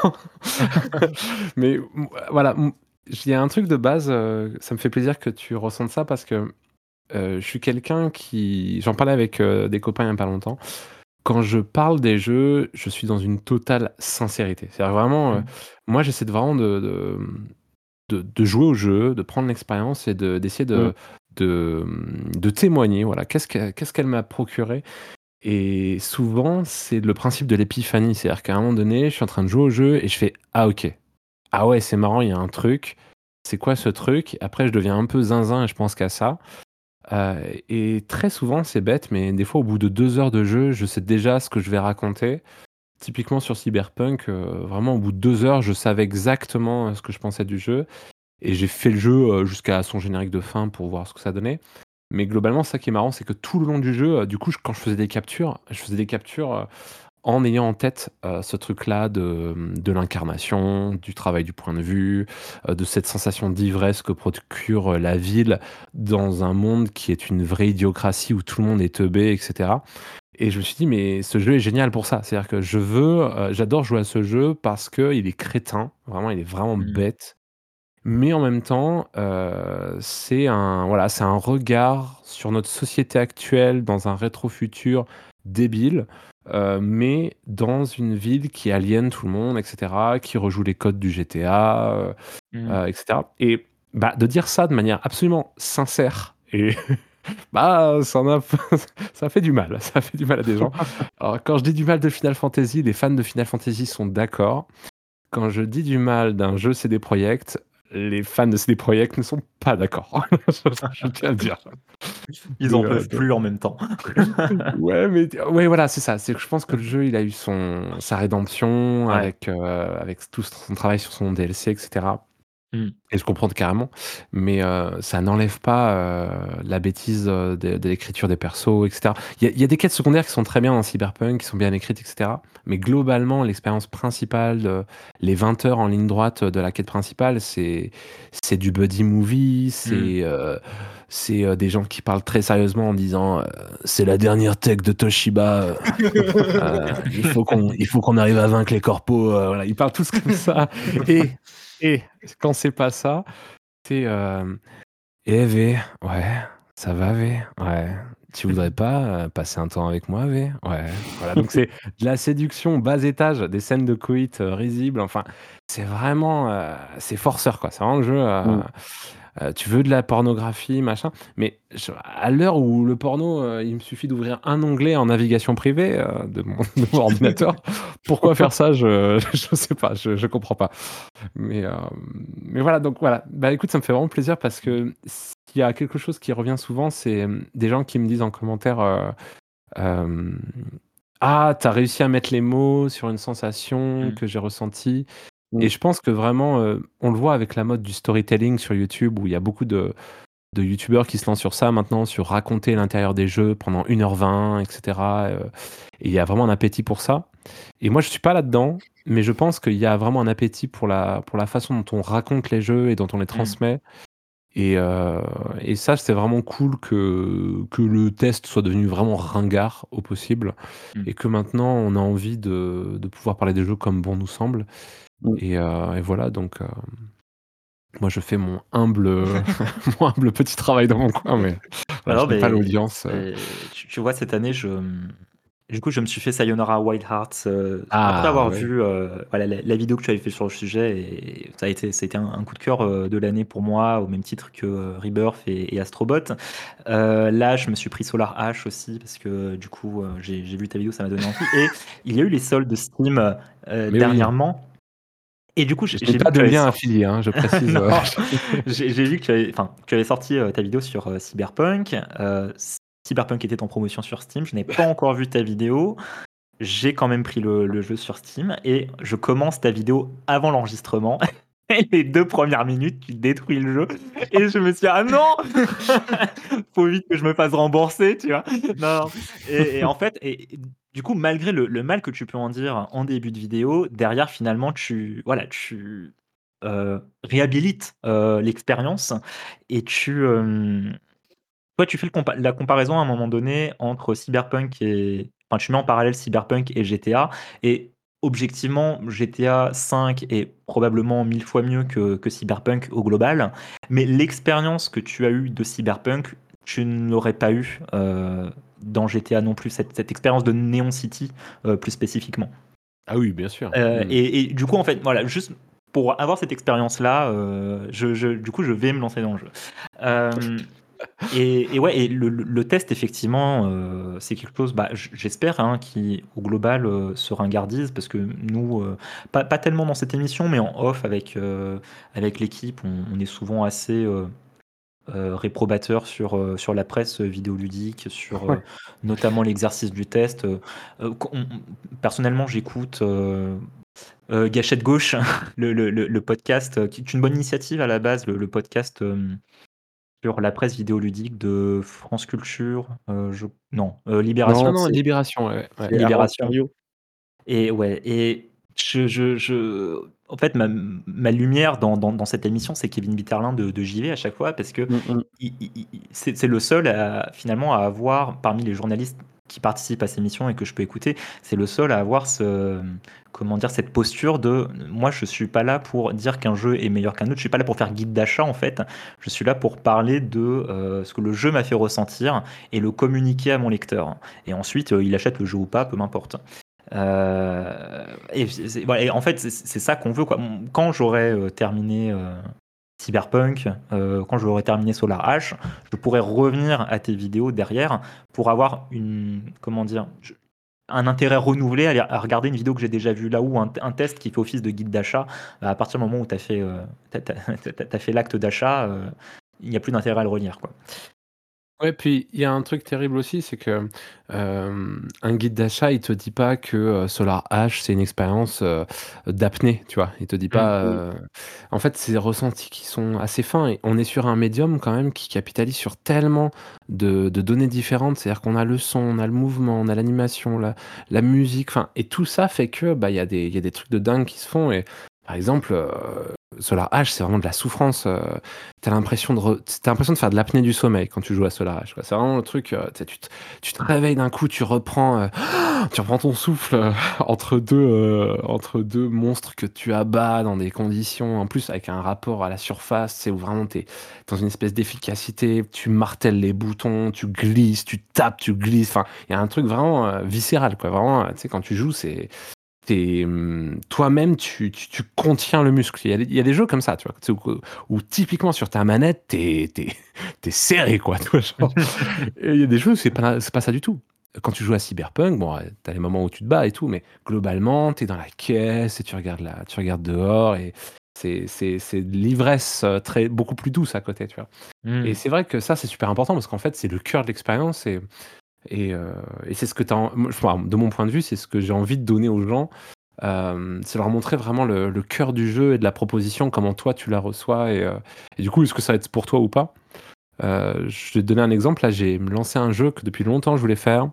Mais m voilà, m il y a un truc de base, heu, ça me fait plaisir que tu ressentes ça parce que, heu, je suis quelqu'un qui j'en parlais avec, heu, des copains il y a pas longtemps. Quand je parle des jeux, je suis dans une totale sincérité. C'est-à-dire vraiment, heu, mmh, moi j'essaie de vraiment de de, mmh, de de jouer au jeu, de prendre l'expérience et de d'essayer Mmh. de de, mmh, de témoigner, voilà. Qu'est-ce que qu'est-ce qu'elle m'a procuré? Et souvent, c'est le principe de l'épiphanie. C'est-à-dire qu'à un moment donné, je suis en train de jouer au jeu et je fais: «Ah OK. Ah ouais, c'est marrant, il y a un truc. C'est quoi ce truc?» Après je deviens un peu zinzin et je pense qu'à ça. Heu et très souvent, c'est bête, mais des fois, au bout de deux heures de jeu, je sais déjà ce que je vais raconter. typiquement sur Cyberpunk, heu, vraiment au bout de deux heures, je savais exactement, heu, ce que je pensais du jeu et j'ai fait le jeu, heu, jusqu'à son générique de fin pour voir ce que ça donnait. Mais globalement, ça qui est marrant, c'est que tout le long du jeu, heu, du coup, j quand je faisais des captures, je faisais des captures, heu, en ayant en tête, heu, ce truc-là de, mmh, de l'incarnation, du travail du point de vue, heu, de cette sensation d'ivresse que procure, heu, la ville dans un monde qui est une vraie idiocratie où tout le monde est teubé et cetera. Et je me suis dit: «Mais ce jeu est génial pour ça». C'est-à-dire que je veux, heu, j'adore jouer à ce jeu parce qu'il est crétin, vraiment, il est vraiment Mmh. bête, mais en même temps, heu, c'est un voilà, c'est un regard sur notre société actuelle dans un rétrofutur débile, heu, mais dans une ville qui aliène tout le monde et cetera, qui rejoue les codes du G T A, heu Mmh. heu et cetera et bah, de dire ça de manière absolument sincère et bah, ça en a ça fait du mal, ça fait du mal à des gens. Alors quand je dis du mal de Final Fantasy, les fans de Final Fantasy sont d'accord. Quand je dis du mal d'un jeu C D Projekt, les fans de C D Projekt ne sont pas d'accord. Je je tiens à le dire. Ils Mais, en heu, peuvent donc plus en même temps. ouais, mais t ouais, voilà, c'est ça. C'est que je pense que le jeu, il a eu son sa rédemption Ouais. avec, heu, avec tout son travail sur son D L C et cetera Mmh. et je comprends carrément, mais heu, ça n'enlève pas, heu, la bêtise, heu, de de l'écriture des persos et cetera. Il y a il y a des quêtes secondaires qui sont très bien dans Cyberpunk, qui sont bien écrites et cetera, mais globalement, l'expérience principale, de les vingt heures en ligne droite de la quête principale, c'est c'est du buddy movie, Mmh. c'est, heu, c'est, heu, des gens qui parlent très sérieusement en disant, heu: «C'est la dernière tech de Toshiba, heu heu, il faut qu'on il faut qu'on arrive à vaincre les corpos», heu, voilà, ils parlent tous comme ça et et quand c'est pas ça, c'est, hem: «Eh V, ouais, ça va V? Ouais, tu voudrais pas, heu, passer un temps avec moi V? Ouais». Voilà, donc c'est de la séduction bas étage, des scènes de coït, heu, risibles, enfin, c'est vraiment, heu, c'est forceur, quoi. C'est vraiment le jeu, heu Mmh. heu, tu veux de la pornographie, machin, mais je à l'heure où le porno, heu, il me suffit d'ouvrir un onglet en navigation privée, heu, de mon de mon ordinateur, pourquoi faire ça? Je je sais pas, je je comprends pas. Mais, hem, mais voilà, donc voilà. Bah, écoute, ça me fait vraiment plaisir parce que s'il y a quelque chose qui revient souvent, c'est, hem, des gens qui me disent en commentaire, heu, hem: «Ah, tu as réussi à mettre les mots sur une sensation Mmh. que j'ai ressentie» Mmh. et je pense que vraiment, heu, on le voit avec la mode du storytelling sur YouTube où il y a beaucoup de de youtubeurs qui se lancent sur ça maintenant, sur raconter l'intérieur des jeux pendant une heure vingt et cetera, heu et il y a vraiment un appétit pour ça et moi je suis pas là-dedans, mais je pense qu'il y a vraiment un appétit pour la pour la façon dont on raconte les jeux et dont on les Mmh. transmet et heu et ça, c'est vraiment cool que que le test soit devenu vraiment ringard au possible Mmh. et que maintenant on a envie de de pouvoir parler des jeux comme bon nous semble Mmh. et heu et voilà donc heu, moi je fais mon humble, mon humble petit travail dans mon coin, mais Ah voilà, je non, n'ai pas mais l'audience, heu c'est tu tu vois, cette année, je, mmh, du coup, je me suis fait Sayonara Wild Hearts, heu, après ah avoir ouais. vu, heu, voilà, la la vidéo que tu avais fait sur le sujet et ça a été ça a été un un coup de cœur, heu, de l'année pour moi, au même titre que, heu, Rebirth et et Astro Bot. Heu, là, je me suis pris Solar Ash aussi parce que, du coup, heu, j'ai j'ai vu ta vidéo, ça m'a donné envie et il y a eu les soldes de Steam, heu, Mais oui, dernièrement et du coup, j'ai je n'ai j'ai vu pas que de tu avais lien sorti affilié, hein, je précise, heu, non, j'ai j'ai vu que tu avais enfin, que tu avais sorti, heu, ta vidéo sur, heu, Cyberpunk. Heu, Cyberpunk était en promotion sur Steam. Je n'ai pas encore vu ta vidéo. J'ai quand même pris le le jeu sur Steam et je commence ta vidéo avant l'enregistrement et les deux premières minutes, tu détruis le jeu et je me suis dit: «Ah non! Faut vite que je me fasse rembourser», tu vois? Non, non et et en fait et du coup, malgré le le mal que tu peux en dire en début de vidéo, derrière finalement tu voilà, tu, heu, réhabilites, heu, l'expérience et tu, hem, toi tu fais le compa la comparaison à un moment donné entre Cyberpunk et enfin tu mets en parallèle Cyberpunk et G T A et objectivement G T A cinq est probablement mille fois mieux que que Cyberpunk au global, mais l'expérience que tu as eue de Cyberpunk, tu ne l'aurais pas eu, heu, dans G T A non plus, cette cette expérience de Neon City, heu, plus spécifiquement. ah oui, bien sûr. Heu Mmh. et et du coup, en fait, voilà, juste pour avoir cette expérience-là, heu, je je du coup, je vais me lancer dans le jeu. Hem et et ouais et le le le test effectivement, heu, c'est quelque chose, bah, j j'espère, hein, qui au global, heu, se ringardise parce que nous, heu, pas pas tellement dans cette émission, mais en off avec, heu, avec l'équipe, on on est souvent assez, heu euh, réprobateur sur, euh, sur la presse vidéoludique, sur Ouais. euh, notamment l'exercice du test. Euh, euh, on- personnellement, j'écoute euh, euh, Gâchette Gauche, le, le- le- le podcast, euh, qui est une bonne initiative à la base, le, le podcast euh, sur la presse vidéoludique de France Culture. euh, je- non, euh, Non, Libération, non, c'est Libération, ouais, ouais. Et Erwan Libération. Cario. Et ouais, et je, je, je- en fait, ma, ma lumière dans, dans, dans cette émission, c'est Kevin Bitterlin de, de J V à chaque fois, parce que Mm, mm. il- il- il- c'est c'est le seul à, finalement à avoir, parmi les journalistes qui participent à ces émissions et que je peux écouter, c'est le seul à avoir ce, comment dire, cette posture de moi, je suis pas là pour dire qu'un jeu est meilleur qu'un autre, je suis pas là pour faire guide d'achat en fait, je suis là pour parler de euh, ce que le jeu m'a fait ressentir et le communiquer à mon lecteur. Et ensuite, euh, il achète le jeu ou pas, peu m'importe. Euh, et, c'est- voilà, et en fait, c'est c'est ça qu'on veut, quoi. Quand j'aurai euh, terminé euh, Cyberpunk, euh, quand j'aurai terminé Solar H, je pourrais revenir à tes vidéos derrière pour avoir une, comment dire, je- un intérêt renouvelé à, aller- à regarder une vidéo que j'ai déjà vue là où un, un test qui fait office de guide d'achat. À partir du moment où tu as fait, euh, t'as- t'as- t'as- t'as fait l'acte d'achat, euh, il n'y a plus d'intérêt à le relire, quoi. Ouais, puis il y a un truc terrible aussi, c'est que, hem, un guide d'achat, il te dit pas que, heu, Solar H, c'est une expérience, heu, d'apnée, tu vois? Il te dit Mm. pas, Oui. heu en fait, c'est des ressentis qui sont assez fins et on est sur un médium quand même qui capitalise sur tellement de de données différentes. C'est-à-dire qu'on a le son, on a le mouvement, on a l'animation, la la musique, enfin et tout ça fait que, bah, il y a des il y a des trucs de dingue qui se font et par exemple, heu, Solar H, c'est vraiment de la souffrance, heu, tu l'impression de re tu l'impression de faire de l'apnée du sommeil quand tu joues à Solar Ash, quoi. C'est vraiment le truc, heu, tu sais, tu te tu te réveilles d'un coup, tu reprends, heu, tu reprends ton souffle, heu, entre deux, heu, entre deux monstres que tu abats dans des conditions en plus avec un rapport à la surface, tu sais, où vraiment tu es dans une espèce d'efficacité, tu martèles les boutons, tu glisses, tu tapes, tu glisses, enfin, il y a un truc vraiment, heu, viscéral, quoi. Vraiment, heu, tu sais, quand tu joues, c'est t'es hum, toi-même, tu, tu, tu contiens le muscle. Il y, a, des- il y a des jeux comme ça, tu vois, tu sais, où, où typiquement sur ta manette, t'es, t'es, t'es serré, quoi. Tu vois, genre. Et il y a des jeux où c'est pas, c'est pas ça du tout. Quand tu joues à Cyberpunk, bon, ouais, t'as les moments où tu te bats et tout, mais globalement, t'es dans la caisse et tu regardes, la, tu regardes dehors et c'est, c'est, c'est de l'ivresse euh, très, beaucoup plus douce à côté, tu vois. Et Mm. c'est vrai que ça, c'est super important parce qu'en fait, c'est le cœur de l'expérience et, et, euh, et c'est ce que t'as, en- moi, je- enfin, de mon point de vue, c'est ce que j'ai envie de donner aux gens. Euh, c'est leur montrer vraiment le, le cœur du jeu et de la proposition, comment toi tu la reçois et, euh, et du coup, est-ce que ça va être pour toi ou pas? Euh, je vais te donner un exemple. Là, j'ai lancé un jeu que depuis longtemps je voulais faire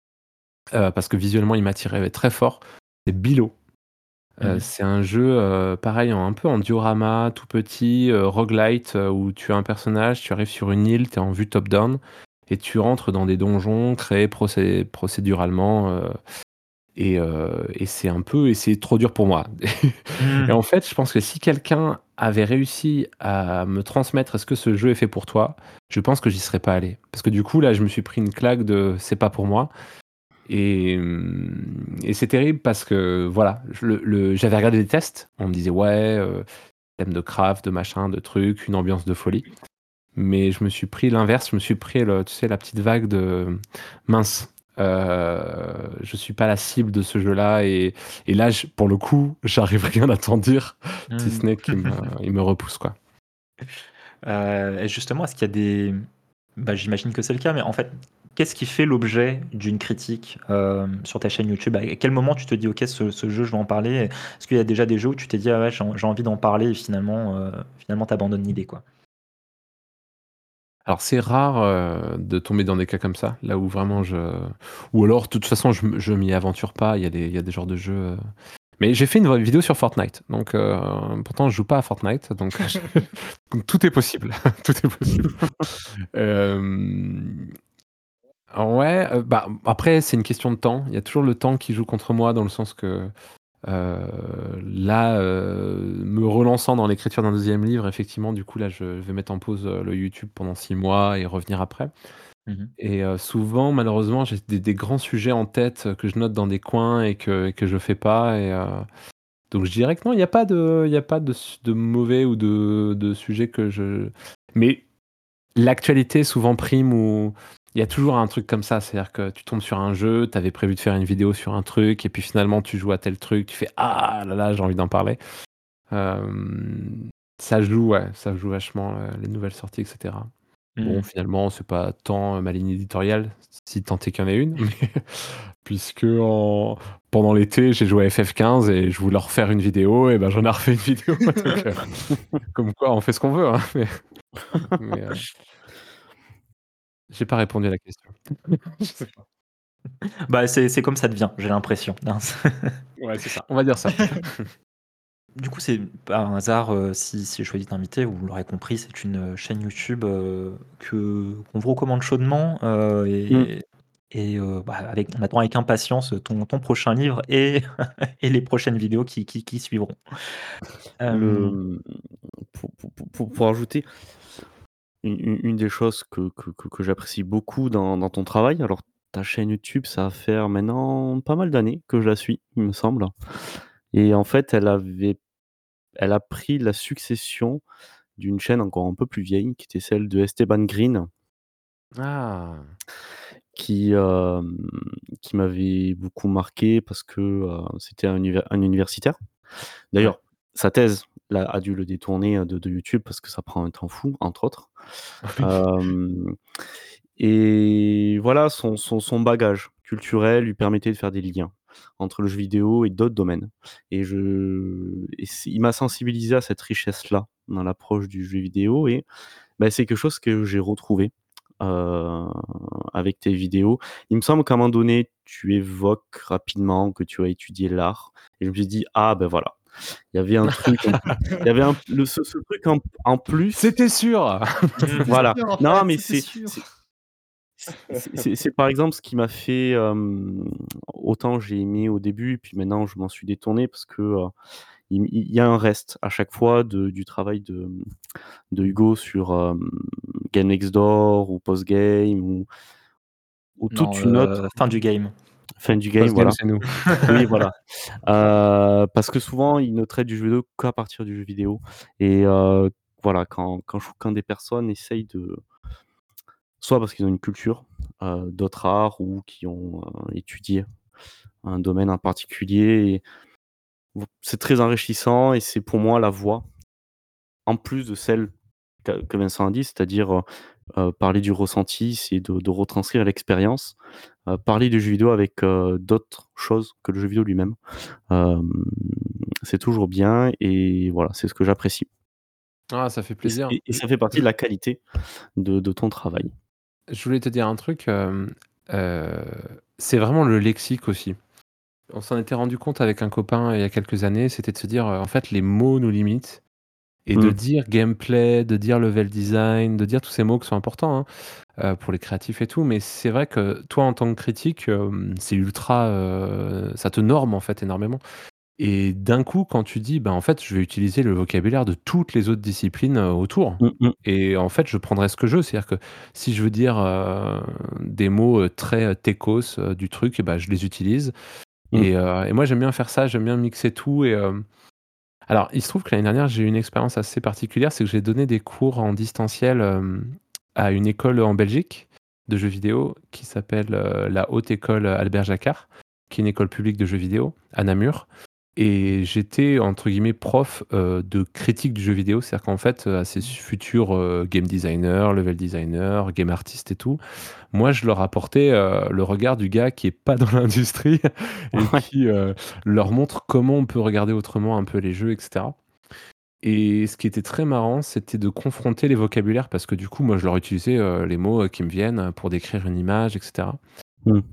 euh, parce que visuellement il m'attirait très fort. C'est Bilo. Euh, Mhm. c'est un jeu euh, pareil, en- un peu en diorama, tout petit, euh, roguelite, euh, où tu as un personnage, tu arrives sur une île, tu es en vue top-down et tu rentres dans des donjons créés procé- procéduralement. euh, et, euh, et c'est un peu, et c'est trop dur pour moi. Et Mm. en fait, je pense que si quelqu'un avait réussi à me transmettre est-ce que ce jeu est fait pour toi, je pense que j'y serais pas allé. Parce que du coup, là, je me suis pris une claque de c'est pas pour moi. Et, hum, et c'est terrible parce que voilà, je- le, le- j'avais regardé des tests, on me disait ouais, euh, thème de craft, de machin, de trucs, une ambiance de folie. Mais je me suis pris l'inverse, je me suis pris le, tu sais, la petite vague de mince. Euh, je suis pas la cible de ce jeu-là et, et là, je- pour le coup, j'arrive rien à t'en dire, si Mm. ce n'est qu'il me, il me repousse quoi. Euh, et justement, est-ce qu'il y a des... Bah, j'imagine que c'est le cas, mais en fait, qu'est-ce qui fait l'objet d'une critique euh, sur ta chaîne YouTube? À quel moment tu te dis, ok, ce, ce jeu, je vais en parler? Est-ce qu'il y a déjà des jeux où tu t'es dit, ah ouais, j'ai j'ai envie d'en parler et finalement, euh, finalement, t'abandonnes l'idée, quoi? Alors c'est rare euh, de tomber dans des cas comme ça, là où vraiment je... Ou alors, de toute façon, je, m- je m'y aventure pas, il y a des, il y a des genres de jeux... euh. Mais j'ai fait une vidéo sur Fortnite, donc euh, pourtant je joue pas à Fortnite, donc, je- donc tout est possible, tout est possible. Euh, Ouais, euh, bah, après, c'est une question de temps. Il y a toujours le temps qui joue contre moi, dans le sens que euh, là, euh, me relançant dans l'écriture d'un deuxième livre, effectivement, du coup, là, je vais mettre en pause euh, le YouTube pendant six mois et revenir après. Mhm. Et euh, souvent, malheureusement, j'ai des, des grands sujets en tête euh, que je note dans des coins et que, et que je fais pas. Et, euh, donc, je dirais que non, il n'y a pas de, il y a pas de, su- de mauvais ou de, de sujets que je. Mais l'actualité souvent prime ou il y a toujours un truc comme ça, c'est-à-dire que tu tombes sur un jeu, tu avais prévu de faire une vidéo sur un truc, et puis finalement tu joues à tel truc, tu fais ah là là, j'ai envie d'en parler. Euh, Ça joue, ouais, ça joue vachement euh, les nouvelles sorties, et cetera. Bon, Mmh. finalement, c'est pas tant, heu, ma ligne éditoriale, si tant est qu'il y en ait une, mais puisque en pendant l'été, j'ai joué à F F quinze et je voulais refaire une vidéo et ben, j'en ai refait une vidéo donc heu, comme quoi on fait ce qu'on veut, hein, mais mais heu j'ai pas répondu à la question. Je sais pas. Bah, c'est c'est comme ça devient, j'ai l'impression, hein. Ouais, c'est ça, on va dire ça. Du coup, c'est par un hasard, heu, si si j'ai choisi de t'inviter, vous l'aurez compris, c'est une, heu, chaîne YouTube, heu, que qu'on vous recommande chaudement, heu Mmh. et et heu, bah, avec on attend avec impatience, ton ton prochain livre et et les prochaines vidéos qui qui qui suivront. Le, Hem, mmh, pour pour pour pour pour ajouter une une une des choses que que que que j'apprécie beaucoup dans dans ton travail, alors ta chaîne YouTube, ça va faire maintenant pas mal d'années que je la suis, il me semble, et en fait, elle avait elle a pris la succession d'une chaîne encore un peu plus vieille, qui était celle de Esteban Green, Ah! qui, hem, qui m'avait beaucoup marqué parce que, heu, c'était un univer un universitaire. ouais. D'ailleurs, sa thèse là, a dû le détourner, heu, de de YouTube parce que ça prend un temps fou, entre autres. Oui. Hem Et voilà, son son son bagage culturel lui permettait de faire des liens entre le jeu vidéo et d'autres domaines, et je et c'est il m'a sensibilisé à cette richesse-là dans l'approche du jeu vidéo, et bah, c'est quelque chose que j'ai retrouvé, heu, avec tes vidéos. Il me semble qu'à un moment donné, tu évoques rapidement que tu as étudié l'art, et je me suis dit: «Ah ben voilà, il y avait un truc en plus». Il y avait un le ce ce truc en en plus, C'était sûr! C'était voilà. sûr, en Non, fait, mais c'était c'est sûr. c'est c'est c'est c'est par exemple ce qui m'a fait, hem, autant j'ai aimé au début, et puis maintenant je m'en suis détourné parce que, heu, il il y a un reste à chaque fois de du travail de, mmh, de Hugo sur, hem, Game Next Door ou Postgame ou ou Non, toute une heu, autre fin du game. fin du game, Postgame, voilà. c'est nous. Oui, voilà, heu, parce que souvent il ne traite du jeu vidéo qu'à partir du jeu vidéo, et heu, voilà, quand quand je quand des personnes essayent de, soit parce qu'ils ont une culture, heu, d'autres arts, ou qui ont, heu, étudié un domaine en particulier, et v c'est très enrichissant, et c'est pour moi la voie, en plus de celle que que Vincent a dit, c'est-à-dire, heu heu, parler du ressenti, c'est de de retranscrire l'expérience, heu, parler du jeu vidéo avec, heu, d'autres choses que le jeu vidéo lui-même. Hem, c'est toujours bien, et voilà, c'est ce que j'apprécie, Ah, ça fait et c plaisir. et et Je ça fait partie je de la qualité de de ton travail. je voulais te dire un truc, hem, heu, c'est vraiment le lexique aussi. On s'en était rendu compte avec un copain il y a quelques années, c'était de se dire, heu, en fait, les mots nous limitent et de Mmh, dire gameplay, de dire level design, de dire tous ces mots qui sont importants, hein, heu, pour les créatifs et tout. Mais c'est vrai que toi, en tant que critique, hem, c'est ultra, heu, ça te norme, en fait, énormément. Et d'un coup, quand tu dis: «Bah, en fait, je vais utiliser le vocabulaire de toutes les autres disciplines, heu, autour mmh mh, et en fait, je prendrai ce que je veux». C'est-à-dire que si je veux dire, heu, des mots, heu, très, heu, techos, heu, du truc, et bah, je les utilise mmh. et heu et moi, j'aime bien faire ça, j'aime bien mixer tout et hem alors, il se trouve que l'année dernière, j'ai eu une expérience assez particulière, c'est que j'ai donné des cours en distanciel, hem, à une école en Belgique de jeux vidéo qui s'appelle, heu, la Haute École Albert Jacquard, qui est une école publique de jeux vidéo à Namur et j'étais entre guillemets «prof», heu, de critique du jeu vidéo. C'est-à-dire qu'en fait, heu, à ces futurs, heu, game designers, level designers, game artistes et tout, moi, je leur apportais, heu, le regard du gars qui est pas dans l'industrie et Ouais. qui, heu, leur montre comment on peut regarder autrement un peu les jeux et cetera et ce qui était très marrant, c'était de confronter les vocabulaires parce que du coup, moi, je leur utilisais, heu, les mots, heu, qui me viennent, pour décrire une image et cetera Mmh.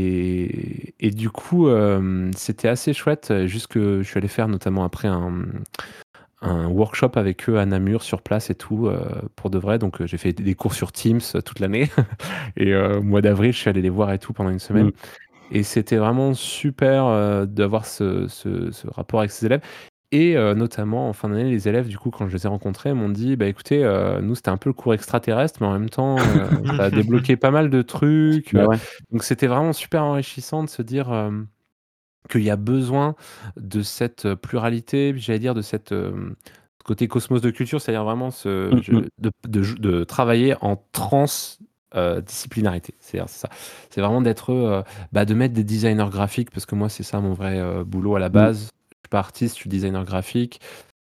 et et du coup, hem, c'était assez chouette, heu, juste que je suis allé faire notamment après un, mmh, un workshop avec eux à Namur sur place et tout, heu, pour de vrai donc heu, j'ai fait des cours sur Teams, heu, toute l'année et heu, au mois d'avril, je suis allé les voir et tout pendant une semaine Mmh. et c'était vraiment super, heu, d'avoir ce ce ce rapport avec ces élèves et heu, notamment en fin d'année, les élèves, du coup, quand je les ai rencontrés, m'ont dit: «Bah, écoutez, heu, nous, c'était un peu le cours extraterrestre, mais en même temps, heu, ça a débloqué pas mal de trucs», Bah, heu, ouais. donc c'était vraiment super enrichissant de se dire, hem, qu'il y a besoin de cette, heu, pluralité, puis j'allais dire de cette, hem, côté cosmos de culture, c'est-à-dire vraiment ce Mmh je mh. de de j de travailler en trans, heu, disciplinarité. C'est-à-dire c'est ça. C'est vraiment d'être, heu, bah, de mettre des designers graphiques parce que moi, c'est ça mon vrai, heu, boulot à la Mmh. base. Je suis pas artiste, je suis designer graphique.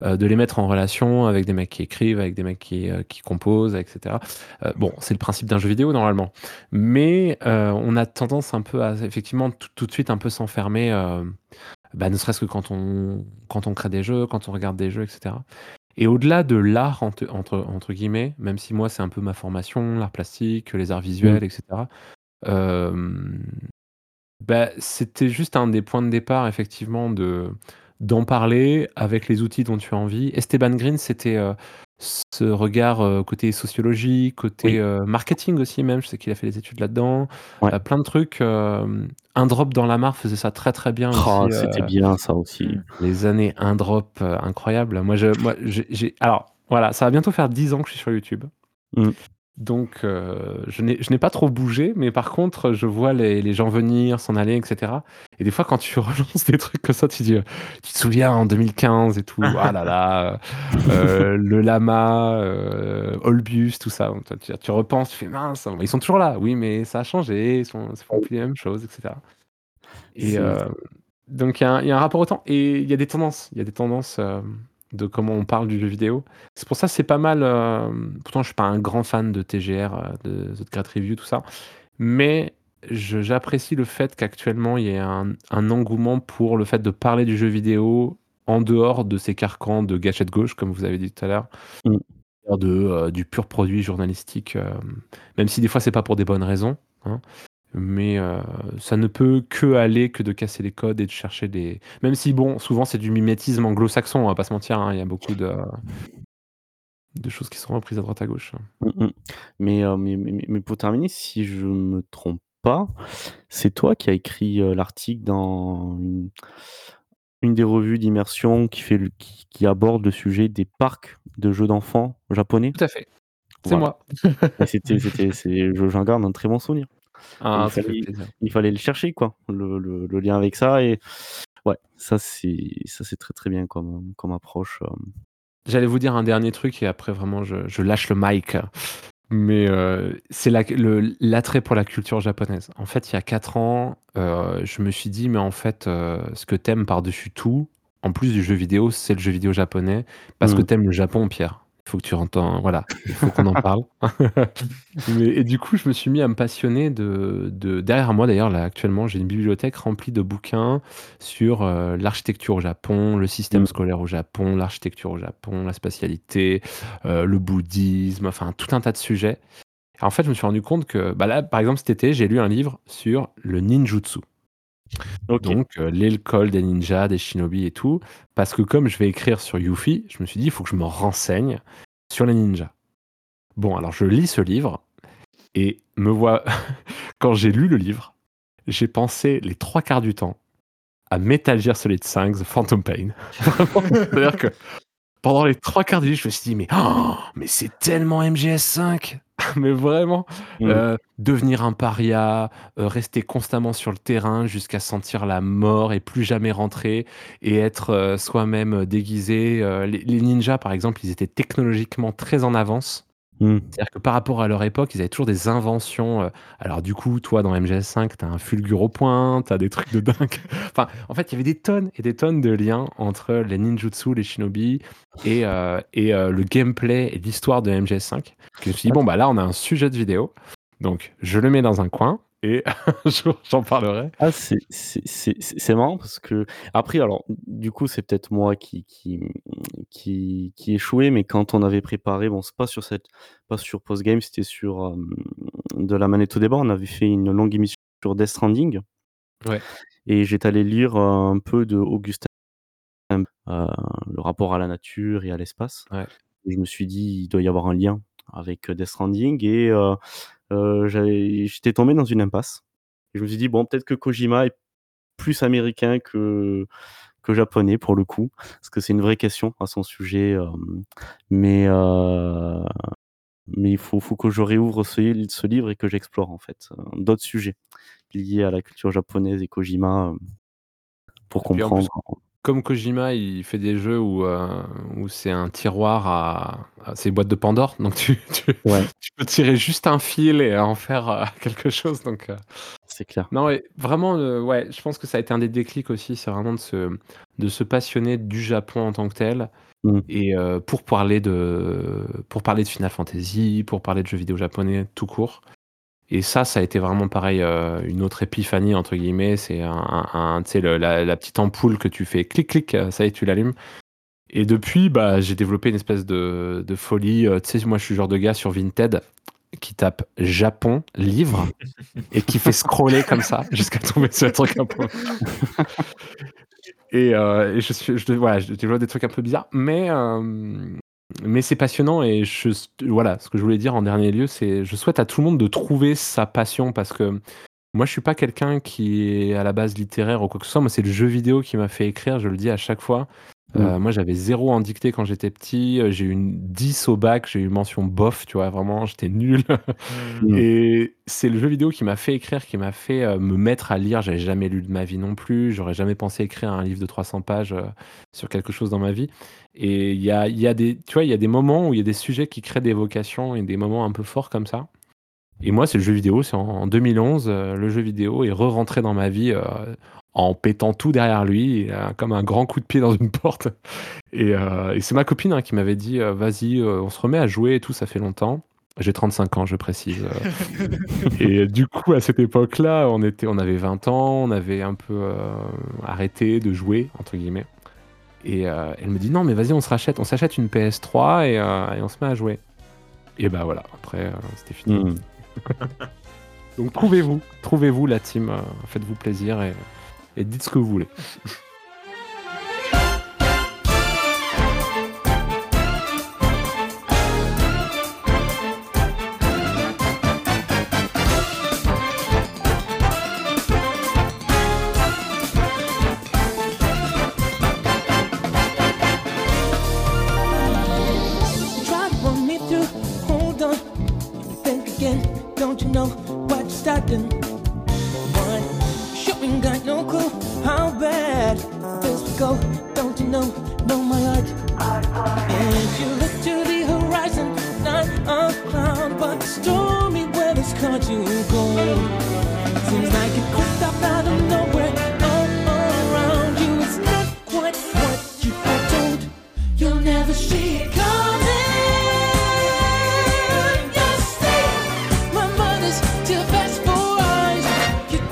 heu, de les mettre en relation avec des mecs qui écrivent, avec des mecs qui, heu, qui composent, et cetera. Heu, bon, c'est le principe d'un jeu vidéo normalement, mais heu, on a tendance un peu à effectivement tout tout de suite un peu s'enfermer, hem, bah, ne serait-ce que quand on quand on crée des jeux, quand on regarde des jeux, et cetera. Et au-delà de l'art entre entre entre guillemets, même si moi c'est un peu ma formation, l'art plastique, les arts Mmh. visuels, et cetera. Hem, bah, c'était juste un des points de départ effectivement de d'en parler avec les outils dont tu as envie. Esteban Green, c'était, heu, ce regard, heu, côté sociologie, côté, Oui. heu, marketing aussi même, je sais qu'il a fait des études là-dedans, Ouais. heu, plein de trucs, hem, Un Drop dans la mare faisait ça très, très bien Ah, aussi, heu, c'était bien ça aussi. Mmh. les années Un Drop, heu, incroyables. Moi je moi j'ai j'ai alors voilà, ça va bientôt faire dix ans que je suis sur YouTube. Mmh. Donc heu, je n'ai je n'ai pas trop bougé, mais par contre, je vois les les gens venir, s'en aller, et cetera. Et des fois, quand tu relances des trucs comme ça, tu dis, heu: «Tu te souviens en deux mille quinze et tout, ah là là, heu heu, le lama, heu, Olbius, tout ça». Donc toi, tu tu repenses, tu fais: «Mince, ils sont toujours là». Oui, mais ça a changé, ils sont ils font plus les mêmes choses, et cetera. Et C'est heu, donc il y a un il y a un rapport au temps et il y a des tendances. Il y a des tendances, hem, de comment on parle du jeu vidéo. C'est pour ça, c'est pas mal, hem, pourtant je suis pas un grand fan de T G R, heu, de The Great Review, tout ça, mais je j'apprécie le fait qu'actuellement il y ait un un engouement pour le fait de parler du jeu vidéo en dehors de ces carcans de gâchette gauche, comme vous avez dit tout à l'heure, Mmh. de, heu, du pur produit journalistique, hem, même si des fois c'est pas pour des bonnes raisons, hein. Mais heu, ça ne peut que aller que de casser les codes et de chercher des même si bon, souvent c'est du mimétisme anglo-saxon, on va pas se mentir, hein, il y a beaucoup de de choses qui sont reprises à droite à gauche. Mmh mh. Mais, heu, mais mais mais pour terminer, si je me trompe pas, c'est toi qui as écrit, heu, l'article dans une une des revues d'immersion qui fait le qui qui aborde le sujet des parcs de jeux d'enfants japonais? Tout à fait, c'est Voilà. moi. Et c'était c'était c'est je j'en garde un très bon souvenir. Et il Ah, ça fait fallait plaisir. il fallait le chercher quoi, le le le lien avec ça et ouais, ça c'est ça c'est très, très bien comme, comme approche, hem. J'allais vous dire un dernier truc et après vraiment je je lâche le mic, mais heu, c'est la le l'attrait pour la culture japonaise. En fait, il y a quatre ans, heu, je me suis dit: «Mais en fait, heu, ce que tu aimes par-dessus tout, en plus du jeu vidéo, c'est le jeu vidéo japonais, parce que Mmh. tu aimes le Japon, Pierre. Il faut que tu rentres dans voilà, il faut qu'on en parle». Mais et du coup, je me suis mis à me passionner de de derrière moi d'ailleurs, là, actuellement, j'ai une bibliothèque remplie de bouquins sur, heu, l'architecture au Japon, le système Mmh. scolaire au Japon, l'architecture au Japon, la spatialité, heu, le bouddhisme, enfin tout un tas de sujets. Et en fait, je me suis rendu compte que, bah, là, par exemple, cet été, j'ai lu un livre sur le ninjutsu. OK. Donc heu, l'école des ninjas, des shinobi et tout, parce que comme je vais écrire sur Yuffie, je me suis dit: «Il faut que je me renseigne sur les ninjas». Bon, alors je lis ce livre et me voi quand j'ai lu le livre, j'ai pensé les trois quarts du temps à Metal Gear Solid cinq: The Phantom Pain. Vraiment, c'est-à-dire que pendant les trois quarts du livre, je me suis dit: «Mais oh, mais c'est tellement M G S cinq!» Mais vraiment, Mmh. heu, devenir un paria, heu, rester constamment sur le terrain jusqu'à sentir la mort et plus jamais rentrer et être, heu, soi-même déguisé, heu, les les ninjas, par exemple, ils étaient technologiquement très en avance. Mmh. C'est-à-dire que par rapport à leur époque, ils avaient toujours des inventions, heu, alors du coup, toi, dans M G S cinq, tu as un fulgure au poing, tu as des trucs de dingue. Enfin, en fait, il y avait des tonnes et des tonnes de liens entre les ninjutsu, les shinobi et heu et heu, le gameplay et l'histoire de M G S cinq, que je me suis dit: Ah «Bon, bah, là, on a un sujet de vidéo, donc je le mets dans un coin et un jour, j'en parlerai». ah c'est c'est c'est c'est c'est marrant parce qu'après alors, du coup, c'est peut-être moi qui qui, mmh, qui qui échouais, mais quand on avait préparé, bon, c'est pas sur cette pas sur Postgame, c'était sur, hem, de la manette au débat, on avait fait une longue émission sur Death Stranding Ouais, et j'étais allé lire, heu, un peu de Augustin, heu, le rapport à la nature et à l'espace ouais. et je me suis dit: «Il doit y avoir un lien avec, heu, Death Stranding» et heu heu, j'avais j'étais tombé dans une impasse et je me suis dit: «Bon, peut-être que Kojima est plus américain que que japonais pour le coup, parce que c'est une vraie question à son sujet, hem, mais heu, mais il faut faut que je réouvre ce ce livre et que j'explore en fait, heu, d'autres sujets liés à la culture japonaise et Kojima, heu, pour Et puis en plus, comprendre. comme Kojima, il fait des jeux où, heu, où c'est un tiroir à à c'est boîte de Pandore, donc tu tu Ouais, tu peux tirer juste un fil et en faire, heu, quelque chose, donc heu, c'est clair. non, ouais, vraiment, heu, ouais, je pense que ça a été un des déclics aussi, c'est vraiment de se de se passionner du Japon en tant que tel Mmh. Et euh, pour parler de pour parler de Final Fantasy, pour parler de jeux vidéo japonais tout court. Et ça, ça a été vraiment pareil, euh, une autre épiphanie entre guillemets. C'est un, un- un- tu sais, le- la, la petite ampoule que tu fais clic clic, euh, ça y est, tu l'allumes. Et depuis, bah, j'ai développé une espèce de, de folie. euh, Tu sais, moi, je suis le genre de gars sur Vinted qui tape Japon livre et qui fait scroller comme ça jusqu'à tomber sur un truc un peu. Et, euh, et je suis, je, voilà, je développe des trucs un peu bizarres, mais euh, mais c'est passionnant. Et je, voilà, ce que je voulais dire en dernier lieu, c'est je souhaite à tout le monde de trouver sa passion, parce que moi, je suis pas quelqu'un qui est à la base littéraire ou quoi que ce soit. Moi, c'est le jeu vidéo qui m'a fait écrire. Je le dis à chaque fois. Euh, Mmh. moi, j'avais zéro en dictée quand j'étais petit. Euh, J'ai eu une dix au bac. J'ai eu mention bof, tu vois. Vraiment, j'étais nul. Hmm. Mmh. Et c'est le jeu vidéo qui m'a fait écrire, qui m'a fait euh, me mettre à lire. J'avais jamais lu de ma vie non plus. J'aurais jamais pensé écrire un livre de trois cents pages euh, sur quelque chose dans ma vie. Et il y a, il y a des, tu vois, il y a des moments où il y a des sujets qui créent des vocations et des moments un peu forts comme ça. Et moi, c'est le jeu vidéo. C'est en, en deux mille onze, euh, le jeu vidéo est re-rentré dans ma vie euh, en pétant tout derrière lui, et, euh, comme un grand coup de pied dans une porte. Et, euh, et c'est ma copine hein, qui m'avait dit euh, vas-y, euh, on se remet à jouer et tout, ça fait longtemps. J'ai trente-cinq ans, je précise. euh. Et du coup, à cette époque-là, on, était, on avait vingt ans, on avait un peu euh, arrêté de jouer, entre guillemets. Et euh, elle me dit non, mais vas-y, on se rachète, on s'achète une P S trois et, euh, et on se met à jouer. Et bah voilà, après, euh, c'était fini. Mmh. Donc trouvez-vous, trouvez-vous la team, euh, faites-vous plaisir et, et dites ce que vous voulez. Try to run me through, hold on. Think again, don't you know what you're starting? One, sure ain't got no clue how bad this will go. Don't you know, know my heart? If you look to the horizon, not a cloud, but stormy weather's caught you cold. Seems like it crept up out of nowhere, all around you. It's not quite what you were told. You'll never see it coming. You see, my mother's too fast for eyes. You're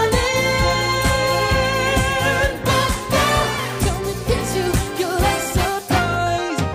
darling, but don't come and get you. You'll last surprise.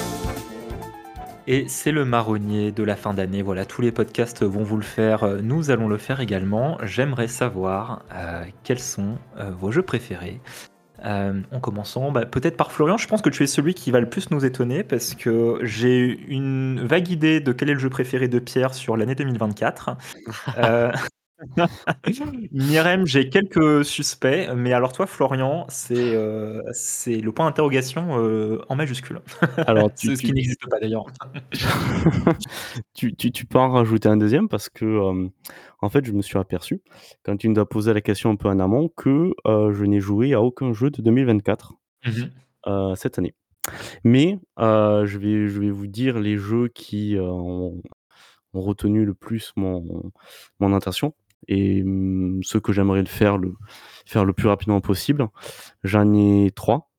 Et c'est le marronnier de la fin d'année. Voilà, tous les podcasts vont vous le faire. euh, Nous allons le faire également. J'aimerais savoir euh, quels sont euh, vos jeux préférés. Euh, en commençant bah, peut-être par Florian. Je pense que tu es celui qui va le plus nous étonner parce que j'ai une vague idée de quel est le jeu préféré de Pierre sur l'année deux mille vingt-quatre. Euh, Myrem, j'ai quelques suspects, mais alors toi, Florian, c'est euh, c'est le point d'interrogation euh, en majuscule. Alors, tu, C'est ce qui tu, n'existe pas d'ailleurs. tu, tu, tu peux en rajouter un deuxième parce que, euh, en fait, je me suis aperçu, quand tu nous as posé la question un peu en amont, que euh, je n'ai joué à aucun jeu de deux mille vingt-quatre Mhm. euh, cette année. Mais euh, je vais, je vais vous dire les jeux qui euh, ont, ont retenu le plus mon, mon attention et hum, ceux que j'aimerais le faire, le, faire le plus rapidement possible. J'en ai trois.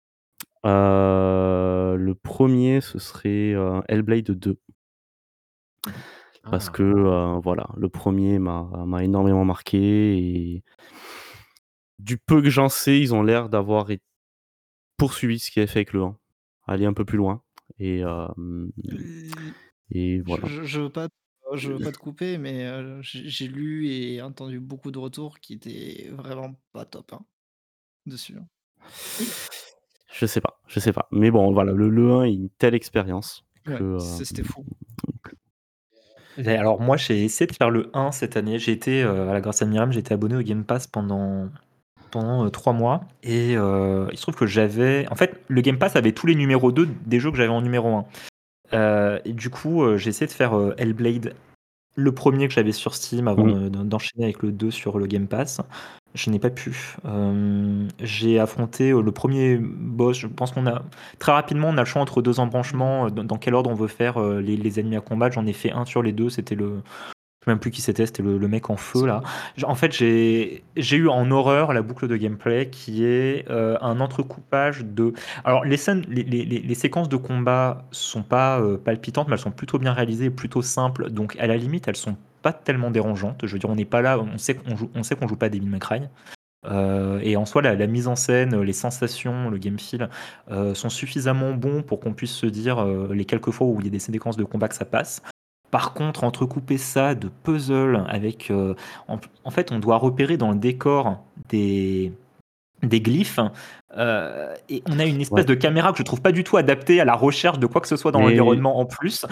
Euh, le premier, ce serait euh, Hellblade deux. Parce Ah. que euh, voilà, le premier m'a m'a énormément marqué et du peu que j'en sais, ils ont l'air d'avoir é- poursuivi ce qu'ils avaient fait avec le un, aller un peu plus loin et euh, et Je, voilà. je, je veux pas, je veux pas te couper, mais euh, j'ai j'ai lu et entendu beaucoup de retours qui étaient vraiment pas top hein, dessus. hein. Je sais pas, je sais pas. Mais bon, voilà, le, le un est une telle expérience Ouais, que euh, c'est- c'était fou. Et alors moi, j'ai essayé de faire le un cette année. J'ai été, euh, à la grâce à Miriam, j'ai été abonné au Game Pass pendant pendant euh, trois mois. Et euh, il se trouve que j'avais... En fait, le Game Pass avait tous les numéros deux des jeux que j'avais en numéro un. Euh, et du coup, euh, j'ai essayé de faire euh, Hellblade, le premier que j'avais sur Steam avant Mm. de- de- d'enchaîner avec le deux sur le Game Pass. Je n'ai pas pu. Euh, j'ai affronté euh, le premier boss. Je pense qu'on a très rapidement on a le choix entre deux embranchements. euh, Dans, dans quel ordre on veut faire euh, les, les ennemis à combattre. J'en ai fait un sur les deux. C'était le sais même plus qui c'était, c'était le, le mec en feu C'est là. J- En fait, j'ai j'ai eu en horreur la boucle de gameplay qui est euh, un entrecoupage de. Alors, les scènes, les, les- les- les séquences de combat sont pas euh, palpitantes, mais elles sont plutôt bien réalisées, plutôt simples. Donc, à la limite, elles sont pas tellement dérangeantes. Je veux dire, on n'est pas là, on sait qu'on joue, on sait qu'on joue pas Devil May Cry. Euh, et en soi, la, la mise en scène, les sensations, le game feel euh, sont suffisamment bons pour qu'on puisse se dire euh, les quelques fois où il y a des séquences de combat que ça passe. Par contre, entrecouper ça de puzzles avec. euh, en, en fait, on doit repérer dans le décor des, des glyphes. euh, et on a une espèce Ouais. de caméra que je trouve pas du tout adaptée à la recherche de quoi que ce soit dans Mais l'environnement en plus.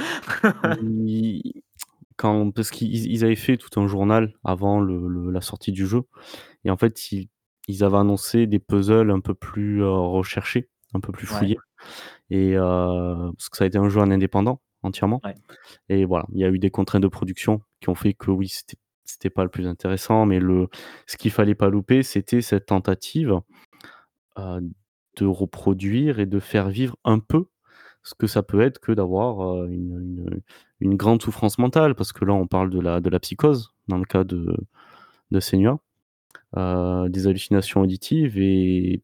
ils- quand, parce qu'ils ils avaient fait tout un journal avant le, le- la sortie du jeu, et en fait, ils, ils avaient annoncé des puzzles un peu plus euh, recherchés, un peu plus Ouais, fouillés, et euh, parce que ça a été un jeu en indépendant entièrement. ouais. Et voilà, il y a eu des contraintes de production qui ont fait que oui, c'était c'était pas le plus intéressant, mais le ce qu'il fallait pas louper, c'était cette tentative euh, de reproduire et de faire vivre un peu ce que ça peut être que d'avoir euh, une, une- une grande souffrance mentale, parce que là, on parle de la, de la psychose, dans le cas de, de Senua, euh, des hallucinations auditives, et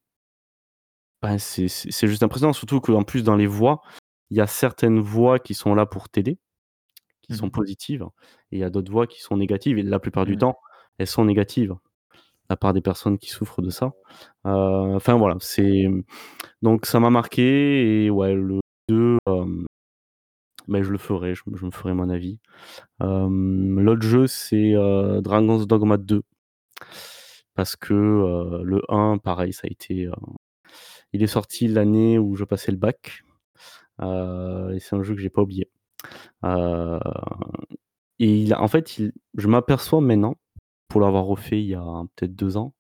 ben, c'est c'est- c'est juste impressionnant, surtout qu'en plus, dans les voix, il y a certaines voix qui sont là pour t'aider, qui sont Mhm. positives, et il y a d'autres voix qui sont négatives, et la plupart du Mhm. temps, elles sont négatives, à part des personnes qui souffrent de ça. Euh, Enfin voilà, c'est donc ça m'a marqué, et ouais, le deux, euh, ben, je le ferai, je, je me ferai mon avis. Euh, L'autre jeu, c'est euh, Dragon's Dogma deux, parce que euh, le un, pareil, ça a été, euh, il est sorti l'année où je passais le bac, euh, et c'est un jeu que j'ai pas oublié. Euh, et il a- en fait, il- je m'aperçois maintenant, pour l'avoir refait il y a peut-être deux ans,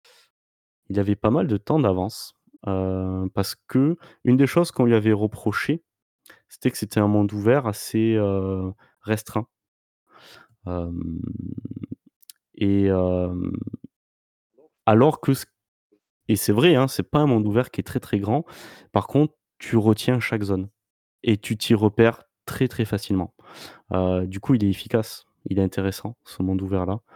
il avait pas mal de temps d'avance. Euh, parce que une des choses qu'on lui avait reproché, c'était que c'était un monde ouvert assez euh, restreint. Euh, et euh, alors que, ce- et c'est vrai, hein, c'est pas un monde ouvert qui est très très grand. Par contre, tu retiens chaque zone et tu t'y repères très très facilement. Euh, du coup, il est efficace, il est intéressant, ce monde ouvert là.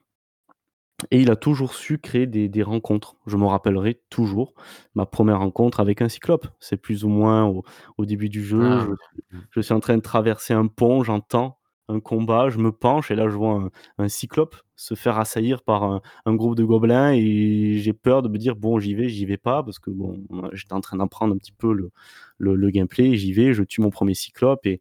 Et il a toujours su créer des des rencontres. Je me rappellerai toujours ma première rencontre avec un cyclope. C'est plus ou moins au au début du jeu, Ah, je mmh. je suis en train de traverser un pont, j'entends un combat, je me penche et là je vois un un cyclope se faire assaillir par un un groupe de gobelins, et j'ai peur de me dire: «Bon, j'y vais, j'y vais pas», parce que bon, heu, j'étais en train d'apprendre un petit peu le le le gameplay. J'y vais, je tue mon premier cyclope, et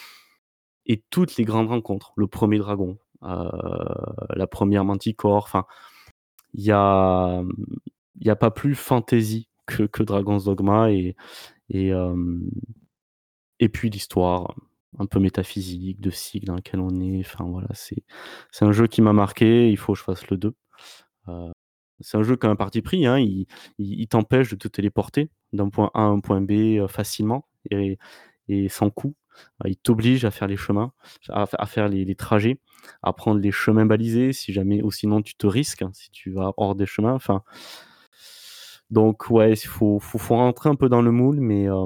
et toutes les grandes rencontres, le premier dragon, heu, la première manticore, enfin il y a, mmh, il y a pas plus fantasy que que Dragon's Dogma, et et hem et puis l'histoire, un peu métaphysique, de cycle dans lequel on est, enfin voilà, c'est c'est un jeu qui m'a marqué, il faut que je fasse le deux. Heu, c'est un jeu qui a un parti pris, hein, il il il t'empêche de te téléporter d'un point A à un point B, heu, facilement, et et sans coût. Heu, il t'oblige à faire les chemins, à à faire les les trajets, à prendre les chemins balisés si jamais, ou sinon tu te risques, hein, si tu vas hors des chemins, enfin donc ouais, il faut faut faut rentrer un peu dans le moule, mais heu,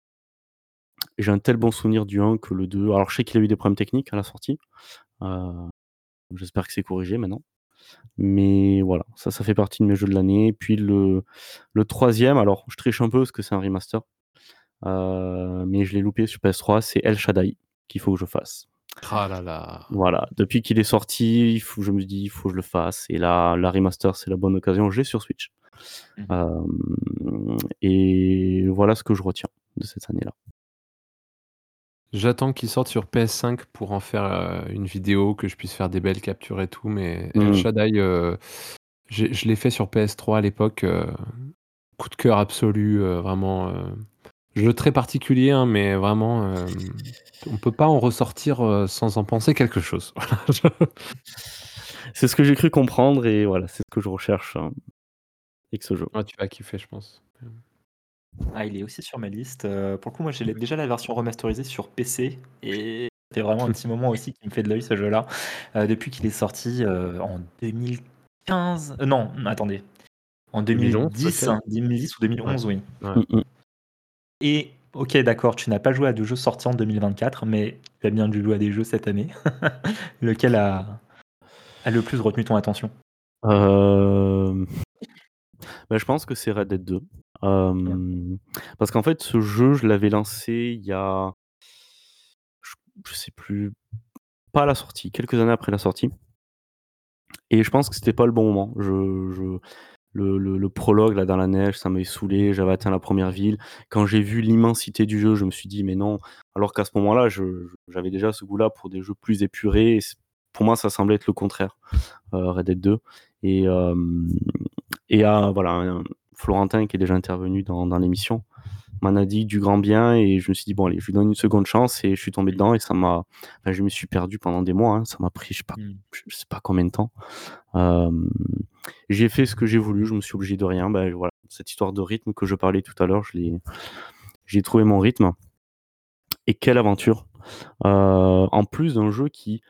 j'ai un tel bon souvenir du un que le deux. Alors je sais qu'il a eu des problèmes techniques à la sortie, heu, j'espère que c'est corrigé maintenant. Mais voilà, ça, ça fait partie de mes jeux de l'année. Puis le le troisième, alors je triche un peu parce que c'est un remaster, heu, mais je l'ai loupé sur P S trois, c'est El Shaddai qu'il faut que je fasse. Ah là là. Voilà, depuis qu'il est sorti, il faut je me dis: «Il faut que je le fasse», et là, la remaster, c'est la bonne occasion. J'ai sur Switch. Mhm. Hem Et voilà ce que je retiens de cette année-là. J'attends qu'il sorte sur P S cinq pour en faire, heu, une vidéo, que je puisse faire des belles captures et tout, mais El Mmh. Shaddai, heu, j'ai je l'ai fait sur P S trois à l'époque, heu, coup de cœur absolu, heu, vraiment, heu, jeu très particulier, hein, mais vraiment, hem, on peut pas en ressortir, heu, sans en penser quelque chose. C'est ce que j'ai cru comprendre, et voilà, c'est ce que je recherche, hein, avec ce jeu. Ah, tu vas kiffer, je pense. Ah, il est aussi sur ma liste. Euh, pour le coup, moi, j'ai déjà la version remasterisée sur P C et ça fait vraiment un petit moment aussi qui me fait de l'œil ce jeu-là. Euh, depuis qu'il est sorti euh, en deux mille quinze. euh, non, attendez. En deux mille onze deux mille dix, peut-être? hein, deux mille dix ou Ouais, deux mille onze, oui. ouais. Mmh mh. Et OK, d'accord, tu n'as pas joué à de jeux sortis en deux mille vingt-quatre, mais tu as bien dû jouer à des jeux cette année. Lequel a a le plus retenu ton attention? Hem, bah, je pense que c'est Red Dead deux. Ouais. Hem, parce qu'en fait, ce jeu, je l'avais lancé il y a je je sais plus, pas à la sortie, quelques années après la sortie et je pense que c'était pas le bon moment. Je je le le le prologue là dans la neige, ça m'avait saoulé, j'avais atteint la première ville. Quand j'ai vu l'immensité du jeu, je me suis dit: «Mais non», alors qu'à ce moment-là, je je j'avais déjà ce goût-là pour des jeux plus épurés et c pour moi, ça semblait être le contraire, heu, Red Dead deux et hem et ah voilà, un Florentin qui est déjà intervenu dans dans l'émission m'en a dit du grand bien et je me suis dit: «Bon allez, je lui donne une seconde chance» et je suis tombé Mmh. dedans et ça m'a enfin, je me suis perdu pendant des mois, hein. Ça m'a pris je sais pas Mmh. je sais pas combien de temps. Hem, j'ai fait ce que j'ai voulu, je me suis obligé de rien. Bah, voilà, cette histoire de rythme que je parlais tout à l'heure, je l'ai j'ai trouvé mon rythme et quelle aventure! Heu, en plus d'un jeu qui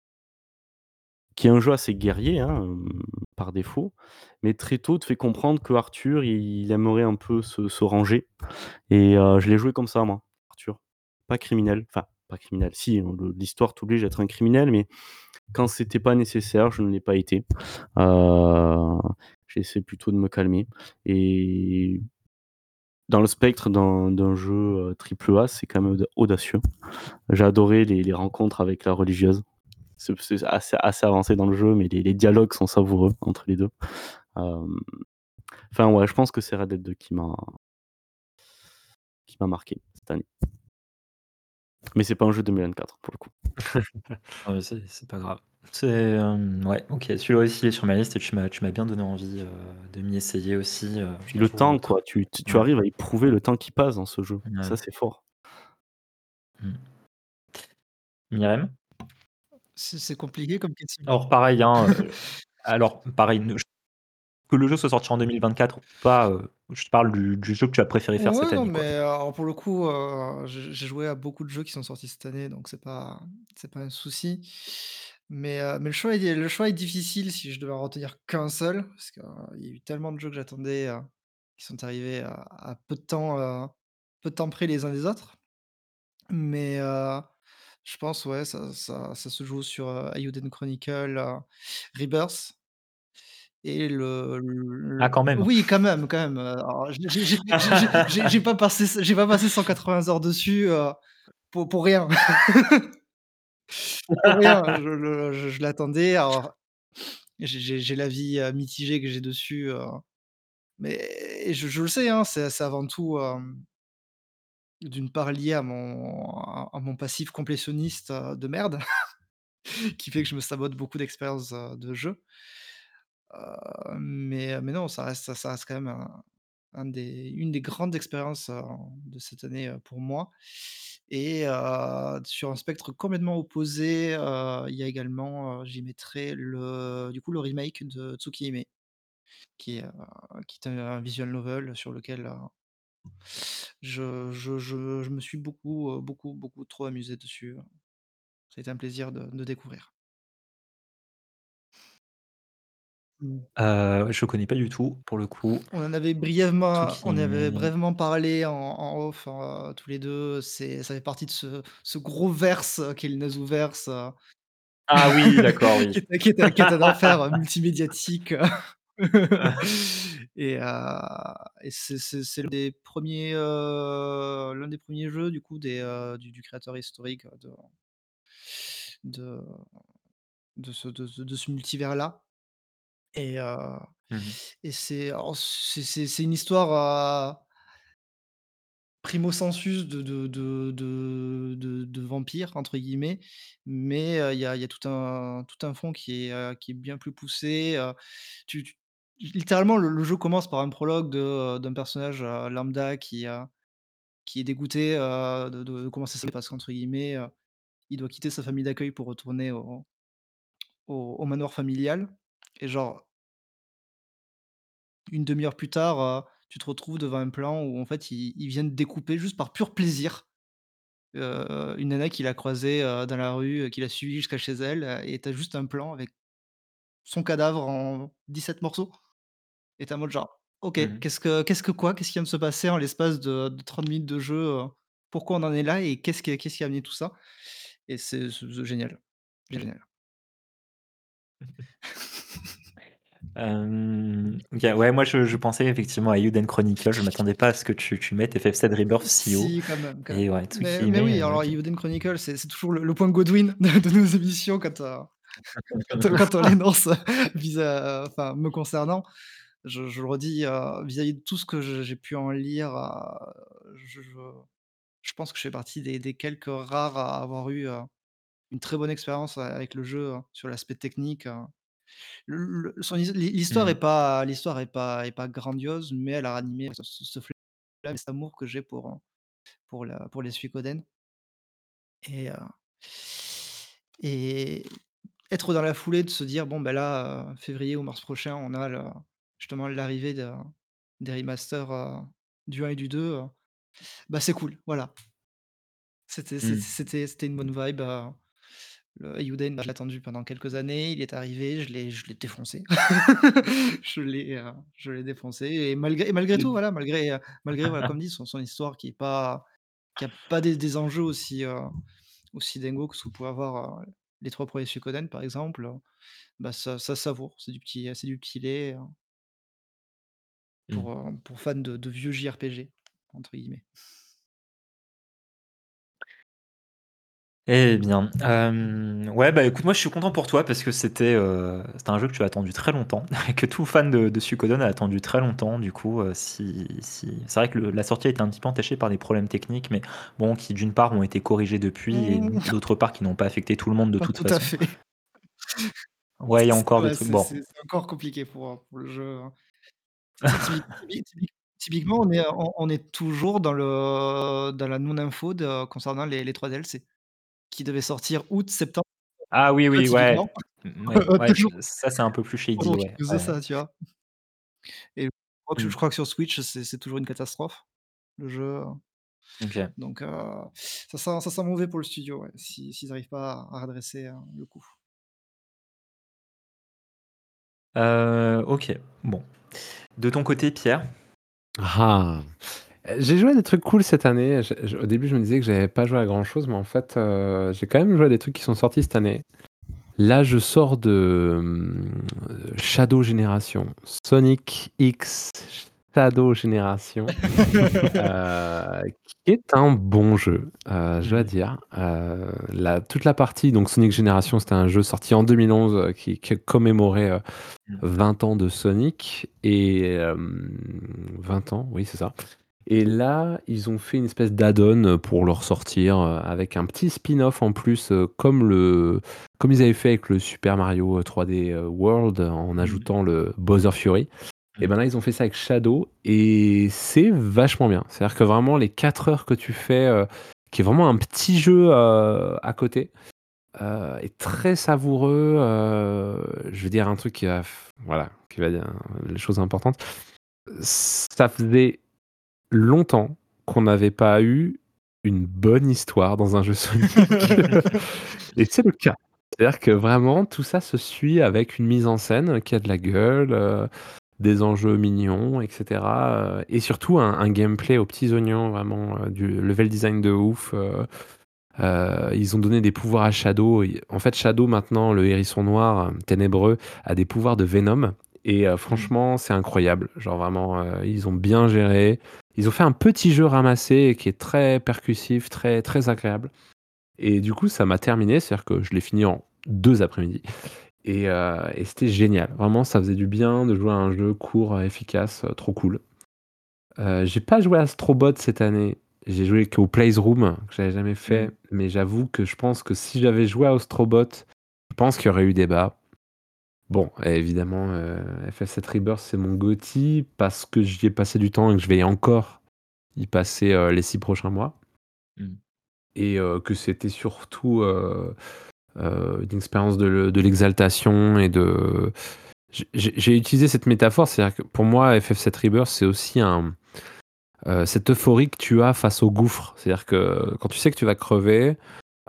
qui est un jeu assez guerrier, hein, hem, par défaut, mais très tôt te fait comprendre que Arthur, il aimerait un peu se se ranger et heu, je l'ai joué comme ça moi, Arthur. Pas criminel, enfin, pas criminel, si, hein, le l'histoire t'oblige à être un criminel, mais quand c'était pas nécessaire, je ne l'ai pas été. Heu, j'ai essayé plutôt de me calmer et dans le spectre d'un d'un jeu, heu, triple A, c'est quand même auda audacieux. J'ai adoré les les rencontres avec la religieuse. C'est c'est assez assez avancé dans le jeu, mais les les dialogues sont savoureux entre les deux. Hem, enfin ouais, je pense que c'est Red Dead deux qui m'a qui m'a marqué cette année. Mais c'est pas un jeu deux mille vingt-quatre pour le coup. Ah mais c'est c'est pas grave. C'est, hem, ouais, OK, celui-là aussi est sur ma liste et tu m'as tu m'as bien donné envie, heu, de m'y essayer aussi, heu, je Puis le le trouve, temps heu, très quoi, tu tu tu ouais, arrives à éprouver le temps qui passe dans ce jeu. ouais. Ça, c'est fort. Mmh. Myrem? C'est c'est compliqué comme question. Alors pareil, hein, heu, alors pareil, ne que le jeu soit sorti en deux mille vingt-quatre ou pas, heu, je te parle du du jeu que tu as préféré faire Ouais, cette non, année, mais quoi. euh, alors pour le coup, heu, j'ai j'ai joué à beaucoup de jeux qui sont sortis cette année, donc c'est pas c'est pas un souci. Mais heu, mais le choix est le choix est difficile si je devais en retenir qu'un seul, parce qu'il y a eu tellement de jeux que j'attendais, heu, qui sont arrivés à à peu de temps, heu, peu de temps près les uns des autres. Mais heu, je pense, ouais, ça ça ça se joue sur, heu, Eiyuden Chronicle, heu, Rebirth. Et le Ah le quand même! oui, quand même, quand même, heu, alors j'ai j'ai j'ai j'ai j'ai j'ai j'ai pas passé j'ai pas passé cent quatre-vingts heures dessus, heu, pour pour rien. Pour rien, je le je je l'attendais, alors j'ai j'ai j'ai l'avis, heu, mitigé que j'ai dessus, heu, mais je je le sais, hein, c'est c'est avant tout, hem, d'une part lié à mon à à mon passif complétionniste, heu, de merde, qui fait que je me sabote beaucoup d'expériences, heu, de jeu. Heu, mais mais non, ça reste ça ça reste quand même un un des une des grandes expériences, heu, de cette année, heu, pour moi et heu, sur un spectre complètement opposé, heu, il y a également, heu, j'y mettrais le du coup, le remake de Tsukihime qui est, heu, qui est un un visual novel sur lequel, heu, je je je je me suis beaucoup, heu, beaucoup, beaucoup trop amusé dessus, heu. Ça a été un plaisir de de découvrir. Mmh. Heu, je connais pas du tout, pour le coup. On en avait brièvement on avait Tsukihime. brièvement parlé en en off, heu, tous les deux. C'est ça fait partie de ce ce gros verse qu'est le Nasuverse, heu, Ah oui, d'accord, oui. qui est qui est un qui est un enfer, heu, multimédiatique, heu et heu et c'est c'est c'est l'un des premiers, heu, l'un des premiers jeux du coup des, heu, du du créateur historique de de de ce de ce de ce multivers-là et heu Mmh mh. et c'est alors c'est c'est c'est une histoire, heu primo sensus de de de de de de «vampire» entre guillemets, mais heu, il y a il y a tout un tout un fond qui est, heu, qui est bien plus poussé, heu, tu tu littéralement le le jeu commence par un prologue de, heu, d'un personnage, heu, lambda qui, heu, qui est dégoûté, heu, de de comment ça s'appelle parce qu'entre guillemets, heu, il doit quitter sa famille d'accueil pour retourner au au au manoir familial et genre une demi heure plus tard, heu, tu te retrouves devant un plan où en fait ils ils viennent découper juste par pur plaisir. Heu, une nana qu'il a croisée, heu, dans la rue, heu, qu'il a suivie jusqu'à chez elle, heu et tu juste un plan avec son cadavre en dix-sept morceaux et tu en mode genre OK, Mmh. qu'est-ce que qu'est-ce que quoi? Qu'est-ce qui vient de se passer en l'espace de de trente minutes de jeu, heu? Pourquoi on en est là et qu'est-ce qui qu'est-ce qui a amené tout ça? Et c'est c'est c'est génial, génial. Hem, OK, ouais, moi je je pensais effectivement à Eiyuden Chronicle, je m'attendais pas à ce que tu tu mettes F F sept Rebirth si haut Si, quand même, quand même. et ouais, Mais mais Tsukihime, oui, heu, alors OK. Eiyuden Chronicle, c'est c'est toujours le le point Godwin de de nos émissions quand, heu, quand on quand on l'énonce vis à enfin, me concernant. Je je le redis, heu, vis-à-vis de tout ce que je j'ai pu en lire, heu, je je je pense que je fais partie des des quelques rares à avoir eu, heu, une très bonne expérience a avec le jeu, heu, sur l'aspect technique, heu. Le le son his l'hi l'histoire Mmh. est pas l'histoire est pas est pas grandiose, mais elle a ranimé ce ce ce flamme et cet amour que j'ai pour, heu, pour la pour les Suikoden et heu et être dans la foulée de se dire: «Bon, bah, là, heu, février ou mars prochain, on a le justement l'arrivée de des remasters, heu, du un et du deux, heu», bah, c'est cool, voilà. C'était c'ét Mmh. c'était c'était une bonne vibe, heu, le Eiyuden, bah, je l'ai attendu pendant quelques années, il est arrivé, je l'ai je l'ai défoncé. Je l'ai, heu, je l'ai défoncé et malgré et malgré tout, voilà, malgré, heu, malgré, voilà, comme dit, son son histoire qui est pas qui a pas des des enjeux aussi, heu, aussi dingos que ce que pouvait avoir, heu, les trois premiers Suikoden, par exemple, heu, bah, ça ça savoure, c'est du petit c'est du petit lait, heu, Mmh. pour, heu, pour fans de de «vieux J R P G» entre guillemets. Eh bien, hem, ouais, bah, écoute, moi, je suis content pour toi parce que c'était, heu, c'était un jeu que tu as attendu très longtemps, que tout fan de de Suikoden a attendu très longtemps. Du coup, heu, si si c'est vrai que le la sortie a été un petit peu entachée par des problèmes techniques, mais bon, qui d'une part ont été corrigés depuis et Mmh, d'autre part qui n'ont pas affecté tout le monde de pas toute tout à façon. fait. Ouais, il y a encore des Ouais, trucs c'est bon. c'est c'est encore compliqué pour, heu, pour le jeu, hein. Ty typi typi typi typiquement, on est on on est toujours dans le dans la non-info de concernant les les trois D L C qui devaient sortir août-septembre, Ah oui, là oui, ouais. typiquement, Mmh, ouais, heu, ouais, deux ch jours ça, c'est un peu plus trois shady, jours qui ouais, plus de ouais, ouais. ça, tu vois? Et je crois que je Mmh. crois que sur Switch, c'est c'est toujours une catastrophe, le jeu, heu, OK. donc heu, ça sent ça sent mauvais pour le studio, ouais, si s'ils arrivent pas à à redresser, heu, le coup. Heu, OK, bon. De ton côté, Pierre? Ah! Heu, j'ai joué à des trucs cool cette année. Je je au début, je me disais que j'avais pas joué à grand chose, mais en fait, heu, j'ai quand même joué à des trucs qui sont sortis cette année. Là, je sors de, mmh, Shadow Génération, Sonic X Shadow Génération, heu, qui est un bon jeu, heu, je dois Mmh. dire. Heu, la toute la partie donc Sonic Génération, c'était un jeu sorti en deux mille onze, heu, qui qui commémorait, heu, Mmh. vingt ans de Sonic et hem, vingt ans, oui, c'est ça. Et là, ils ont fait une espèce d'add-on pour le ressortir, heu, avec un petit spin-off en plus, heu, comme le comme ils avaient fait avec le Super Mario, heu, trois D, heu, World, en Mmh. ajoutant le Bowser Fury. Et Mmh. ben là, ils ont fait ça avec Shadow et c'est vachement bien. C'est-à-dire que vraiment les quatre heures que tu fais, heu, qui est vraiment un petit jeu, heu, à côté, heu, est très savoureux, heu, je veux dire un truc qui va f voilà, qui va dire les choses importantes. Ça faisait longtemps qu'on n'avait pas eu une bonne histoire dans un jeu Sonic et c'est le cas. C'est-à-dire que vraiment tout ça se suit avec une mise en scène qui a de la gueule, heu, des enjeux mignons et cetera, heu et surtout un un gameplay aux petits oignons vraiment, heu, du level design de ouf, heu heu, ils ont donné des pouvoirs à Shadow et en fait Shadow maintenant, le hérisson noir, heu, ténébreux, a des pouvoirs de Venom et heu, Mmh. franchement c'est incroyable. Genre vraiment, heu, ils ont bien géré. Ils ont fait un petit jeu ramassé qui est très percussif, très, très agréable et du coup ça m'a terminé, c'est-à-dire que je l'ai fini en deux après-midi et heu et c'était génial. Vraiment ça faisait du bien de jouer à un jeu court, heu, efficace, heu, trop cool. Heu, j'ai pas joué à Astro Bot cette année. J'ai joué qu'au Plays Room, que j'avais jamais Mmh. fait, mais j'avoue que je pense que si j'avais joué à Astro Bot, je pense qu'il y aurait eu débat. Bon, et évidemment, heu, F F sept Rebirth, c'est mon GOTY parce que j'y ai passé du temps et que je vais encore y passer, heu, les six prochains mois Mmh. et heu, que c'était surtout, heu heu, une expérience de le de l'exaltation et de j'ai j'ai j'ai utilisé cette métaphore, c'est-à-dire que pour moi, F F sept Rebirth, c'est aussi un Heu, cette euphorie que tu as face au gouffre. C'est-à-dire que quand tu sais que tu vas crever,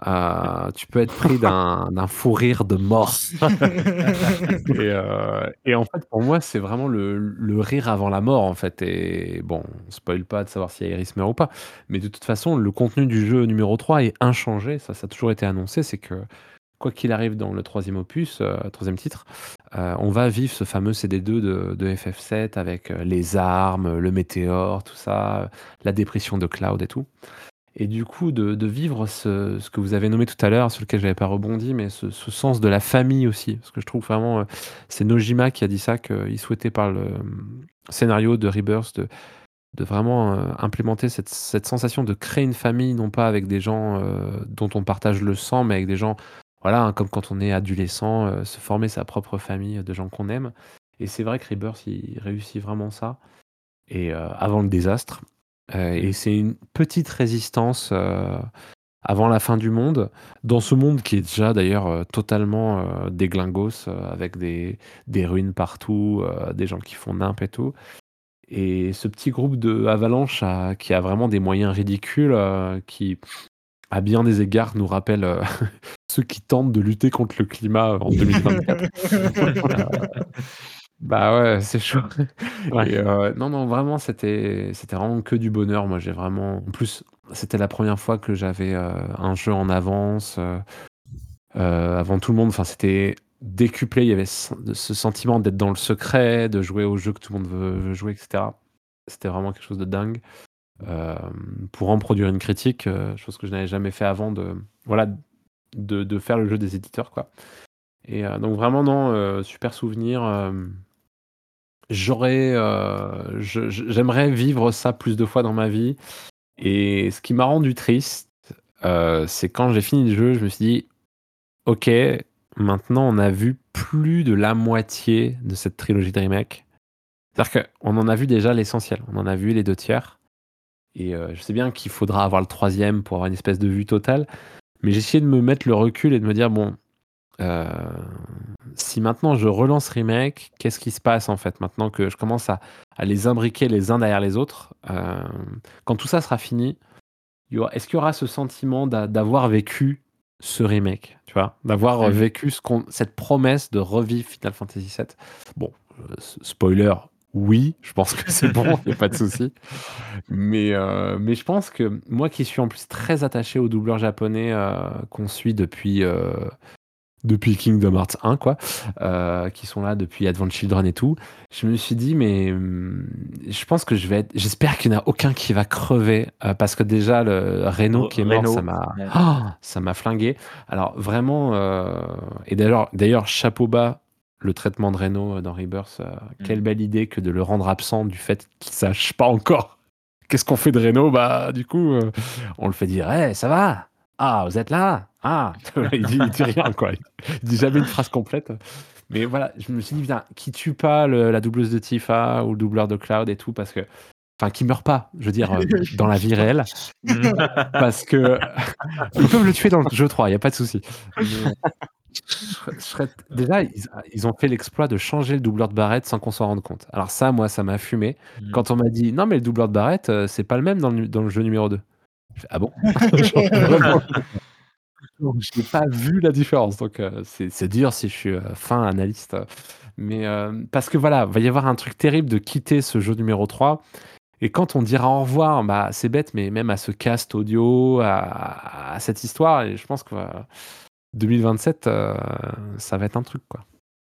euh, tu peux être pris d'un d'un fou rire de mort. Et, euh, et en fait, pour moi, c'est vraiment le, le rire avant la mort, en fait. Et bon, on spoil pas de savoir si Iris meurt ou pas. Mais de toute façon, le contenu du jeu numéro trois est inchangé. Ça, ça a toujours été annoncé. C'est que, quoi qu'il arrive dans le troisième opus, euh, troisième titre, euh, on va vivre ce fameux C D deux de, de F F sept avec euh, les armes, le météore, tout ça, la dépression de Cloud et tout. Et du coup, de, de vivre ce, ce que vous avez nommé tout à l'heure, sur lequel je n'avais pas rebondi, mais ce, ce sens de la famille aussi. Parce que je trouve vraiment, euh, c'est Nojima qui a dit ça, qu'il souhaitait par le euh, scénario de Rebirth de, de vraiment euh, implémenter cette, cette sensation de créer une famille, non pas avec des gens euh, dont on partage le sang, mais avec des gens, voilà, hein, comme quand on est adolescent, euh, se former sa propre famille de gens qu'on aime. Et c'est vrai que Rebirth, il réussit vraiment ça. Et euh, avant le désastre. Euh, et c'est une petite résistance euh, avant la fin du monde, dans ce monde qui est déjà d'ailleurs euh, totalement euh, déglingos, euh, avec des, des ruines partout, euh, des gens qui font nimp et tout. Et ce petit groupe de Avalanche a- qui a vraiment des moyens ridicules, euh, qui, à bien des égards, nous rappelle euh, ceux qui tentent de lutter contre le climat en deux mille vingt-quatre. Bah ouais, c'est chaud. Ouais. Et euh, non, non, vraiment, c'était, c'était vraiment que du bonheur. Moi, j'ai vraiment. En plus, c'était la première fois que j'avais euh, un jeu en avance, euh, euh, avant tout le monde. Enfin, c'était décuplé. Il y avait ce, ce sentiment d'être dans le secret, de jouer au jeu que tout le monde veut, veut jouer, et cetera. C'était vraiment quelque chose de dingue. Euh, pour en produire une critique, euh, chose que je n'avais jamais fait avant, de, voilà, de, de faire le jeu des éditeurs, quoi. Et euh, donc, vraiment, non, euh, super souvenir. euh, J'aurais, euh, je- je- j'aimerais vivre ça plus de fois dans ma vie. Et ce qui m'a rendu triste, euh, c'est quand j'ai fini le jeu, je me suis dit, ok, maintenant on a vu plus de la moitié de cette trilogie de remake. C'est-à-dire qu'on en a vu déjà l'essentiel, on en a vu les deux tiers. Et euh, je sais bien qu'il faudra avoir le troisième pour avoir une espèce de vue totale, mais j'ai essayé de me mettre le recul et de me dire, bon, euh, si maintenant je relance Remake, qu'est-ce qui se passe en fait maintenant que je commence à, à les imbriquer les uns derrière les autres, euh, quand tout ça sera fini, il y aura- est-ce qu'il y aura ce sentiment d'a- d'avoir vécu ce remake, tu vois, d'avoir euh, Mm. vécu ce qu'on- cette promesse de revivre Final Fantasy sept. Bon, euh, s- spoiler, oui, je pense que c'est bon, il n'y a pas de souci. Mais, euh, mais je pense que moi qui suis en plus très attaché aux doubleurs japonais euh, qu'on suit depuis, euh, depuis Kingdom Hearts un, quoi, euh, qui sont là depuis Advent Children et tout, je me suis dit, mais hum, je pense que je vais être. J'espère qu'il n'y en a aucun qui va crever, euh, parce que déjà, le Reno qui est mort, Reno, ça m'a ouais. Ah, ça m'a flingué. Alors, vraiment, euh, et d'ailleurs, d'ailleurs, chapeau bas, le traitement de Reno euh, dans Rebirth, euh, quelle Mm. belle idée que de le rendre absent du fait qu'il sache pas encore. Qu'est-ce qu'on fait de Reno? Bah, du coup, euh, on le fait dire, hey, ça va? Ah, vous êtes là? Ah, il dit, il dit rien, quoi. Il dit jamais une phrase complète. Mais voilà, je me suis dit, putain, qui tue pas le- la doubleuse de Tifa ou le doubleur de Cloud et tout, parce que. Enfin, qui meurt pas, je veux dire, euh, dans la vie réelle. Mm. Parce que. Ils peuvent le tuer dans le jeu trois, il n'y a pas de souci. Mais, euh, je- je serais- Déjà, ils, ils ont fait l'exploit de changer le doubleur de Barrett sans qu'on s'en rende compte. Alors, ça, moi, ça m'a fumé. Mm. Quand on m'a dit, non, mais le doubleur de Barrett, euh, c'est pas le même dans le, nu- dans le jeu numéro deux. Je fais, ah bon? Genre, vraiment, donc, je n'ai pas vu la différence. Donc, euh, c'est c'est dur si je suis euh, fin analyste. Mais euh, parce que voilà, va y avoir un truc terrible de quitter ce jeu numéro trois. Et quand on dira au revoir, bah, c'est bête, mais même à ce cast audio, à, à cette histoire, et je pense que euh, deux mille vingt-sept, euh, ça va être un truc, quoi.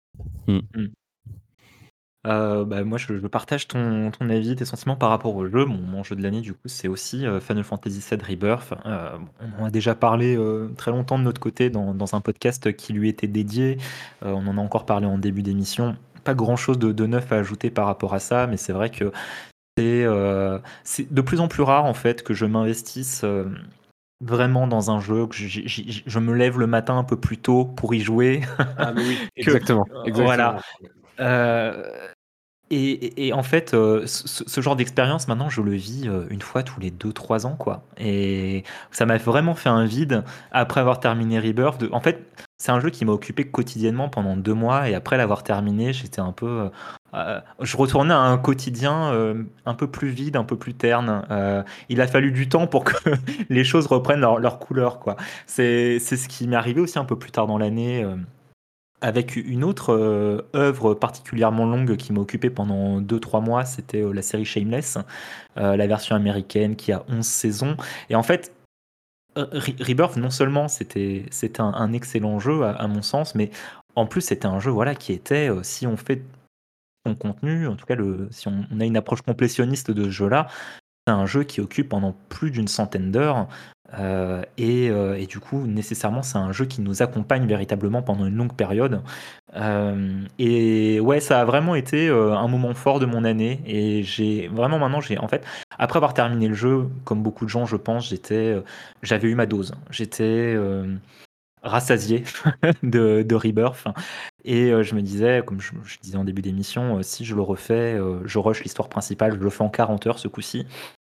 Euh, bah, moi, je, je partage ton, ton avis, tes sentiments par rapport au jeu. Mon, mon jeu de l'année, du coup, c'est aussi euh, Final Fantasy sept Rebirth. Euh, bon, on en a déjà parlé euh, très longtemps de notre côté dans, dans un podcast qui lui était dédié. Euh, on en a encore parlé en début d'émission. Pas grand-chose de, de neuf à ajouter par rapport à ça, mais c'est vrai que c'est euh, c'est de plus en plus rare, en fait, que je m'investisse euh, vraiment dans un jeu, que je, je- je- je me lève le matin un peu plus tôt pour y jouer. Ah, mais oui, que, exactement. euh, exactement. voilà. Euh, et, et- et en fait, euh, ce, ce genre d'expérience, maintenant, je le vis euh, une fois tous les deux trois ans, quoi. Et ça m'a vraiment fait un vide après avoir terminé Rebirth. De- En fait, c'est un jeu qui m'a occupé quotidiennement pendant deux mois, et après l'avoir terminé, j'étais un peu, euh, Euh, je retournais à un quotidien euh, un peu plus vide, un peu plus terne. Euh, il a fallu du temps pour que les choses reprennent leur, leur couleur, quoi. C'est, c'est ce qui m'est arrivé aussi un peu plus tard dans l'année, euh, avec une autre euh, œuvre particulièrement longue qui m'a occupé pendant deux trois mois. C'était euh, la série Shameless, euh, la version américaine qui a onze saisons. Et en fait, euh, Re- Rebirth, non seulement c'était, c'était un, un excellent jeu à, à mon sens, mais en plus c'était un jeu voilà, qui était, euh, si on fait son contenu, en tout cas, le, si on, on a une approche complétionniste de ce jeu-là, c'est un jeu qui occupe pendant plus d'une centaine d'heures. euh, et, euh, et du coup, nécessairement, c'est un jeu qui nous accompagne véritablement pendant une longue période. Euh, et ouais, ça a vraiment été euh, un moment fort de mon année. Et j'ai vraiment maintenant, j'ai en fait, après avoir terminé le jeu, comme beaucoup de gens, je pense, j'étais, euh, j'avais eu ma dose. J'étais euh, rassasié de, de Rebirth. Et euh, je me disais, comme je, je disais en début d'émission, euh, si je le refais, euh, je rush l'histoire principale, je le fais en quarante heures ce coup-ci.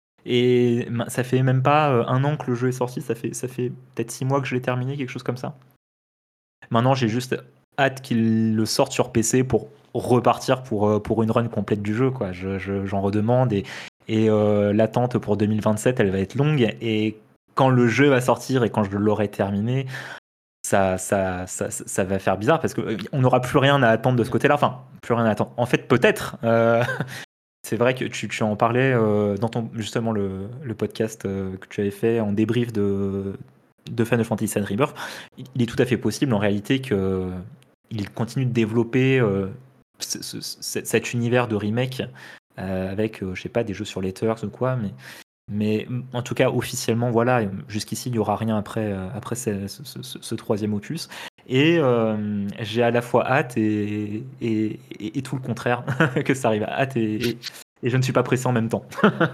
Et ma- ça fait même pas euh, un an que le jeu est sorti, ça fait, ça fait peut-être six mois que je l'ai terminé, quelque chose comme ça. Maintenant, j'ai juste hâte qu'il le sorte sur P C pour repartir pour, euh, pour une run complète du jeu, quoi. Je, je- j'en redemande et, et euh, l'attente pour deux mille vingt-sept, elle va être longue. Et quand le jeu va sortir et quand je l'aurai terminé, ça, ça, ça, ça- ça va faire bizarre parce qu'on n'aura plus rien à attendre de ce côté-là. Enfin, plus rien à attendre. En fait, peut-être. euh, c'est vrai que tu, tu en parlais euh, dans ton, justement le, le podcast euh, que tu avais fait en débrief de, de Final Fantasy sept Rebirth. Il il est tout à fait possible en réalité qu'il continue de développer euh, ce- ce- ce- cet univers de remake euh, avec, euh, je sais pas, des jeux sur les Turks ou quoi, mais mais mm, en tout cas, officiellement, voilà, jusqu'ici, il n'y aura rien après, euh, après ce, ce- ce- ce troisième opus. Et euh, j'ai à la fois hâte et, et, et- et tout le contraire que ça arrive. Hâte et, et, et je ne suis pas pressé en même temps.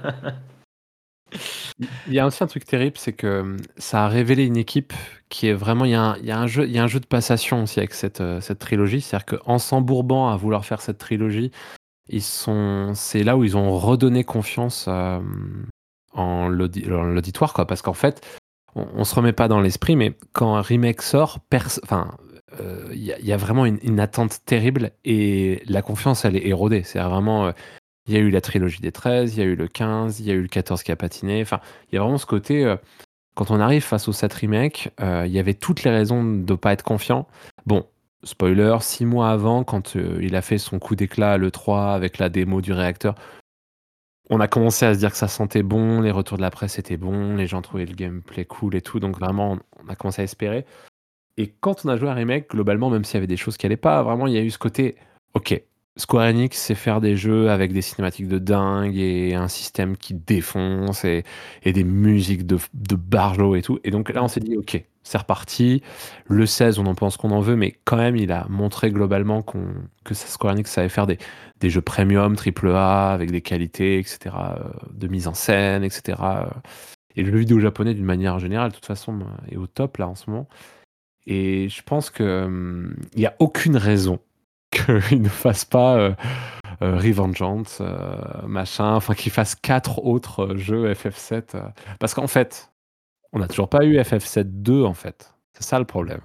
Il y a aussi un truc terrible, c'est que hum, ça a révélé une équipe qui est vraiment. Il y a un, il y a un jeu, il y a un jeu de passation aussi avec cette, euh, cette trilogie. C'est-à-dire qu'en s'embourbant à vouloir faire cette trilogie, ils sont, c'est là où ils ont redonné confiance euh, en l'audi- en l'auditoire, quoi. Parce qu'en fait, on, on se remet pas dans l'esprit, mais quand un remake sort, pers- enfin, euh, il y, a il y a vraiment une, une attente terrible et la confiance, elle est érodée. C'est vraiment. euh, il y a eu la trilogie des treize, il y a eu le quinze, il y a eu le quatorze qui a patiné. Enfin, il y a vraiment ce côté, euh, quand on arrive face au sept remake, euh, il y avait toutes les raisons de ne pas être confiant. Bon, spoiler, six mois avant, quand euh, il a fait son coup d'éclat à l'E trois avec la démo du réacteur, on a commencé à se dire que ça sentait bon, les retours de la presse étaient bons, les gens trouvaient le gameplay cool et tout, donc vraiment, on a commencé à espérer. Et quand on a joué à Remake, globalement, même s'il y avait des choses qui allaient pas, vraiment, il y a eu ce côté, ok, Square Enix sait faire des jeux avec des cinématiques de dingue et un système qui défonce et, et des musiques de, de barjo et tout. Et donc là, on s'est dit, ok, c'est reparti. Le seize, on en pense qu'on en veut, mais quand même, il a montré globalement qu'on, que Square Enix savait faire des, des jeux premium, triple A, avec des qualités, et cetera, euh, de mise en scène, et cetera. Et le jeu vidéo japonais, d'une manière générale, de toute façon, est au top là en ce moment. Et je pense qu'il n'y a aucune raison qu'il ne fasse pas euh, euh, Revengeance, euh, machin, enfin qu'il fasse quatre autres euh, jeux F F sept. euh. Parce qu'en fait, on n'a toujours pas eu F F sept deux, en fait. C'est ça le problème.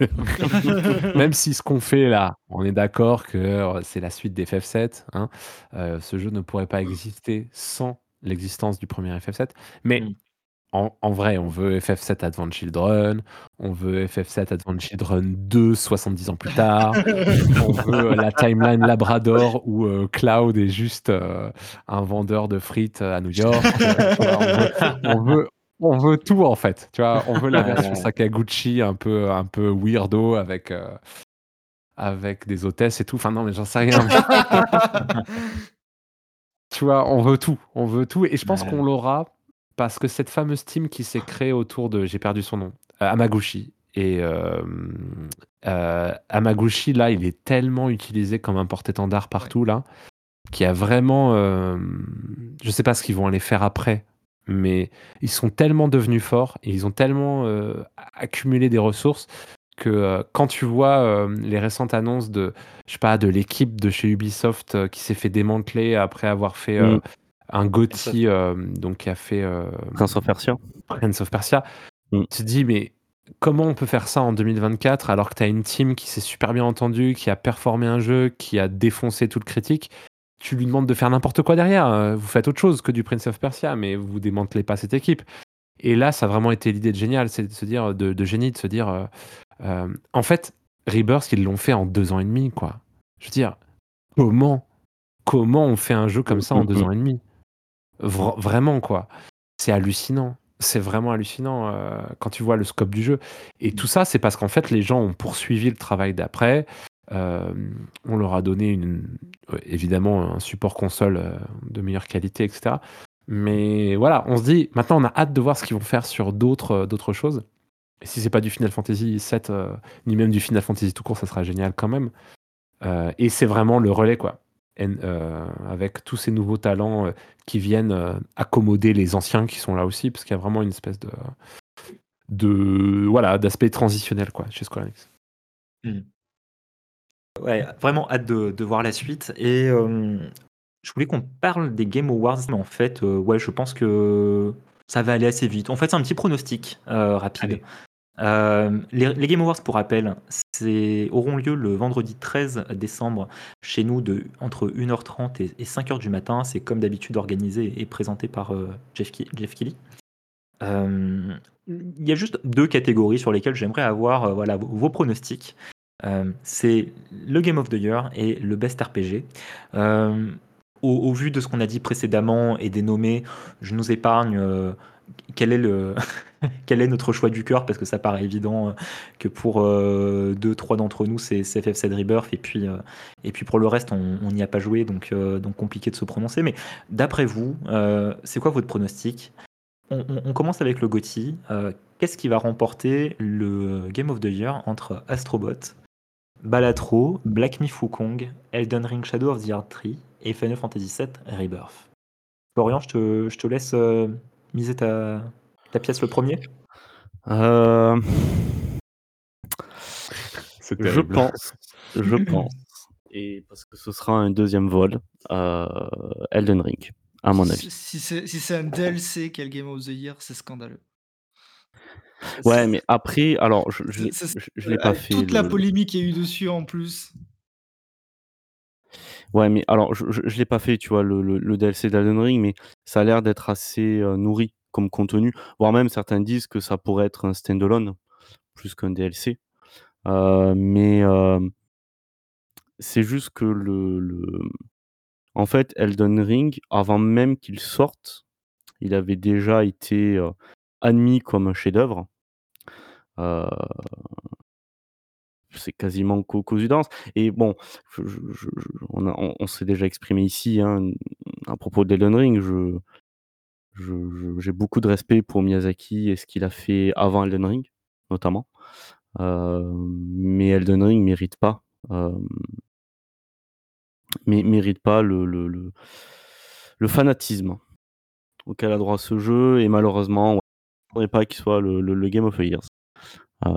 Même si ce qu'on fait là, on est d'accord que euh, c'est la suite des F F sept, hein, euh, ce jeu ne pourrait pas exister sans l'existence du premier F F sept. Mais Mm. en, en vrai, on veut F F sept Advent Children, on veut F F sept Advent Children deux, soixante-dix ans plus tard, on veut euh, la timeline Labrador où euh, Cloud est juste euh, un vendeur de frites à New York. euh, tu vois, on veut, on veut, on veut tout en fait. Tu vois, on veut la version Ouais. Sakaguchi un peu, un peu weirdo avec, euh, avec des hôtesses et tout. Enfin non, mais j'en sais rien. Tu vois, on veut tout, on veut tout, et je pense Ouais. qu'on l'aura parce que cette fameuse team qui s'est créée autour de, j'ai perdu son nom, euh, Hamaguchi. Et euh, euh, Hamaguchi, là, il est tellement utilisé comme un porte-étendard partout, là, qu'il y a vraiment, euh, je sais pas ce qu'ils vont aller faire après, mais ils sont tellement devenus forts et ils ont tellement euh, accumulé des ressources que euh, quand tu vois euh, les récentes annonces de, je sais pas, de l'équipe de chez Ubisoft euh, qui s'est fait démanteler après avoir fait euh, Mm. un GOTY, euh, donc qui a fait euh, Prince of Persia. Prince of Persia, Mm. tu te dis, mais comment on peut faire ça en deux mille vingt-quatre alors que tu as une team qui s'est super bien entendue, qui a performé un jeu, qui a défoncé toute critique? Tu lui demandes de faire n'importe quoi derrière. euh, Vous faites autre chose que du Prince of Persia, mais vous démantelez pas cette équipe. Et là, ça a vraiment été l'idée de génial, c'est de se dire, de, de génie, de se dire, euh, euh, en fait, Rebirth, ils l'ont fait en deux ans et demi, quoi. Je veux dire, comment, comment on fait un jeu comme Mm, ça en mm, deux mm. ans et demi? Vra- Vraiment, quoi. C'est hallucinant. C'est vraiment hallucinant euh, quand tu vois le scope du jeu. Et tout ça, c'est parce qu'en fait, les gens ont poursuivi le travail d'après. Euh, on leur a donné une, ouais, évidemment un support console euh, de meilleure qualité, et cetera. Mais voilà, on se dit, maintenant, on a hâte de voir ce qu'ils vont faire sur d'autres euh, d'autres choses. Et si c'est pas du Final Fantasy sept, euh, ni même du Final Fantasy tout court, ça sera génial quand même. Euh, et c'est vraiment le relais, quoi. En- euh, avec tous ces nouveaux talents euh, qui viennent euh, accommoder les anciens qui sont là aussi, parce qu'il y a vraiment une espèce de, de voilà, d'aspect transitionnel, quoi, chez Square Enix. Mm. Ouais, vraiment hâte de, de voir la suite. Et euh, je voulais qu'on parle des Game Awards, mais en fait, euh, ouais, je pense que ça va aller assez vite. En fait, c'est un petit pronostic euh, rapide. Allez. Euh, les, les Game Awards, pour rappel, c'est, auront lieu le vendredi treize décembre chez nous de, entre une heure trente et, et cinq heures du matin. C'est comme d'habitude organisé et présenté par euh, Jeff, Ki- Jeff Keighley. Euh, Il y a juste deux catégories sur lesquelles j'aimerais avoir euh, voilà, vos, vos pronostics. Euh, c'est le Game of the Year et le Best R P G. Euh, au, au vu de ce qu'on a dit précédemment et des nommés, je nous épargne euh, quel est le quel est notre choix du cœur, parce que ça paraît évident euh, que pour euh, deux, trois d'entre nous, c'est c'est F F sept Rebirth, et puis, euh, et puis pour le reste, on on n'y a pas joué, donc, euh, donc compliqué de se prononcer. Mais d'après vous, euh, c'est quoi votre pronostic? on, on- on commence avec le GOTY. Euh, Qu'est-ce qui va remporter le Game of the Year entre Astrobot, Balatro, Black Myth Wukong, Elden Ring Shadow of the Erd Tree et Final Fantasy sept Rebirth? Florian, je te, je te laisse euh, miser ta, ta pièce le premier. Euh, C'est je terrible. pense, je pense, et parce que ce sera un deuxième vol, euh, Elden Ring, à mon avis. Si, si c'est si c'est un D L C qui est le Game of the Year, c'est scandaleux. Ouais, C'est- mais après, alors, je, je, c'est- l'ai- c'est- je, je l'ai pas Avec fait toute la le. polémique qu'il y a eu dessus en plus. Ouais, mais alors, je, je, je l'ai pas fait, tu vois, le, le, le D L C d'Elden Ring, mais ça a l'air d'être assez euh, nourri comme contenu, voire même certains disent que ça pourrait être un standalone plus qu'un D L C. Euh, mais euh, c'est juste que le, le, en fait, Elden Ring, avant même qu'il sorte, il avait déjà été euh, admis comme un chef-d'œuvre. Euh, c'est quasiment co coïncidence. Et bon, je, je, je, je- on, a- on, on s'est déjà exprimé ici hein, à propos d'Elden Ring. Je, je, je- j'ai beaucoup de respect pour Miyazaki et ce qu'il a fait avant Elden Ring, notamment. Euh, mais Elden Ring mérite pas, euh, mé- mérite pas le, le, le, le fanatisme auquel a droit ce jeu. Et malheureusement, ouais, je ne voudrais pas qu'il soit le, le, le Game of the Year. Euh,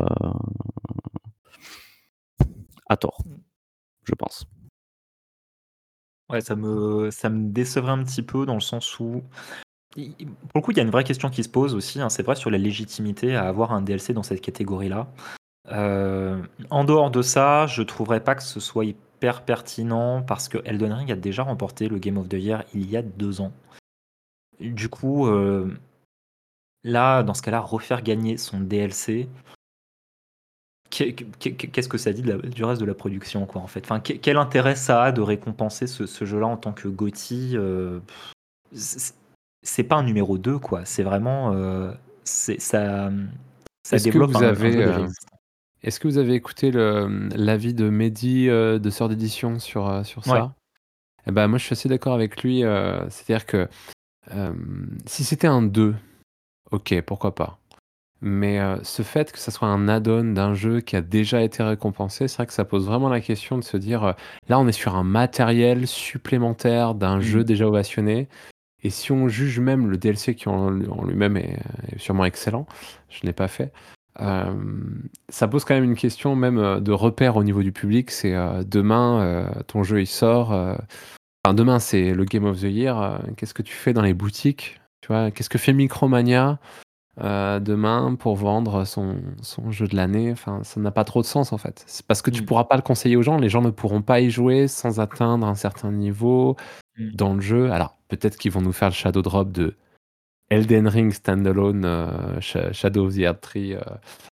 à tort, je pense. Ouais, ça me, ça me décevrait un petit peu dans le sens où, il- pour le coup, il y a une vraie question qui se pose aussi, hein, c'est vrai, sur la légitimité à avoir un D L C dans cette catégorie-là. Euh, en dehors de ça, je trouverais pas que ce soit hyper pertinent parce que Elden Ring a déjà remporté le Game of the Year il y a deux ans. Du coup, euh, là, dans ce cas-là, refaire gagner son D L C, qu'est- qu'est- qu'est-ce que ça dit de la- du reste de la production, quoi, en fait? Enfin, que- quel intérêt ça a de récompenser ce, ce jeu-là en tant que GOTY? euh, c'est c'est pas un numéro deux, quoi. C'est vraiment. euh, c'est- ça, ça Est-ce que développe vous un, un avez, jeu déjà euh, existant. est-ce que vous avez écouté le, l'avis de Mehdi euh, de Sœur d'édition sur, euh, sur Ouais. ça? Eh ben, moi, je suis assez d'accord avec lui. euh, c'est-à-dire que euh, si c'était un deux, ok, pourquoi pas. Mais euh, ce fait que ça soit un add-on d'un jeu qui a déjà été récompensé, c'est vrai que ça pose vraiment la question de se dire, euh, là, on est sur un matériel supplémentaire d'un Mm. jeu déjà ovationné. Et si on juge même le D L C qui en, en lui-même est, est sûrement excellent, je n'ai pas fait, euh, ça pose quand même une question même euh, de repère au niveau du public. C'est euh, demain, euh, ton jeu il sort. euh, Enfin, demain, c'est le Game of the Year. euh, qu'est-ce que tu fais dans les boutiques? Tu vois, qu'est-ce que fait Micromania heu, demain pour vendre son son jeu de l'année. Enfin, ça n'a pas trop de sens, en fait. C'est parce que tu Mmh. pourras pas le conseiller aux gens, les gens ne pourront pas y jouer sans atteindre un certain niveau Mmh. dans le jeu. Alors, peut-être qu'ils vont nous faire le shadow drop de Elden Ring standalone, heu, Sha Shadow of the Erdtree, heu,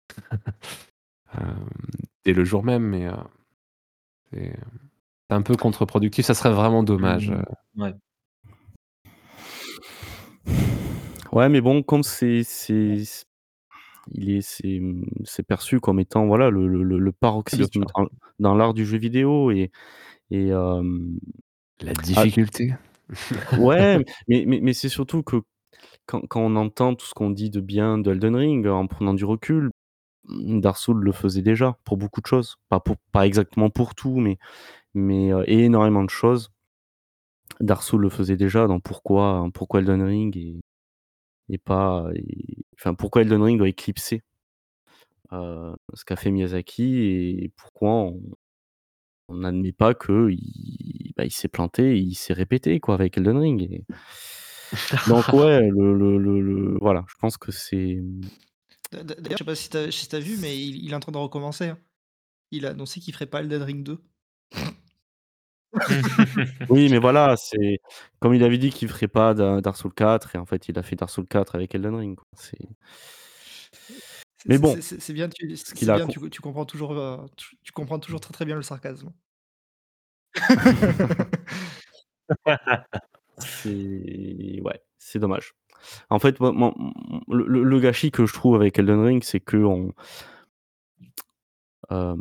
hem, dès le jour même, mais, heu, c'est c'est un peu contre-productif. Ça serait vraiment dommage, heu. Mmh. Ouais. Ouais, mais bon, comme c'est c'est c il est c'est, mmh, c'est perçu comme étant, voilà, le le le le Bien paroxysme sûr. dans dans l'art du jeu vidéo et et hem, La ah difficulté. ouais, mais mais mais c'est surtout que quand quand on entend tout ce qu'on dit de bien d'Elden Ring, en prenant du recul, mmh, Dark Souls le faisait déjà pour beaucoup de choses. Pas pour pas exactement pour tout, mais mais, heu, énormément de choses. Dark Souls le faisait déjà, donc pourquoi pourquoi Elden Ring et et pas et enfin, pourquoi Elden Ring doit éclipser, heu, ce qu'a fait Miyazaki et pourquoi on on n'admet pas qu'il bah, il s'est planté, il s'est répété quoi avec Elden Ring et donc ouais, le le le le voilà, je pense que c'est, mmh D'a d'a d'ailleurs, je sais pas si tu as si tu as vu, mais il il est en train de recommencer, hein. Il a annoncé qu'il ferait pas Elden Ring deux. oui, mais voilà, c'est comme il avait dit qu'il ferait pas da Dark Souls quatre et en fait, il a fait Dark Souls quatre avec Elden Ring, quoi. C'est C'est mais c'est bon, c'est c'est c'est bien, tu ce c'est qu'il a bien, acco tu tu comprends toujours, heu, tu tu comprends toujours très, très bien le sarcasme. c'est ouais, c'est dommage. En fait, moi moi, mmh, le le le gâchis que je trouve avec Elden Ring, c'est qu'on hem,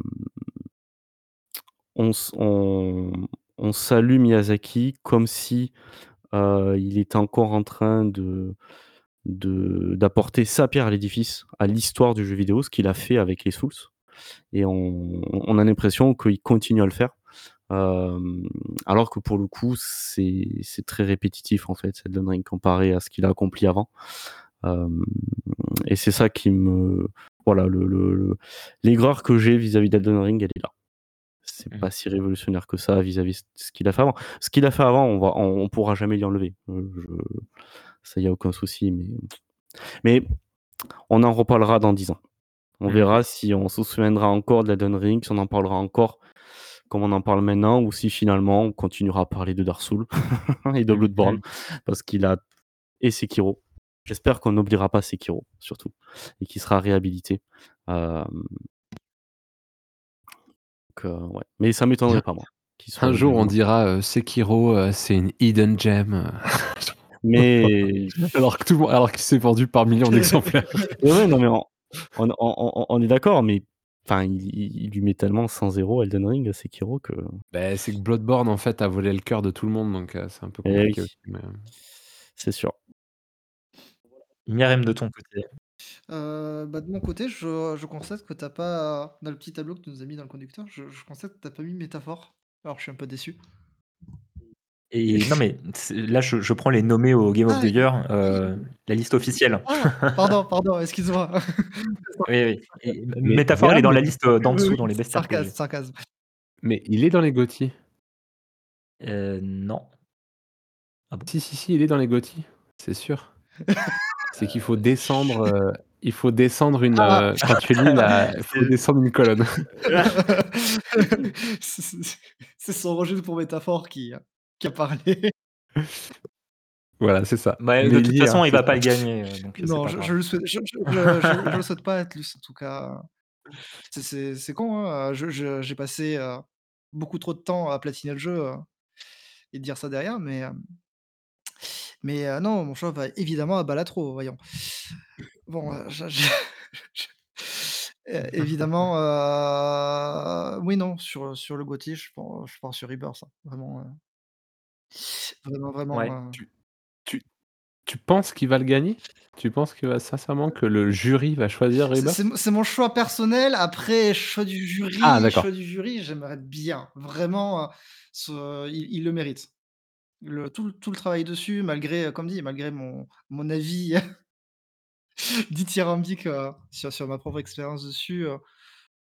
on s on on salue Miyazaki comme si, heu, il était encore en train de de d'apporter sa pierre à l'édifice, à l'histoire du jeu vidéo, ce qu'il a fait avec les Souls et on on a l'impression qu'il continue à le faire. Hem, alors que pour le coup, c'est c'est très répétitif en fait, Elden Ring comparé à ce qu'il a accompli avant. Hem et c'est ça qui me voilà, le le le l'aigreur que j'ai vis-à-vis d'Elden Ring, elle est là. C'est Mmh. pas si révolutionnaire que ça vis-à-vis de ce qu'il a fait avant. Ce qu'il a fait avant, on va on on pourra jamais lui enlever. Heu, je ça, il y a aucun souci, mais mais on en reparlera dans dix ans. On Mmh. verra si on se souviendra encore d'Elden Ring, si on en parlera encore comme on en parle maintenant ou si finalement on continuera à parler de Dark Souls et de Mmh Bloodborne mh. parce qu'il a et Sekiro. J'espère qu'on n'oubliera pas Sekiro surtout et qu'il sera réhabilité. Hem, donc, heu, ouais, mais ça m'étonnerait pas moi qu'il soit Un jour, on régulièrement. dira, heu, Sekiro, heu, c'est une hidden gem, heu, Mais alors que tout le monde alors qu'il s'est vendu par millions d'exemplaires. ouais, ouais, non mais on on on on on est d'accord, mais enfin il il il lui met tellement cent zéro Elden Ring à Sekiro que Beh, c'est que Bloodborne, en fait, a volé le cœur de tout le monde, donc heu, c'est un peu eh compliqué oui, aussi, mais heu c'est sûr. Myrem, de ton côté? Heu, bah, de mon côté, je je constate que tu as pas dans le petit tableau que tu nous as mis dans le conducteur, je je constate que tu as pas mis métaphore. Alors je suis un peu déçu. Et non, mais c'est là, je je prends les nommés au Game of the Ah, i Year, i heu, la liste officielle. ah! Pardon, pardon, excuse-moi. Oui, oui, et M mais Métaphore, elle est Gab dans la liste, heu, d'en Oui, dessous, oui, dans les best sarcasme, R P G. sarcasme. mais il est dans les GOTY. Heu, non. Ah bon? Si, si, si, il est dans les GOTY, c'est sûr. C'est qu'il faut Heu, descendre, je heu, il faut descendre une, Ah! heu, quand tu lis la il faut c'est descendre une colonne. C'est c'est c'est son rejet pour métaphore qui, qui a parlé. Voilà, c'est ça. bah, de Mais toute lis, hein, façon, il c'est va pas ça. le gagner, heu, donc heu, c'est Non, pas je je grave. le souhaite je je je je je le souhaite pas à Atlus en tout cas. C'est c'est c'est con, hein, je je j'ai passé, heu, beaucoup trop de temps à platiner le jeu, heu, et dire ça derrière, mais, hem, mais, heu, non, mon choix va évidemment à Balatro, voyons. Bon, heu, je je je é évidemment, heu, oui, non, sur, sur le GOTY, je pen je pense sur Rebirth, hein, vraiment, heu, vraiment, vraiment, Ouais. heu Tu tu tu penses qu'il va le gagner? Tu penses que sincèrement que le jury va choisir C'est c'est Rebirth? mon c'est mon choix personnel. Après, choix du Ah jury d'accord. choix du jury, j'aimerais bien, vraiment, heu, ce il il le mérite. Le tout le tout le travail dessus, malgré, heu, comme dit, malgré mon mon avis dithyrambique, heu, sur sur ma propre expérience dessus, heu,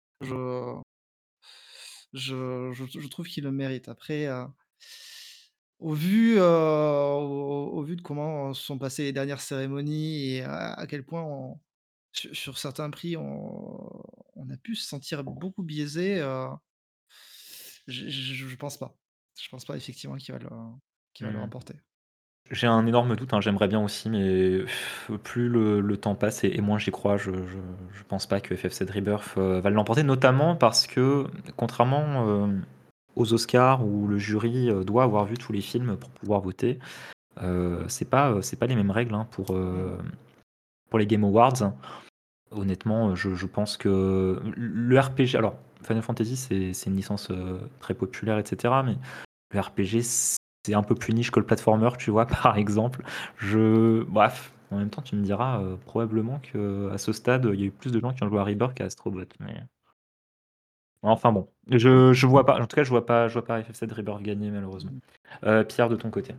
je je je je trouve qu'il le mérite. Après, heu Au vu, heu, au au vu de comment se sont passées les dernières cérémonies et à à quel point on sur sur certains prix, on on a pu se sentir beaucoup biaisé, heu, je je je pense pas. Je pense pas effectivement qu'il va le qu'il va le Mmh. remporter. J'ai un énorme doute, hein, j'aimerais bien aussi, mais plus le le temps passe et et moins j'y crois. Je je je pense pas que F F sept Rebirth, heu, va l'emporter, notamment parce que contrairement, hem, aux Oscars où le jury, heu, doit avoir vu tous les films pour pouvoir voter, heu, c'est pas, heu, c'est pas les mêmes règles, hein, pour, heu, Mmh. pour les Game Awards. Honnêtement, je je pense que le R P G, alors Final Fantasy c'est c'est une licence, heu, très populaire et cetera, mais le R P G c'est un peu plus niche que le platformer, tu vois? Par exemple. Je bref, en même temps tu me diras, heu, probablement qu'à ce stade, il y a eu plus de gens qui ont joué à Rebirth qu'à Astro Bot, mais enfin bon, je je vois pas, en tout cas je vois pas je vois pas F F sept Rebirth gagner malheureusement. Heu, Pierre, de ton côté?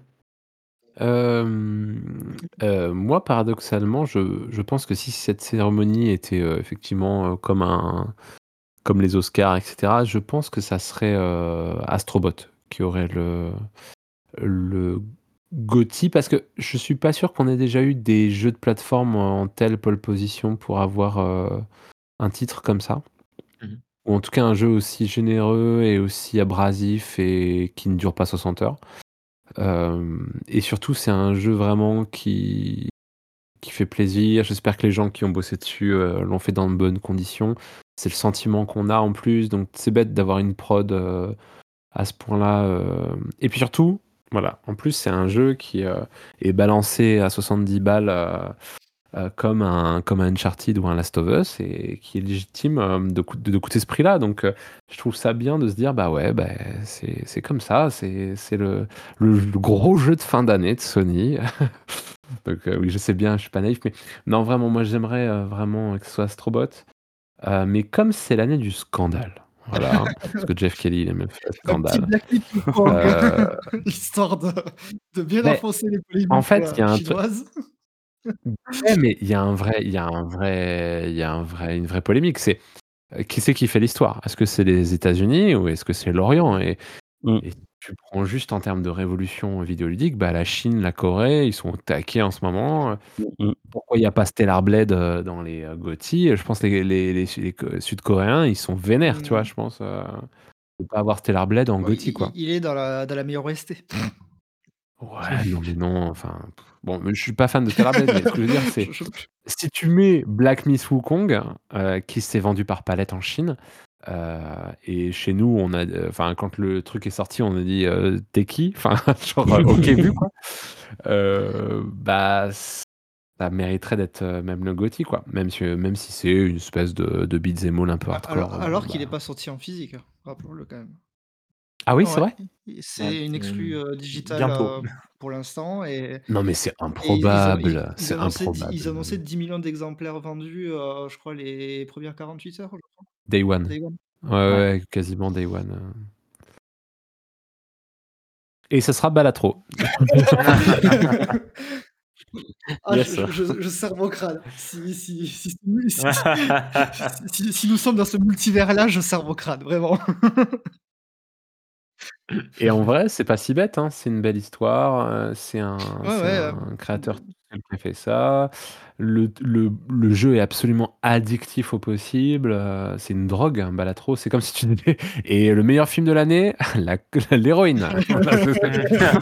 Hem, heu, moi paradoxalement, je je pense que si cette cérémonie était, heu, effectivement, heu, comme un comme les Oscars et cetera, je pense que ça serait, heu, Astro Bot qui aurait le le GOTY parce que je suis pas sûr qu'on ait déjà eu des jeux de plateforme en telle pole position pour avoir, heu, un titre comme ça. Mmh mh. Ou en tout cas un jeu aussi généreux et aussi abrasif et qui ne dure pas soixante heures. Hem et surtout c'est un jeu vraiment qui qui fait plaisir. J'espère que les gens qui ont bossé dessus, heu, l'ont fait dans de bonnes conditions. C'est le sentiment qu'on a en plus, donc c'est bête d'avoir une prod, heu, à ce point-là, hem et puis surtout, voilà, en plus c'est un jeu qui, heu, est balancé à soixante-dix balles, heu heu, comme un comme un Uncharted ou un Last of Us et qui est légitime, hem, de coût de coûter ce prix-là, donc heu, je trouve ça bien de se dire: «Bah ouais, bah, c'est c'est comme ça, c'est c'est le le le gros jeu de fin d'année de Sony». Donc heu, oui, je sais bien, je suis pas naïf, mais non, vraiment, moi j'aimerais, heu, vraiment que ce soit Astro Bot, heu, mais comme c'est l'année du scandale, voilà, parce que Jeff Keighley, il aime faire le Un petit scandale, Black Myth Wukong, heu, histoire de de bien beh, enfoncer les en polémiques, fait, il y heu, a un tru chinoises. ouais, mais il y a un vrai il y a un vrai il y a un vrai une vraie polémique, c'est, heu, qui c'est qui fait l'histoire? Est-ce que c'est les États-Unis ou est-ce que c'est l'Orient? Et Mmh. et tu prends juste en termes de révolution vidéoludique, bah, la Chine, la Corée, ils sont au taquet en ce moment, heu, Mmh mh. pourquoi il y a pas Stellar Blade, heu, dans les, heu, GOTY? Je pense les les les Su les co Sud-Coréens, ils sont vénères, tu vois? Mmh. Je pense, heu, de pas avoir Stellar Blade en Bon, i GOTY, i quoi. il est dans la dans la meilleure O S T. Ouais, non, mais non, enfin, bon, mais je suis pas fan de Stellar Blade, mais ce que je veux dire, c'est Je je si tu mets Black Myth Wukong, heu, qui s'est vendu par palette en Chine, heu et chez nous, on a, heu, enfin, quand le truc est sorti, on a dit, heu: «Tu es qui?» Enfin, genre, heu, OK vu, quoi. Heu, bah, ça mériterait d'être, heu, même le GOTY, quoi. Même si, heu, même si c'est une espèce de de beat'em all un peu a alors hardcore, bon, alors qu'il est bah pas sorti en physique, hein, rappelons-le quand même. ah oui, c'est Ouais, vrai? i Ouais, c'est une exclue, hem, heu, digitale, bientôt. heu, pour l'instant et Non, mais c'est et ils ont ils improbable, ils c'est annonçaient dix ils improbable. annonçaient dix millions d'exemplaires vendus, heu, je crois les premières quarante-huit heures, je crois. Day one. Day one. Ouais, Ouais. ouais, quasiment day one, heu et ce sera Balatro. Ah, je Yes. je je je serre mon crâne. Si si si si si si si si nous sommes dans ce multivers-là, je serre mon crâne, vraiment. Et en vrai, c'est pas si bête, hein. C'est une belle histoire, heu, c'est un Ouais, c'est ouais, un hem, créateur tout seul qui a fait ça. Le t le le jeu est absolument addictif au possible, heu, c'est une drogue, un Balatro. C'est comme si tu disais: «Et le meilleur film de l'année? La l'héroïne». Voilà, c'est ça.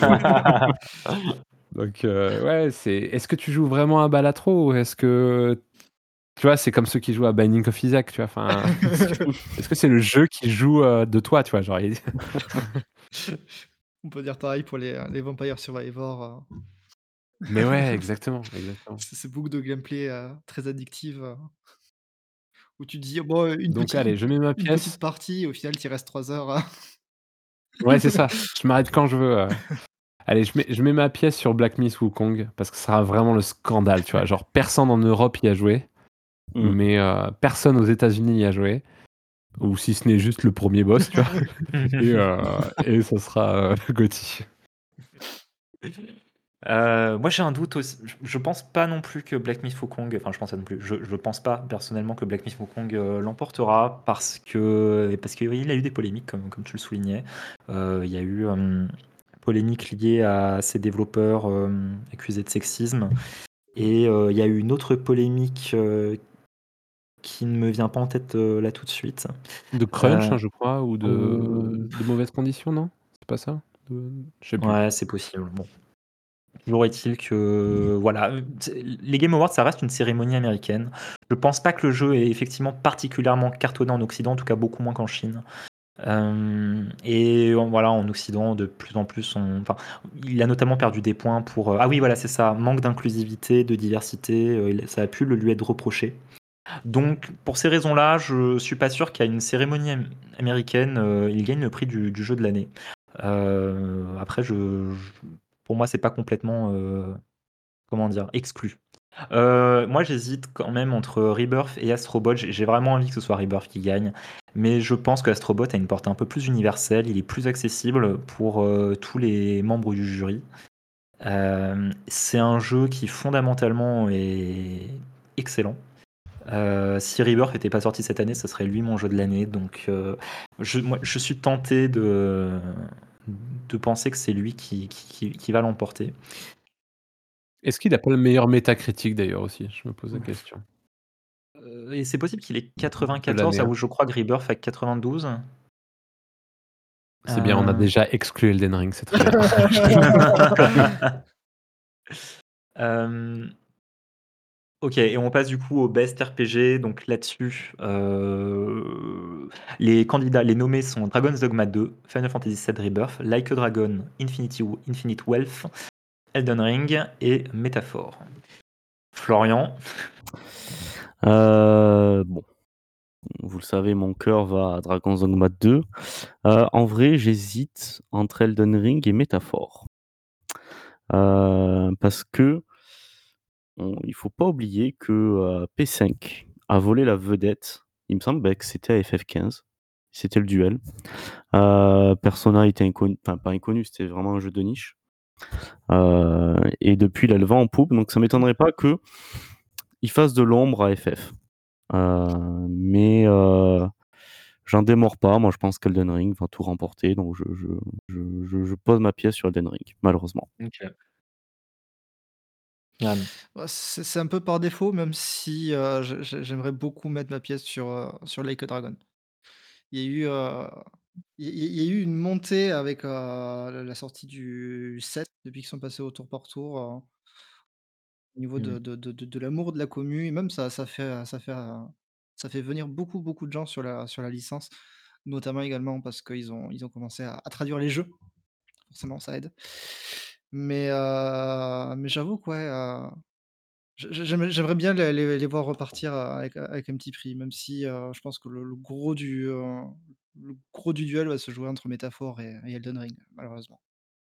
Donc heu, ouais, c'est est-ce que tu joues vraiment à Balatro ou est-ce que tu vois, c'est comme ceux qui jouent à Binding of Isaac, tu vois? Enfin, est-ce que est-ce que c'est le jeu qui joue, heu, de toi, tu vois? Genre il On peut dire pareil pour les, heu, les Vampire Survivor, heu, mais ouais, exactement, exactement. c'est ces boucles de gameplay, heu, très addictives, heu, où tu te dis: «Bon, une Donc petite allez, je mets ma une petite pièce. partie» et au final, tu y restes trois heures, heu. Ouais, c'est ça. Je m'arrête quand je veux, heu. Allez, je mets je mets ma pièce sur Black Myth Wukong parce que ce sera vraiment le scandale, tu vois? Genre personne en Europe y a joué, Mmh. mais heu, personne aux États-Unis y a joué, ou si ce n'est juste le premier boss, tu vois? Et heu et ça sera, heu, GOTY. Heu, moi j'ai un doute aussi. Je je pense pas non plus que Black Myth Wukong, enfin je pense pas non plus, je je pense pas personnellement que Black Myth Wukong, heu, l'emportera parce que parce qu'il a eu des polémiques comme comme tu le soulignais. Heu, il y a eu, hem, polémique liée à ces développeurs euh, accusés de sexisme. Et euh, il y a eu une autre polémique euh, qui ne me vient pas en tête euh, là tout de suite. De crunch, Euh, hein, je crois, ou de, euh, de mauvaises conditions, non? C'est pas ça? De- Je sais plus. ouais, c'est possible. Bon. Toujours est-il que voilà, euh, c'est- les Game Awards, ça reste une cérémonie américaine. Je pense pas que le jeu est effectivement particulièrement cartonné en Occident, en tout cas beaucoup moins qu'en Chine. Euh, et en- voilà, en Occident, de plus en plus, on, enfin, il a notamment perdu des points pour. euh, ah oui, voilà, c'est ça, manque d'inclusivité, de diversité. euh, il- ça a pu le lui être reproché. Donc, pour ces raisons-là, je suis pas sûr qu'à une cérémonie am- américaine, euh, il gagne le prix du, du jeu de l'année. Euh, après, je, je- pour moi, c'est pas complètement, euh, comment dire, exclu. Euh, moi, j'hésite quand même entre Rebirth et Astrobot. J'ai j'ai vraiment envie que ce soit Rebirth qui gagne, mais je pense que Astrobot a une portée un peu plus universelle. Il est plus accessible pour euh, tous les membres du jury. Euh, c'est un jeu qui fondamentalement est excellent. Euh, si Rebirth n'était pas sorti cette année, ce serait lui mon jeu de l'année. Donc, euh, je, moi, je suis tenté de, de penser que c'est lui qui, qui, qui va l'emporter. Est-ce qu'il a pas le meilleur métacritique d'ailleurs aussi? Je me pose la question. Euh, et c'est possible qu'il ait De quatre-vingt-quatorze, l'année, là hein. où je crois que Rebirth a quatre-vingt-douze. C'est bien, on a Euh, déjà exclu Elden Ring, c'est très bien. euh, ok, et on passe du coup au Best R P G. Donc là-dessus, euh, les candidats, les nommés sont Dragon's Dogma deux, Final Fantasy sept Rebirth, Like a Dragon, Infinity, Infinite Wealth, Elden Ring et Métaphore. Florian, Euh, bon, vous le savez, mon cœur va à Dragon's Dogma deux. Euh, en vrai, j'hésite entre Elden Ring et Métaphore. Euh, parce que on- il faut pas oublier que euh, P cinq a volé la vedette. Il me semble bah, que c'était à F F quinze. C'était le duel. Euh, Persona était inconnu, enfin pas inconnu, c'était vraiment un jeu de niche. Euh, et depuis, il a le vent en poupe, donc ça m'étonnerait pas que il fasse de l'ombre à F F. Euh, mais euh, j'en démords pas. Moi, je pense qu'Elden Ring va tout remporter, donc je, je, je, je- je pose ma pièce sur Elden Ring, malheureusement. Ok. Yann. Ouais, c'est c'est un peu par défaut, même si euh, j'ai- j'ai- j'aimerais beaucoup mettre ma pièce sur, euh, sur Like a Dragon. Il y a eu, euh, il y, il y a eu une montée avec euh, la la sortie du sept, depuis qu'ils sont passés au tour par tour, euh, au niveau de, Mhm. de, de, de- de l'amour de la commu, et même ça, ça fait, ça fait, euh, ça fait venir beaucoup, beaucoup de gens sur la, sur la licence, notamment également parce qu'ils ont, ils ont commencé à, à traduire les jeux, forcément ça aide. Mais, euh, mais j'avoue que ouais, euh, J'ai j'aimerais j'aimerais bien les les les voir repartir, heu, avec avec un petit prix, même si, heu, je pense que le le gros du, heu, le gros du duel va se jouer entre Métaphore et et Elden Ring, malheureusement.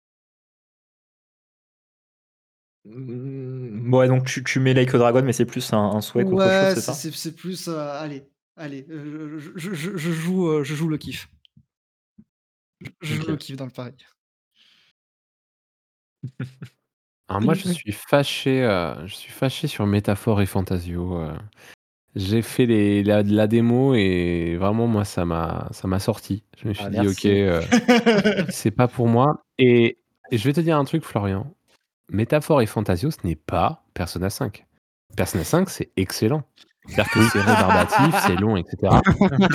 Mm, ouais, donc tu, tu mets Like a Dragon, mais c'est plus un, un souhait qu'autre chose, Ouais, c'est c'est ça? c'est c'est plus, heu, allez allez, heu, je je je je joue, heu, je joue le kiff. Je joue le Ok. kiff dans le pari. Alors moi, je suis fâché, heu, je suis fâché sur Métaphore et Fantasio, heu. J'ai fait les la la démo et vraiment moi ça m'a ça m'a sorti. Je me Ah, suis dit: «OK, merci. heu, c'est pas pour moi» et et je vais te dire un truc Florian, Métaphore et Fantasio, ce n'est pas Persona cinq. Persona cinq, c'est excellent. C'est-à-dire que Oui. c'est rébarbatif, c'est long et cetera.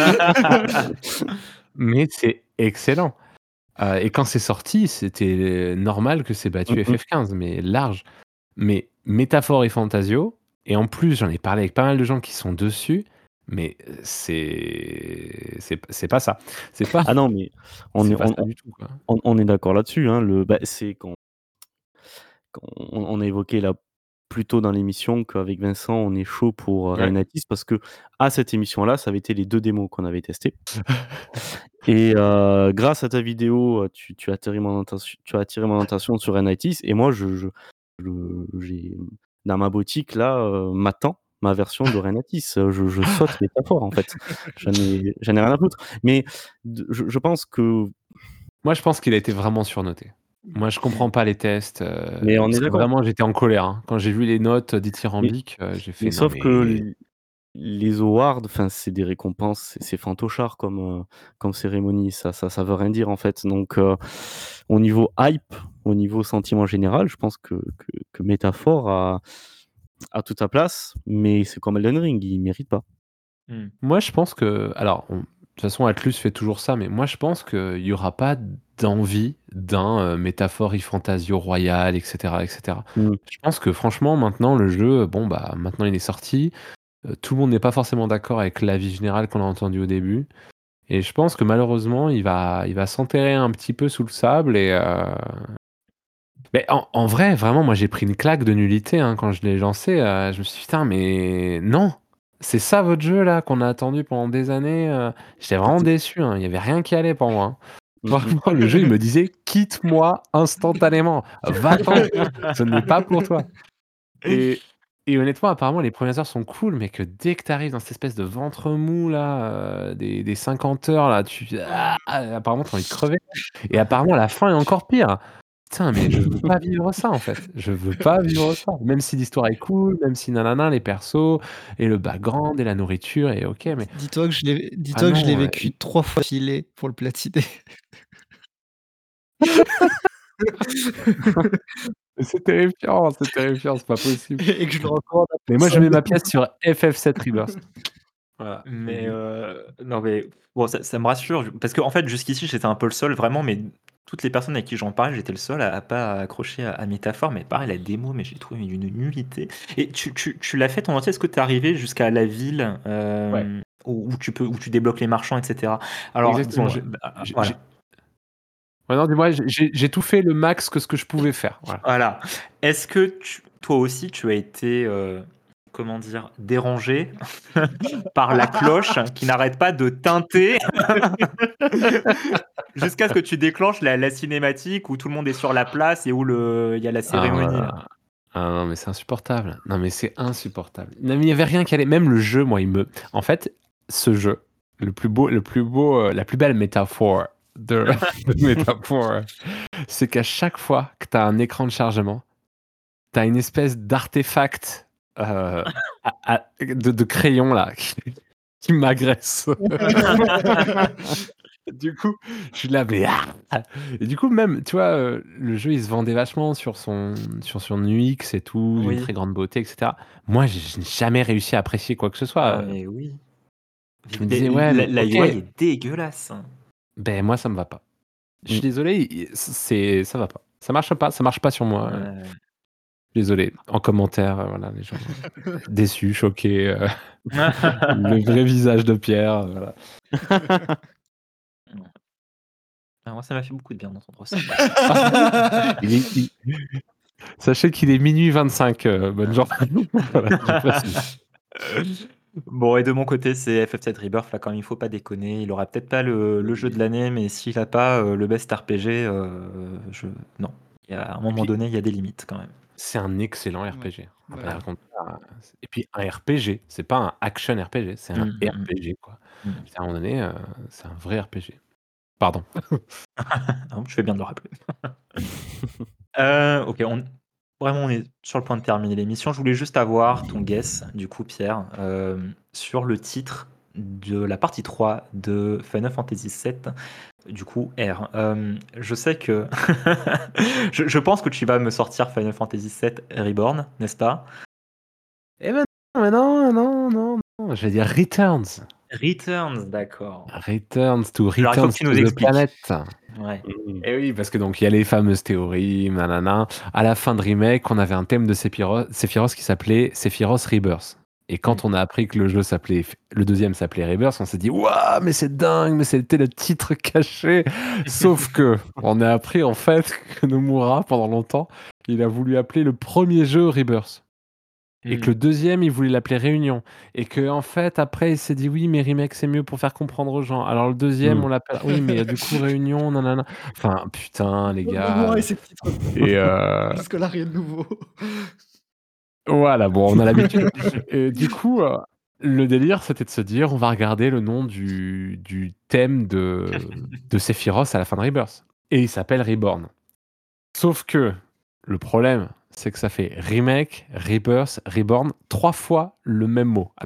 Mais c'est excellent. Heu et quand c'est sorti, c'était normal que c'est Mmh battu mh. F F quinze, mais large. Mais Métaphore et Fantasio et en plus, j'en ai parlé avec pas mal de gens qui sont dessus, mais heu, c'est c'est p c'est pas ça. C'est pas Ah non, mais on c'est est pas on ça on du tout, quoi. on on est d'accord là-dessus, hein. Le bah, c'est quand quand on on a évoqué là, plus tôt dans l'émission qu'avec Vincent, on est chaud pour, heu, Ouais. Reignitis parce qu'à cette émission-là, ça avait été les deux démos qu'on avait testées et heu, grâce à ta vidéo, heu, tu tu as attiré mon attention tu as attiré mon attention sur Reignitis et moi je je je j'ai dans ma boutique là, heu, m'attend ma version de Reignitis. Heu, je je saute Métaphore en fait. J'en ai j'en ai rien à foutre. Mais de je je pense que Moi, je pense qu'il a été vraiment surnoté. Moi, je comprends pas les tests, heu, mais on parce est que d'accord. vraiment j'étais en colère, hein. Quand j'ai vu les notes Mais dithyrambiques, heu, j'ai mais fait: «Non sauf que mais» l les awards, enfin, c'est des récompenses, c'est c'est fantochard comme, heu, comme cérémonie. Ça ça ça veut rien dire, en fait. Donc, heu, au niveau hype, au niveau sentiment général, je pense que que que Métaphore a a toute sa place, mais c'est comme Elden Ring, il mérite pas. Mmh. Moi, je pense que alors, on de toute façon, Atlus fait toujours ça, mais moi, je pense qu'il y aura pas d'envie d'un, heu, Métaphore eFantasio Royal et cetera et cetera. Mmh. Je pense que franchement, maintenant, le jeu, bon, bah, maintenant, il est sorti. Heu, tout le monde n'est pas forcément d'accord avec l'avis général qu'on a entendu au début et je pense que malheureusement, il va il va s'enterrer un petit peu sous le sable et heu mais en en vrai, vraiment, moi, j'ai pris une claque de nullité, hein, quand je l'ai lancé, heu, je me suis dit: «Putain, mais non! C'est ça votre jeu là qu'on a attendu pendant des années?» heu, j'étais vraiment déçu, hein, il y avait rien qui allait pour moi, hein. Mmh mh. Vraiment, le jeu, il me disait: «Quitte-moi instantanément, va-t'en, ce n'est pas pour toi» et et honnêtement, apparemment, les premières heures sont cool, mais que dès que tu arrives dans cette espèce de ventre mou là, heu, des des cinquante heures là, tu ah! Apparemment, tu as envie de crever et apparemment la fin est encore pire. Putain, mais je veux pas vivre ça, en fait. Je veux pas vivre ça. Même si l'histoire est cool, même si nanana, les persos et le background et la nourriture et OK, mais Dis-toi que je l'ai ah dis-toi que je l'ai non, heu, vécu trois fois d'affilée pour le platiner. c'est terrifiant, c'est terrifiant, c'est pas possible. Et que je le recommande à Mais moi, je personne. mets ma pièce sur F F sept Rebirth. Voilà, je le Mais dis. heu, non, mais bon, ça ça me rassure, ju parce qu'en fait, jusqu'ici, j'étais un peu le seul vraiment, mais toutes les personnes avec qui j'en parlais, j'étais le seul à à pas accrocher à à Métaphore. Mais pareil, la démo, mais j'ai trouvé une nullité et tu tu tu l'as faite en entier? Est-ce que tu es arrivé jusqu'à la ville, Ouais, hem, où où tu peux où tu débloques les marchands et cetera? Alors bon, exactement, je ouais. bah, J'ai j'ai voilà. ouais, non, dis-moi, j'ai j'ai j'ai tout fait le max que ce que je pouvais faire, voilà. Voilà. Est-ce que tu toi aussi, tu as été, heu, comment dire? Dérangé par la cloche qui n'arrête pas de tinter jusqu'à ce que tu déclenches la la cinématique où tout le monde est sur la place et où le il y a la Ah cérémonie là? voilà. Ah non, mais c'est insupportable. Non, mais c'est insupportable. Non, mais il y avait rien qui allait. Même le jeu, moi, il me en fait, ce jeu, le plus beau le plus beau, heu, la plus belle métaphore de de métaphore, c'est qu'à chaque fois que tu as un écran de chargement, tu as une espèce d'artefact, heu, à à de de crayon là qui qui m'agresse. Du coup, je suis là, mais ah! Et du coup, même, tu vois, heu, le jeu, il se vendait vachement sur son sur son U X et tout, d'une Oui. très grande beauté et cetera. Moi, j'ai je n'ai jamais réussi à apprécier quoi que ce soit, Ah heu, mais oui. je me Les disais: «Ouais, la mais la OK, U I est dégueulasse. beh, moi, ça me va pas». Je suis Mmh. désolé, i c'est ça va pas. Ça marche pas, ça marche pas sur moi, heu, Ouais. désolé. En commentaire, heu, voilà, les gens, heu, déçus, choqués, heu, le vrai visage de Pierre, heu, voilà. Ah moi, ça m'a fait beaucoup de bien d'entendre ça. Il est il Sachez qu'il est minuit vingt-cinq, heu, bonne journée. Voilà, je précise. Bon et de mon côté, c'est F F sept Rebirth là, quand même, il faut pas déconner. Il aura peut-être pas le le jeu de l'année, mais s'il a pas, heu, le best R P G, heu, je non. Il y a à un Et moment puis donné, il y a des limites quand même. c'est un excellent Ouais, R P G. On va ouais, pas ouais. raconter ça, et puis un R P G, c'est pas un action R P G, c'est un Mmh, mmh mh. R P G quoi. Mmh. À un moment donné, heu, c'est un vrai R P G. Pardon. Non, tu fais bien de le rappeler. Heu, OK, on vraiment, on est sur le point de terminer l'émission. Je voulais juste avoir ton guess, du coup, Pierre, hem, sur le titre de la partie trois de Final Fantasy sept, du coup, R. Hem, je sais que je je pense que tu vas me sortir Final Fantasy sept Reborn, n'est-ce pas? Eh ben non, mais non, non, non, non, je vais dire Returns. Returns, d'accord. Returns to Alors il faut que Returns tu to nous the expliques. Planet. Ouais. Mmh. Et oui, parce que donc il y a les fameuses théories, nanana. À la fin de Remake, on avait un thème de Sephiroth, Sephiroth qui s'appelait Sephiroth Rebirth. Et Mmh. quand on a appris que le jeu s'appelait, le deuxième s'appelait Rebirth, on s'est dit waouh, mais c'est dingue, mais c'était le titre caché. Sauf que on a appris en fait que Nomura, pendant longtemps, il a voulu appeler le premier jeu Rebirth. Et que Mmh. le deuxième, il voulait l'appeler Réunion. Et que en fait, après, il s'est dit oui, mais remake, c'est mieux pour faire comprendre aux gens. Alors le deuxième, Mmh. on l'appelle. Oui, mais euh, du coup, Réunion, nanana. Enfin, putain, les gars. Nomura et euh, ses petits trucs. Et euh, Jusque-là, rien de nouveau. voilà, bon, on a l'habitude. Et du coup, euh, le délire, c'était de se dire, on va regarder le nom du, du thème de, de Sephiroth à la fin de Rebirth. Et il s'appelle Reborn. Sauf que le problème, c'est que ça fait remake, rebirth, reborn, trois fois le même mot. Alors,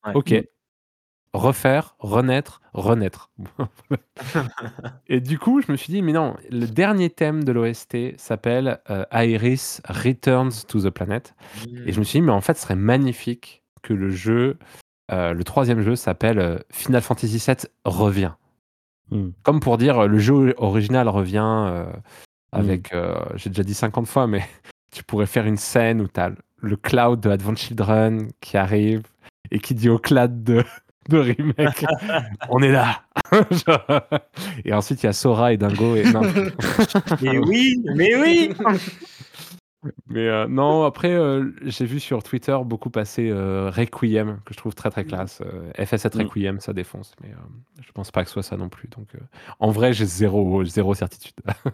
Ouais. OK. Mmh. Refaire, renaître, renaître. Et du coup, je me suis dit: «Mais non, le dernier thème de l'O S T s'appelle, heu, Aeris Returns to the Planet» et je me Mmh. suis dit: «Mais en fait, ce serait magnifique que le jeu, heu, le troisième jeu s'appelle, heu, Final Fantasy sept revient». Mmh. Comme pour dire, heu, le jeu original revient, heu, Mmh. avec, heu, j'ai déjà dit cinquante fois, mais tu pourrais faire une scène où tu as le Cloud de Advent Children qui arrive et qui dit au Clad de de remake: «On est là!» Genre, et ensuite il y a Sora et Dingo et non, Mais oui, mais oui! mais heu, non, après, heu, j'ai vu sur Twitter beaucoup passer, heu, Requiem que je trouve très, très classe, heu, F F sept Mmh. Requiem, ça défonce, mais heu, je pense pas que ce soit ça non plus, donc heu, en vrai, j'ai zéro zéro certitude.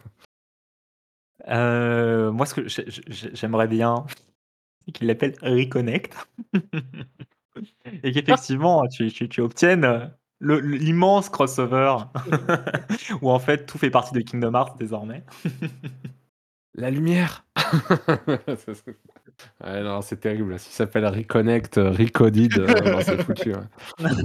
Heu, moi, ce que j'ai j'ai j'aimerais bien, c'est qu'ils l'appellent Reconnect et qu'effectivement, tu tu tu obtiennes, heu, le l'immense crossover où en fait, tout fait partie de Kingdom Hearts désormais. La lumière! Ça serait ouais, non, c'est terrible. S'il s'appelle Reconnect, heu, Recoded, heu, non, c'est foutu, ouais.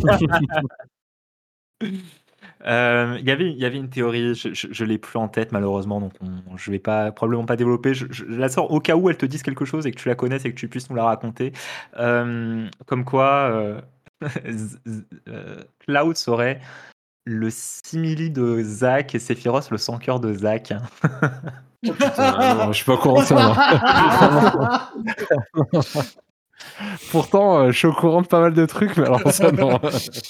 Hem, il y avait il y avait une théorie, je je je l'ai plus en tête malheureusement, donc on je vais pas probablement pas développer. Je je je la sors au cas où elle te dise quelque chose et que tu la connaisses et que tu puisses nous la raconter. Hem, comme quoi, heu, Z Z heu, Cloud serait le simili de Zack et Sephiroth le sans cœur de Zack. Oh putain, non, je suis pas au courant de ça, moi. Pourtant, heu, je suis au courant de pas mal de trucs, mais alors ça, non.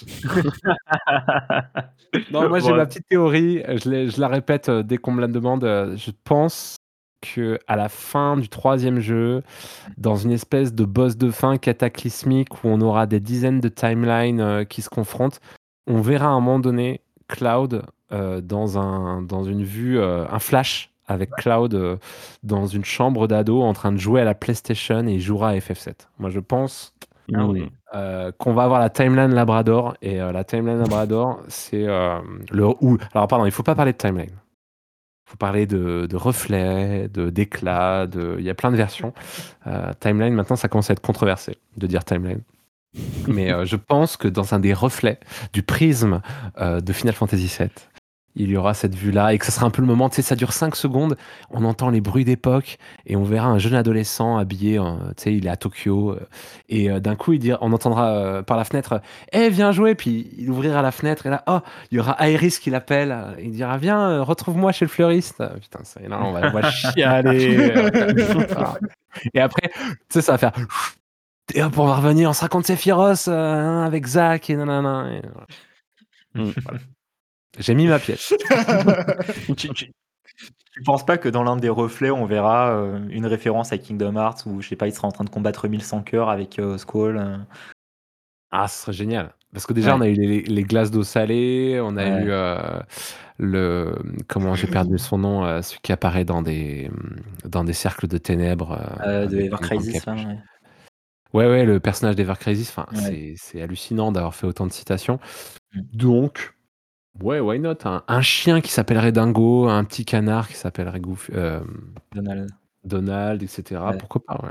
Non, moi j'ai ma Bon, petite théorie, heu, je l'ai je la répète, heu, dès qu'on me la demande, heu, je pense qu'à la fin du troisième jeu, dans une espèce de boss de fin cataclysmique où on aura des dizaines de timelines, heu, qui se confrontent, on verra à un moment donné Cloud, heu, dans un dans une vue, heu, un flash avec Cloud, heu, dans une chambre d'ado en train de jouer à la PlayStation et il jouera à F F sept. Moi je pense ah Mmh. ouais. Heu, qu'on va avoir la timeline Labrador et heu, la timeline Labrador, c'est, hem, le ou alors pardon, il faut pas parler de timeline. Il faut parler de de reflets, de d'éclats, de il y a plein de versions. Heu, timeline maintenant, ça commence à être controversé de dire timeline. Mais heu, je pense que dans un des reflets du prisme, heu, de Final Fantasy sept, il y aura cette vue-là et que ça sera un peu le moment, tu sais, ça dure cinq secondes, on entend les bruits d'époque et on verra un jeune adolescent habillé en tu sais, il est à Tokyo, heu et heu, d'un coup, il dira on entendra, heu, par la fenêtre: «Eh viens jouer!» puis il ouvrira la fenêtre et là, oh, il y aura Aeris qui l'appelle, heu, il dira: «Viens, heu, retrouve-moi chez le fleuriste». Euh, Putain, ça et là, on va on va chialer, heu, et après, tu sais, ça va faire et hop, on va revenir, on se raconte Sephiroth, heu, hein, avec Zack et nanana et voilà. Mmh. Voilà. J'ai mis ma pièce. Tu tu tu penses pas que dans l'un des reflets, on verra, heu, une référence à Kingdom Hearts où je sais pas, il sera en train de combattre mille sans cœur avec, heu, Squall, heu? Ah, ce serait génial. Parce que déjà, on Ouais, a eu les les glaces d'eau salée, on a eu, ouais, heu, le comment j'ai perdu son nom, heu, celui qui apparaît dans des, mmh, dans des cercles de ténèbres, heu, heu, de avec Ever une grande Crisis là, capuche. ouais. Ouais, ouais, le personnage d'Ever Crisis, enfin, Ouais. c'est c'est hallucinant d'avoir fait autant de citations. Mmh. Donc, ouais, why not? Un un chien qui s'appellerait Dingo, un petit canard qui s'appellerait Goofy, hem, Donald, Donald et cetera. ouais. Pourquoi pas, ouais.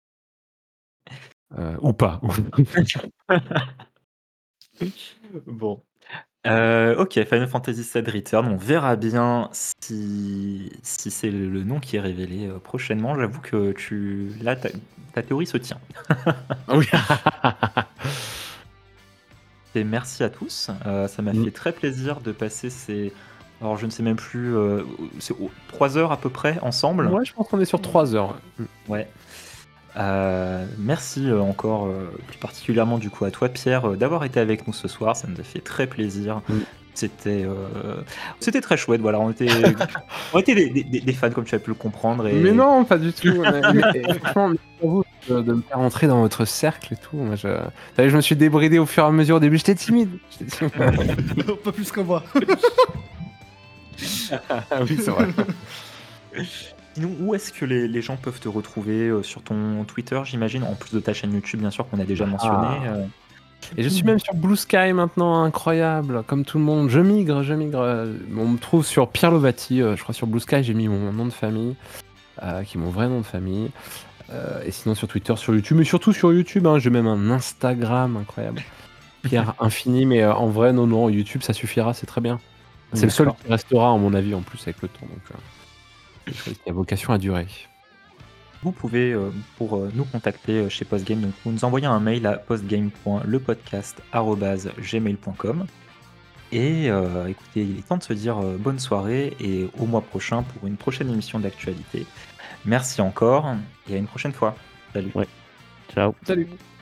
Heu, ou pas. Bon. Heu, OK, Final Fantasy sept Return, on verra bien si si c'est le le nom qui est révélé, heu, prochainement. J'avoue que tu là, ta ta théorie se tient. Oui. Et merci à tous, heu, ça m'a Mmh. fait très plaisir de passer ces alors je ne sais même plus, heu, c'est o trois heures à peu près ensemble? Ouais, je pense qu'on est sur trois heures, ouais. Mmh. Ouais. Heu, merci, heu, encore, heu, plus particulièrement du coup à toi Pierre, heu, d'avoir été avec nous ce soir, ça nous a fait très plaisir. Mmh. C'était, heu, c'était très chouette, voilà, on était on était des des des fans comme tu as pu le comprendre Mais et non, pas du tout. Mais mais et franchement, merci à vous de de me faire entrer dans votre cercle et tout. Moi, je tu vu, je me suis débridé au fur et à mesure. Au début, j'étais timide. J'étais timide. Pas plus que moi. Ah oui, c'est vrai. sinon, où est-ce que les les gens peuvent te retrouver, heu, sur ton Twitter, j'imagine? En plus de ta chaîne YouTube, bien sûr, qu'on a déjà mentionné, Ah. heu? Et je suis même sur Blue Sky maintenant, incroyable, comme tout le monde. Je migre, je migre. euh, On me trouve sur Pierre Lovati, euh, je crois sur Blue Sky, j'ai mis mon nom de famille, euh, qui est mon vrai nom de famille. Euh, et sinon sur Twitter, sur YouTube, mais surtout sur YouTube, hein, j'ai même un Instagram incroyable. Pierre Infini, mais euh, en vrai, non, non, YouTube, ça suffira, c'est très bien. C'est le seul D'accord. qui restera, à mon avis, en plus, avec le temps. Donc, euh, c'est celui qui a vocation à durer. Vous pouvez, euh, pour euh, nous contacter euh, chez Postgame, donc vous nous envoyez un mail à postgame point lepodcast arobase gmail point com. Et euh, écoutez, il est temps de se dire euh, bonne soirée et au mois prochain pour une prochaine émission d'actualité. Merci encore et à une prochaine fois. Salut. Ouais. Ciao. Salut.